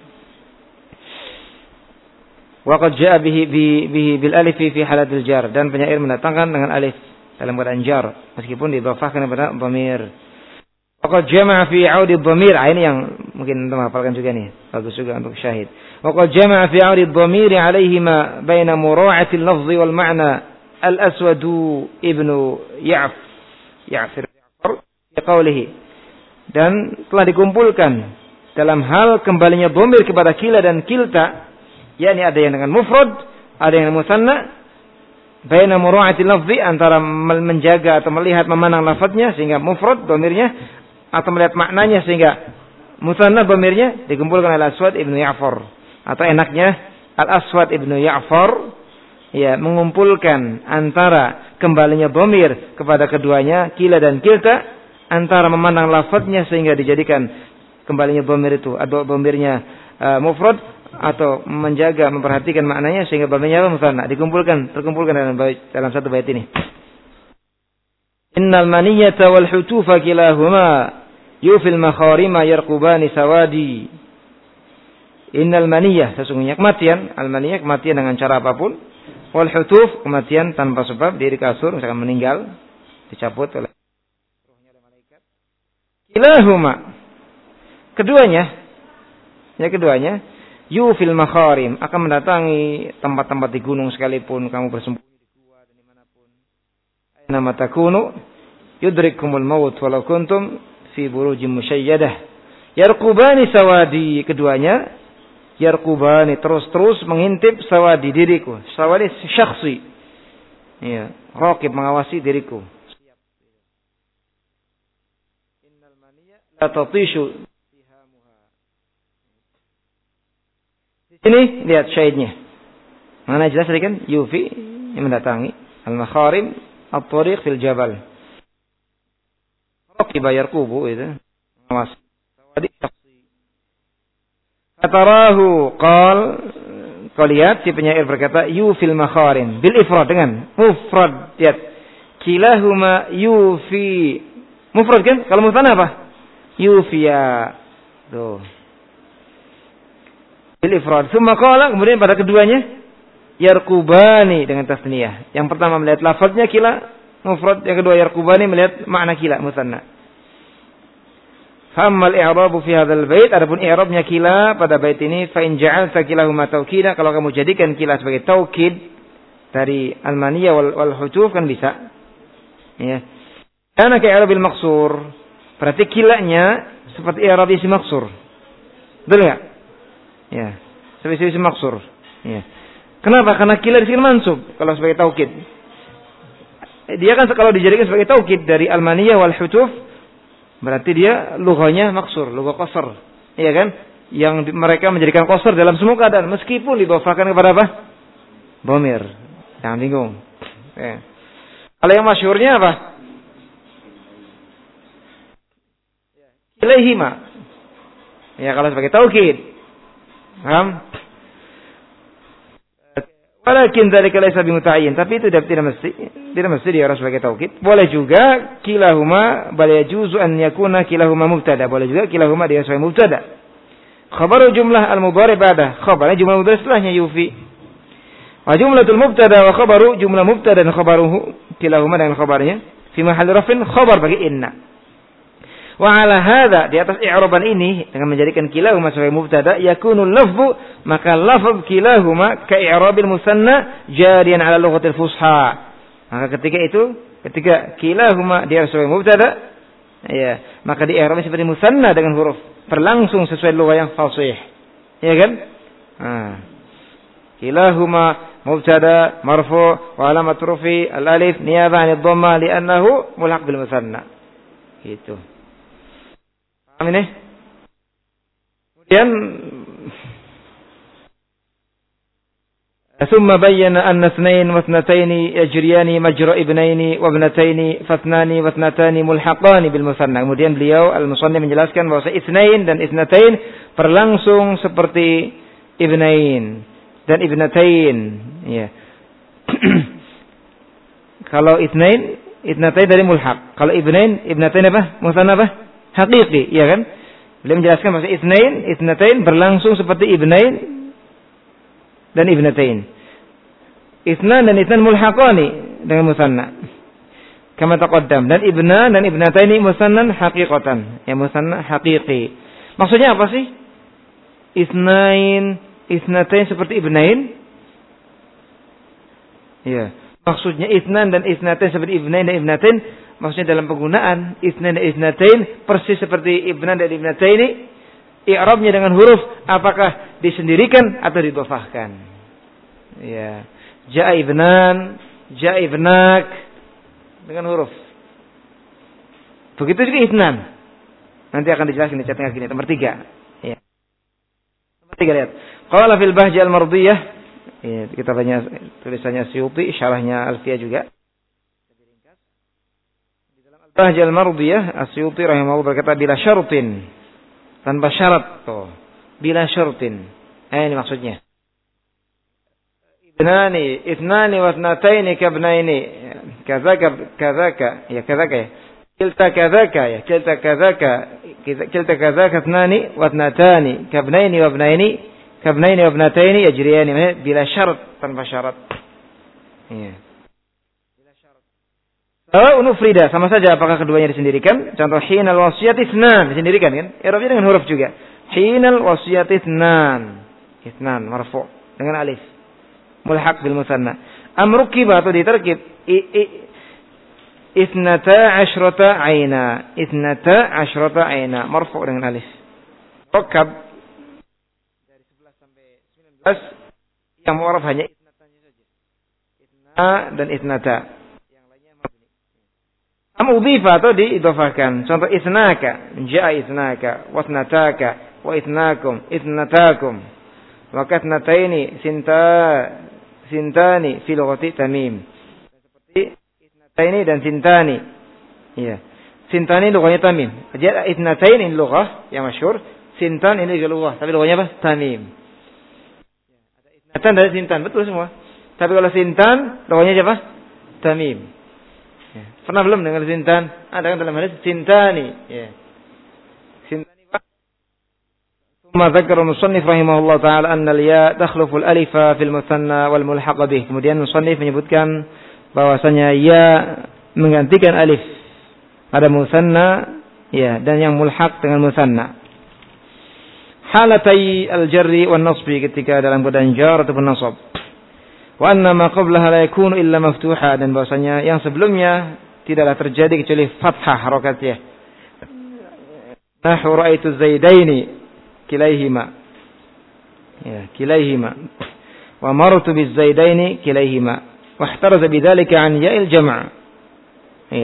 Waqad jaa bihi bil alif fi halatil jar, dan penyair mendatangkan dengan alif dalam keadaan jar meskipun didhafahkan kepada dhamir. Waqad jama'a fi 'audi dhamir, ini yang mungkin teman hafalkan juga nih, bagus juga untuk syahid. Waqad jama'a fi 'audi dhamir 'alaihima baina mura'ati al-lafzi wal ma'na al-aswad ibnu Ya'fir fi qawlihi, dan telah dikumpulkan dalam hal kembalinya dhamir kepada kila dan kilta, yakni ada yang dengan mufrad, ada yang dengan musanna, baina mura'ati lafzi, antara menjaga atau melihat memandang lafadznya sehingga mufrad dhamirnya, atau melihat maknanya sehingga musanna dhamirnya, dikumpulkan Al-Aswad ibnu Ya'far. Atau enaknya Al-Aswad ibnu Ya'far ya mengumpulkan antara kembalinya dhamir kepada keduanya kila dan kilta, antara memandang lafadznya sehingga dijadikan kembalinya dhamir itu atau dhamirnya mufrad, atau menjaga memperhatikan maknanya sehingga dhamirnya musanna, terkumpulkan dalam satu bait ini. Innal maniyata wal hutufa kilahuma yufil makharima yarqubani sawadi. Innal maniyah, sesungguhnya kematian, al maniyah kematian dengan cara apapun, wal hutuf kematian tanpa sebab, diri kasur misalkan meninggal dicabut oleh ruhnya oleh malaikat. Kilahuma, keduanya yufil makharim, akan mendatangi tempat-tempat di gunung sekalipun kamu bersembunyi di gua dan dimanapun. Aina matakunu yudrikumul maut walau kuntum fi burujim musyayyadah. Yarqubani sawadi, keduanya yarqubani, terus mengintip sawadi, diriku. Sawadi syakhsi. Ya, raqib, mengawasi diriku. Innal maniyya la tatishu. Ini lihat syahidnya. Mana jelas tadi kan? Yufi yang mendatangi. Al-makharim at-tariq fil jabal. Raqiba yarqubu itu. Awas. Atarahu qal, kau lihat si penyair berkata yufil makharim bil ifrad, dengan mufrad. Lihat. Kilahuma yufi. Mufrad kan? Kalau musanna apa? Yufiya. Tuh. Bil ifrad. Tsumma qala, kemudian pada keduanya yarqubani dengan tasniyah. Yang pertama melihat lafaznya kila mufrad, yang kedua yarqubani melihat makna kila musanna. Fammal i'rabu fi hadzal bait, adapun i'rabnya kila pada bait ini, fa in ja'alta kilahuma taukida, kalau kamu jadikan kila sebagai taukid dari al-maniyah wal hutuf kan bisa. Ya. Karena ke i'rabil maqsur, berarti kilanya seperti i'rab isim maqsur. Betul enggak? Ya, sebagai isim maksur. Ya. Kenapa? Karena kila di sini mansub kalau sebagai taukid. Dia kan kalau dijadikan sebagai taukid dari al-maniyah wal hutuf, Berarti dia lughahnya maksur, lughah qasr. Iya kan? Yang mereka menjadikan qasr dalam semua keadaan meskipun didhofahkan kepada apa? Dhamir. Jangan bingung. Ya. Kalau yang masyhurnya apa? Ilaihima. Ya kalau sebagai taukid. Paham? Walakin dzalika laysa bimuta'ayyin, tapi itu tidak mesti dia harus sebagai taukid. Boleh juga kilahuma, bal yajuzu an yakuna kilahuma mubtada. Boleh juga kilahuma dia sebagai mubtada. Khabaru jumlah al-mudhari' ba'da. Khabarnya jumlah mudhari' setelahnya yufi. Wa jumlatul mubtada wa khabaru jumlah mubtada dan khabaruhu kilahuma dengan khabarnya fi mahalli raf'in khabar bagi inna. Wa ala hadza, di atas i'raban ini dengan menjadikan kilahuma sebagai mubtada yakunu lafzu, maka lafz kilahuma ka i'rabil musanna jariyan ala lughatil fusha. Maka ketika kilahuma dia sebagai mubtada, ya, maka di i'rabnya seperti musanna dengan huruf berlangsung sesuai lugah yang fasih. Ya kan? Kilahuma mubtada marfu' wa alamat rufi al-alif niyabah 'anid dhamma li'annahu mulhaq bil musanna. Gitu. Paham ini? Kemudian ثم بين أن اثنين واثنتين يجريان مجرى ابنين وابنتين فاثنان واثنتان ملحقان بالمثنى. Kemudian beliau al-musannif menjelaskan bahwa itsnain dan itsnatain berlangsung seperti ibnain dan ibnatain, ya. Kalau itsnain dari mulhaq. Kalau ibnain apa? Musanna apa? Haqiqi, ya kan? Beliau menjelaskan bahwa itsnatain berlangsung seperti ibnain dan ibnatain. Itsnan dan itsnan mulhaqani dengan musanna. Kama taqaddam. Dan ibna dan ibnataini musannan haqiqatan. Ya, musanna haqiqi. Maksudnya apa sih? Itsnatain seperti ibnain? Ya. Maksudnya itsnan dan itsnatain seperti ibnain dan ibnatain. Maksudnya dalam penggunaan itsnan dan itsnatain persis seperti ibnan dan ibnataini. I'rabnya dengan huruf apakah disendirikan atau didhofahkan. Ya. Ja'a ibnan, ja'a ibnak dengan huruf. Begitu juga itsnan. Nanti akan dijelaskan di catatan gini nomor 3. Ya. Nomor 3 lihat. Qala fil bahjah al-mardiyah. Ya, kita tanya tulisannya Suyuti, syarahnya Alfiyah juga. Di dalam al-bahjah al-mardiyah, As-Suyuti rahimahullah berkata bila syartin, tanpa syarat tuh. Bila syartin. Ini maksudnya. Ithnani wa ithnataini kabnaini. Kadzaka. Ya kadzaka ya. Kilta kadzaka ithnani wa ithnatani kabnaini wa ibnataini yajriyani bila syarat, tanpa syarat. Iya. Bila syarat. Kalau unufrida sama saja apakah keduanya disendirikan? Contoh hinal wasiyat itsnan disendirikan kan? I'rabnya dengan huruf juga. Hinal wasiyat itsnan marfu' dengan alif. Mulhaq bil musanna. Amrukiba atau diterkib ithnata asyrata aina marfu' dengan alif. Rakab dari 11 sampai 19 yang mu'arraf hanya itnatanya saja. Itna dan itnata. Yang lainnya mabni. Am udhifa atau diidhofahkan. Contoh ithnaka, ja'a ithnaka, wa ithnataka, wa ithnakum, ithnatakum. Wa katnataini sintani fi lughati Tamim. Seperti itnataini dan sintani. Iya. Sintani lughahnya Tamim. Jadi itnatain ini lughah yang masyhur, sintan ini juga lughah, tapi lughahnya apa? Tamim. Ada itnatan dan sintan, betul semua. Tapi kalau sintan lughahnya siapa? Tamim. Ya. Pernah belum dengar sintan? Ada kan dalam hadis sintani, ya. ثم ذكر المصنف رحمه الله تعالى أن الياء تخلف الألف في المثنى والملحق به. Kemudian musannif menyebutkan bahwasanya ya menggantikan alif pada musanna, ya, dan yang mulhaq dengan musanna. Halatai al-jarri wan nasbi, ketika dalam keadaan jar ataupun nasab. Wa anna ma qablaha la yakunu illa maftuha, dan bahwasanya yang sebelumnya tidaklah terjadi kecuali fathah harokatnya. Nahu ra'aitu zaidaini kilaihima, ya, kilaihima, wa martu bizaidaini kilaihima, wa ihtaraza bidzalika an ya'il jam', ya.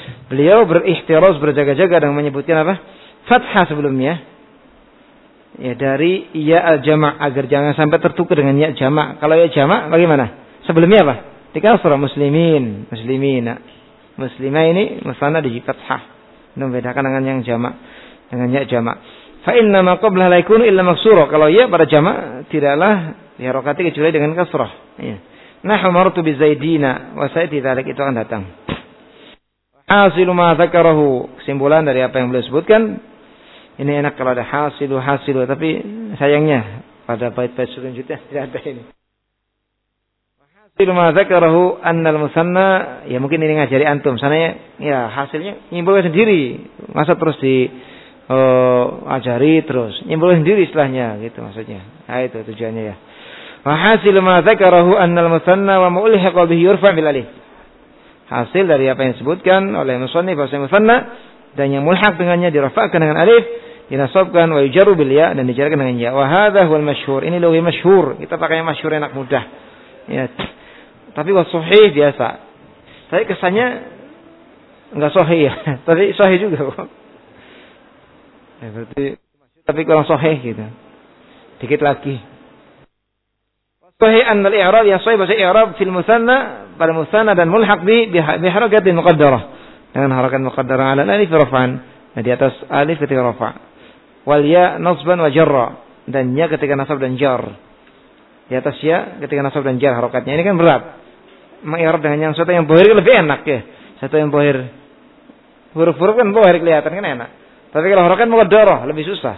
beliau berihtiraz, berjaga-jaga dengan menyebutkan apa? Fathah sebelumnya. Ya, dari ya al-jama' agar jangan sampai tertukar dengan ya jama'. Kalau ya jama' bagaimana? Sebelumnya apa? Di kasrah muslimin, muslimina. Muslimah ini musanna di fathah. Membedakan dengan yang jama', dengan ya jama'. Fa inna ma qabla la yakunu illa maksura. Kalau ya pada jama' tidaklah diharokati kecuali dengan kasrah. Ya. Nahnu martu bi zaidina wa sayati dzalik, itu akan datang. Hasilu ma dzakarahu, kesimpulan dari apa yang beliau sebutkan. Ini enak kalau ada hasilu, tapi sayangnya pada bait-bait selanjutnya tidak ada ini. Hasilu ma dzakarahu annal musanna, ya mungkin ini ngajari antum. Sananya ya hasilnya nyimpulkan sendiri. Masa terus di ajari terus. Nyimpulkan sendiri istilahnya gitu maksudnya. Nah, itu tujuannya ya. Wa hasilu ma dzakarahu annal musanna wa mu'lihiqa bihi yurfa' bil alif. Hasil dari apa yang disebutkan oleh musannif bahasa musanna dan yang mulhaq dengannya dirafa'kan dengan alif, dinasabkan wa yujarru bil ya dan dijarkan dengan ya. Wa hadha huwal masyhur. Ini lebih masyhur. Kita pakai yang masyhur, enak mudah. Ya. Tapi wa sahih biasa. Tapi kesannya enggak sahih ya. Tapi sahih juga kok. Ya, berarti tapi kurang sahih gitu. Dikit lagi. Sahih annal i'rab ya sahih bahasa i'rab fil musanna pada musanna dan mulhaq bi harakatin muqaddarah. Dengan harakat muqaddarah ala alif raf'an. Nah, di atas alif ketika rafa'. Wal ya nasban wa jarra, dan ya ketika nasab dan jar. Di atas ya ketika nasab dan jar harakatnya. Ini kan berat. Mengi'rab dengan yang satu yang bohir lebih enak ya. Satu yang bohir. Huruf-huruf kan bohir kelihatan kan enak. Tapi kalau harakat muqaddarah lebih susah.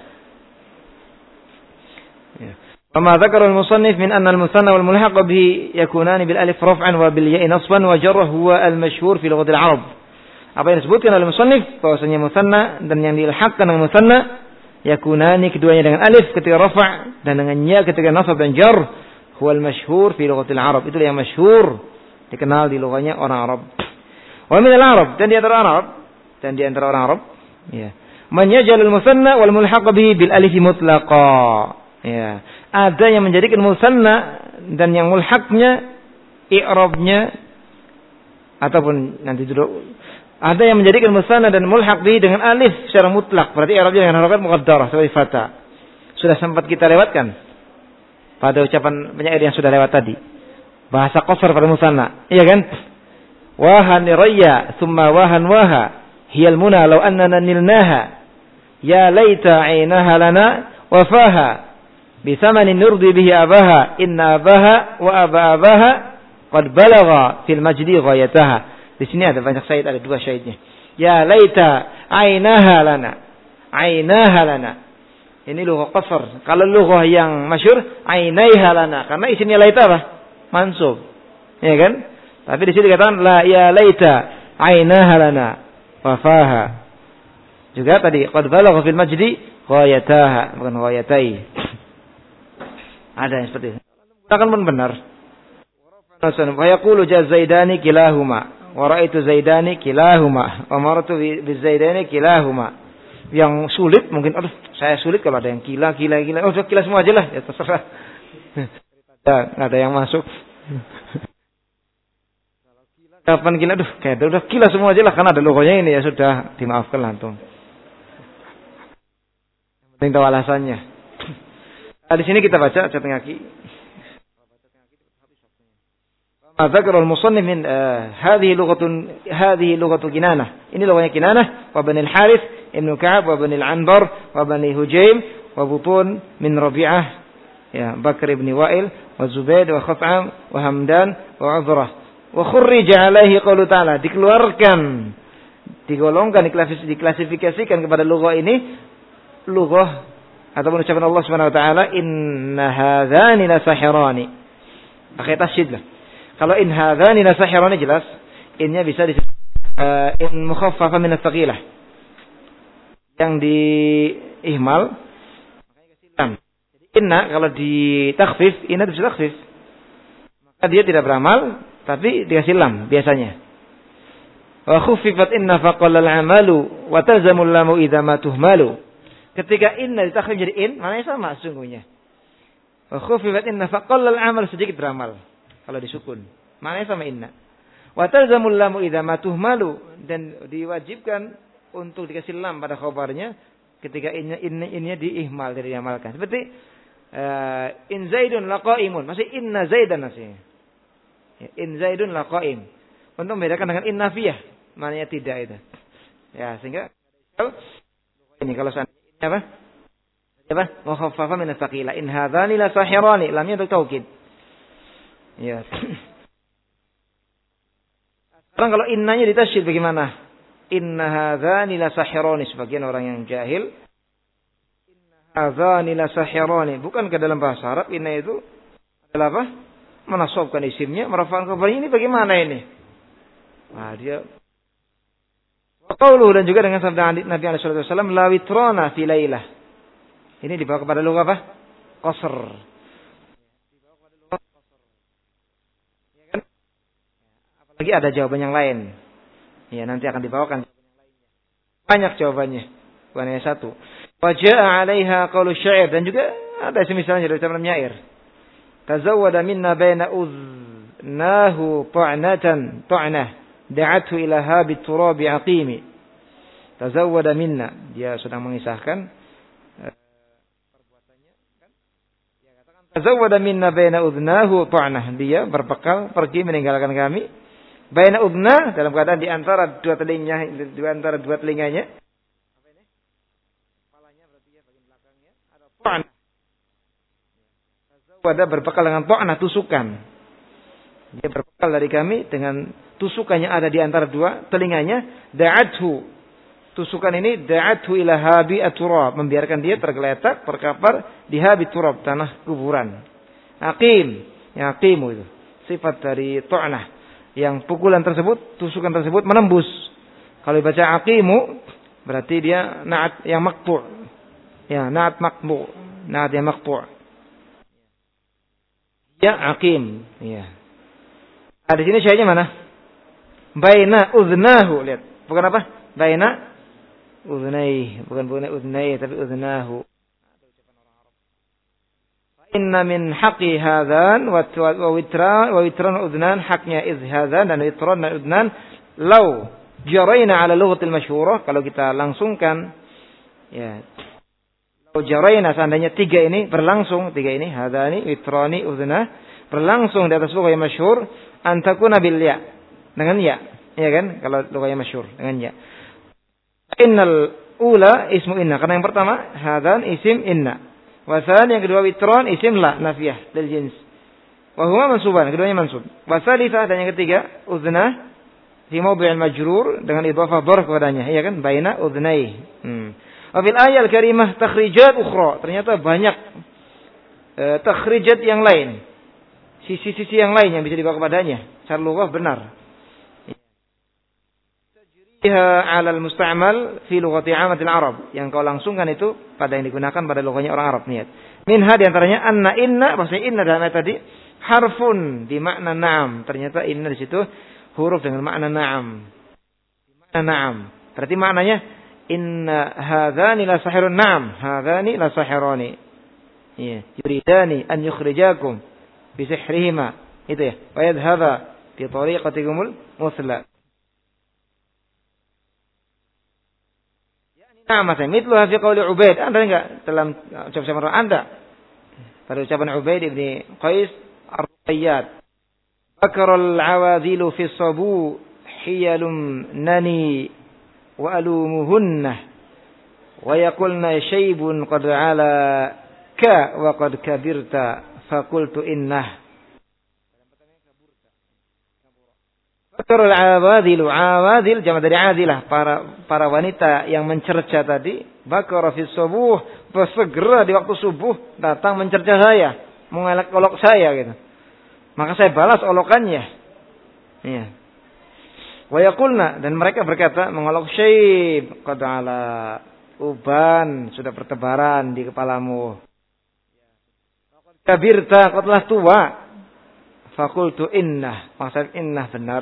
Ya. Kama dzakara al-musannif min anna al-musanna wal mulhaq bihi yakunani bil alif raf'an wa bil ya'i nasban wa jarra huwa al-mashhur fi lughati al-arab. Apa yang disebutkan oleh musannif bahwasanya musanna dan yang diilhaqkan dengan musanna yakunani keduanya dengan alif ketika rafa' dan dengan ya ketika nasab dan jar, huwa al-mashhur fi lughati al-arab. Itu yang masyhur dikenal di lughahnya orang Arab. Wa min al-arab, dan di antara orang Arab ya, man yaj'al al-musanna wal mulhaq bihi bil alif mutlaqa. Ya, ada yang menjadikan musanna dan yang mulhaqnya i'rabnya ataupun nanti dulu ada yang menjadikan musanna dan mulhaq bihi dengan alif secara mutlak, berarti i'rabnya dengan harakat muqaddarah seperti fata. Sudah sempat kita lewatkan pada ucapan penyair yang sudah lewat tadi. Bahasa qasar pada musanna, iya kan? Wahan rayya thumma wahan waha hiyal muna law annana nilnaha ya laita 'ainaha lana wa faha bisamanin nurdi bihi abaha inna abaha wa abaha qad balagha fil majdi ghayataha. Di sini ada banyak syair, ada dua syairnya. Ya laita ainaha lana. Ainaha lana. Ini lughah qasar. Kalau lughah yang masyhur ainaiha lana, karena isinya laita apa? Mansub. Ya kan? Tapi di sini dikatakan la ya laita ainaha lana wa faha. Juga tadi qad balagha fil majdi ghayataha, bukan ghayatai. Ada yang seperti itu. Akan pun benar. Wa yaqulu jazaidani kilahuma wa ra'aitu zaidani kilahuma wa maratu bi zaidani kilahuma. Yang sulit mungkin aduh saya sulit kalau ada yang kila. Oh udah kila semua aja lah, ya terserah. Enggak ada yang masuk. Kapan kila, aduh kayak udah kila semua aja lah karena ada logonya ini, ya sudah dimaafkan langsung. Yang penting tahu alasannya. Nah, di sini kita baca catatan kaki. Dzakara al-musannif min hadhihi lughatul Kinanah. Ini logonya Kinanah wa Bani al-Harits ibn Ka'ab wa Bani al-Anbar wa Bani Hujaim wa Butun min Rabi'ah ya Bakr ibn Wa'il wa Zubayd wa Khaf'am wa Hamdan wa Uzrah wa khurrija alaihi qaulu ta'ala, dikeluarkan, digolongkan, diklasifikasikan kepada lughah ini lughah ataupun ucapan Allah Subhanahu wa taala inna hadzani lasahirani. Pakai tasydid lah. Kalau in hadzani lasahirani jelas innya bisa di in mukhaffafa min as-saqilah. Yang di ihmal makanya kasih lam. Jadi inna kalau di takhfif, inna bisa takhfif. Maka dia tidak beramal tapi dikasih lam biasanya. Wa khuffifat inna faqala al-amalu wa talzamu lamu idza ma tuhmalu. Ketika inna ditakhfif jadi in, maknanya sama sesungguhnya. Wa khufifat inna faqalla al-amal, sedikit beramal kalau disukun. Maknanya sama inna. Wa talzamul lamu idza ma tuhmalu, dan diwajibkan untuk dikasih lam pada khabarnya ketika innya diihmal, dari diamalkan. Seperti in Zaidun laqaimun, masih inna Zaidan masih. Ya, in Zaidun laqaim. Untuk membedakan dengan in nafiyah, maknanya tidak itu. Ya, sehingga ini kalau seandainya apa? Apa? Mukhaffafa min as-saqila. In hadzani la sahirani, lamnya untuk taukid. Ya. Sekarang kalau innanya ditasydid bagaimana? Inna hadzani la sahirani, sebagian orang yang jahil. Inna hadzani la sahirani, bukankah dalam bahasa Arab inna itu adalah apa? Menasabkan isimnya, merafa'kan khabarnya, ini bagaimana ini? Nah, dia qauluhu, dan juga dengan sabda Nabi sallallahu alaihi wasallam, la witrana fi lailah. Ini dibawa kepada lugah apa? Qasr. Ya kan? Apalagi ada jawaban yang lain. Ya, nanti akan dibawakan banyak jawabannya, bukan hanya satu. Wa jaa'a 'alaiha qaulu syair, dan juga ada semisalnya dari ucapan penyair. Tazawwada minna baina udhnahu ta'natan ta'nah da'athu ila habit turabi aqimi. Tazawwada minna, dia sedang mengisahkan perbuatannya kan. Dia katakan tazawwada minna baina udhnahu ta'nah, dia berbekal pergi meninggalkan kami. Baina udhna, dalam keadaan di antara dua telinganya, apa ini? Kepalanya berarti ya, bagian belakangnya ada ta'nah. Tazawwada berbekal dengan ta'nah, tusukan. Dia berbekal dari kami dengan tusukan yang ada di antara dua telinganya. Da'athu, tusukan ini da'athu ila habi at-turab, membiarkan dia tergeletak, terkapar di habi turab, tanah kuburan. Aqim, yang aqimu itu sifat dari ta'nah, yang pukulan tersebut, tusukan tersebut menembus. Kalau dibaca aqimu berarti dia na'at yang maqtu'. Ya, na'at maqtu', na'at yang maqtu'. Ya, aqim. Ya. Di sini syahidnya mana? Baina udhnahu, lihat. Bukan apa? Baina udhnai, bukan udhnai tapi udhnahu. Inna min haqqi hadzan wa witran udhnan, haknya iz hadzan dan witran dan udhnan law jaraina ala lughatil masyhurah, kalau kita langsungkan ya, law jaraina, seandainya tiga ini berlangsung, tiga ini hadzani witrani udhna berlangsung di atas lugah yang masyhur, antakuna bil ya, dengan ya, ya kan, kalau lugah yang masyhur dengan ya. Innal ula ismu inna, karena yang pertama hadzan isim inna. Wasan, yang kedua witron isim la nafiyah lil jins. Wa huma mansuban, keduanya mansub. Wasalitsah, dan yang ketiga udhna fi mawdi'il majrur dengan idhafah dharf kepadanya, ya kan, baina udhnai. Wa fil ayatil karimah takhrijat ukhra, ternyata banyak takhrijat yang lain, sisi-sisi yang lain yang bisa dibawa kepadanya. Secara lughah benar. Alal musta'mal fi lughati 'amatil Arab, yang kau langsungkan itu pada yang digunakan pada lughahnya orang Arab, niat. Minha, di antaranya anna inna, maksudnya inna dalam ayat tadi harfun di makna na'am. Ternyata inna di situ huruf dengan makna na'am. Makna na'am. Berarti maknanya inna hadzani la sahirun, na'am, hadzani la sahirani. Iya, yuridani an yukhrijakum bi sihrihima. Itu ya. Wa yadhhaba bi tariqatikumul musla. Nah, macam mitluha fi qauli Ubaid. Anda enggak dalam ucapan Anda pada ucapan Ubaid ibn Qais ar-Ruqayyat. Bakarul awadhilu fi sabu hiyalum nani wa alumuhunna wa yaqulna shaybun qad ala ka wa qad kabirta faqultu innah. Bakarul awadhilu, awadhil jama' dari adilah, para wanita yang mencerca tadi. Bakara fi subuh, bersegera di waktu subuh datang mencerca saya, mengolok saya gitu. Maka saya balas olokannya. Iya. Wa yaqulna, dan mereka berkata mengolok syayb qad ala, uban sudah bertebaran di kepalamu. Kabirta, kau telah tua. Fakultu innah, maksud innah benar.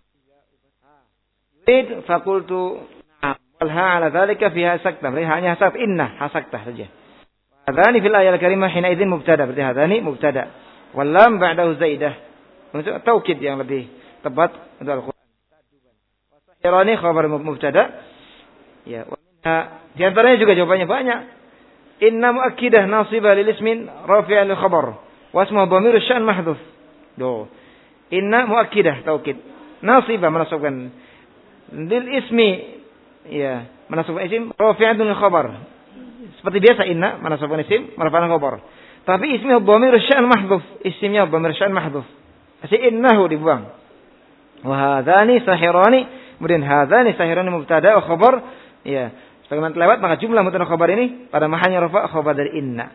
Fakultu walha ala dzalika fiha sakta, berarti hanya hasab inna hasakta saja. Hadzani fil ayatil karimah hina idzin mubtada, berarti hadzani mubtada wal lam ba'dahu zaidah, untuk taukid yang lebih tepat untuk Al-Qur'an. sahirani khabar mubtada. Ya, di antaranya juga jawabannya banyak. Inna muakkidah nasibah lil ismin rafi'an lil khabar. Wasmu dhamir sya'an mahdhuf. Inna muakkidah taukid. Nasibah menasabkan lil ismi, ya, menasabkan isim rafi'an lil khabar. Seperti biasa inna menasabkan isim marfa'an khabar. Tapi ismi dhamir sya'an mahdhuf. Isimnya dhamir sya'an mahdhuf. Asy innahu dibuang. Wa hadzani sahirani, kemudian hadzani sahirani mubtada wa khabar, ya. Sebagaimana terlewat, maka jumlah mubtada khabar ini pada mahallnya rafa khabar dari inna.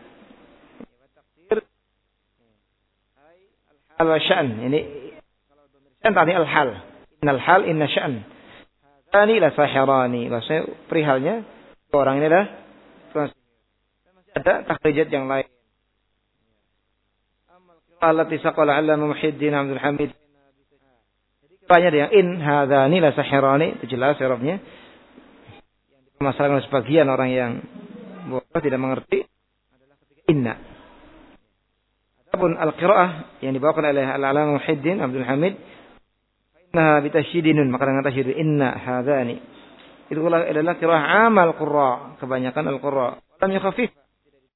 Al sya'n, ini kalau dhamir sya'n tadi al hal. Innal hal inna sya'n. Hadzani la sahirani. Maksudnya perihalnya orang ini adalah masih ada takhrijat yang lain. Amal qira'ah allati saqala 'allama Muhyiddin Abdul Hamid. Jadi kiranya ada yang in hadzani la sahirani, itu jelas i'rabnya. Masalah sebagian orang yang bodoh tidak mengerti adalah ketika inna. Adapun al-qiraah yang dibawakan oleh al-'allamah Muhyiddin Abdul Hamid, inna bi tasydidin, maka dengan tasydid inna hadzani. Itu adalah qiraah amal qurra, kebanyakan al-qurra. Lam yakhaffif.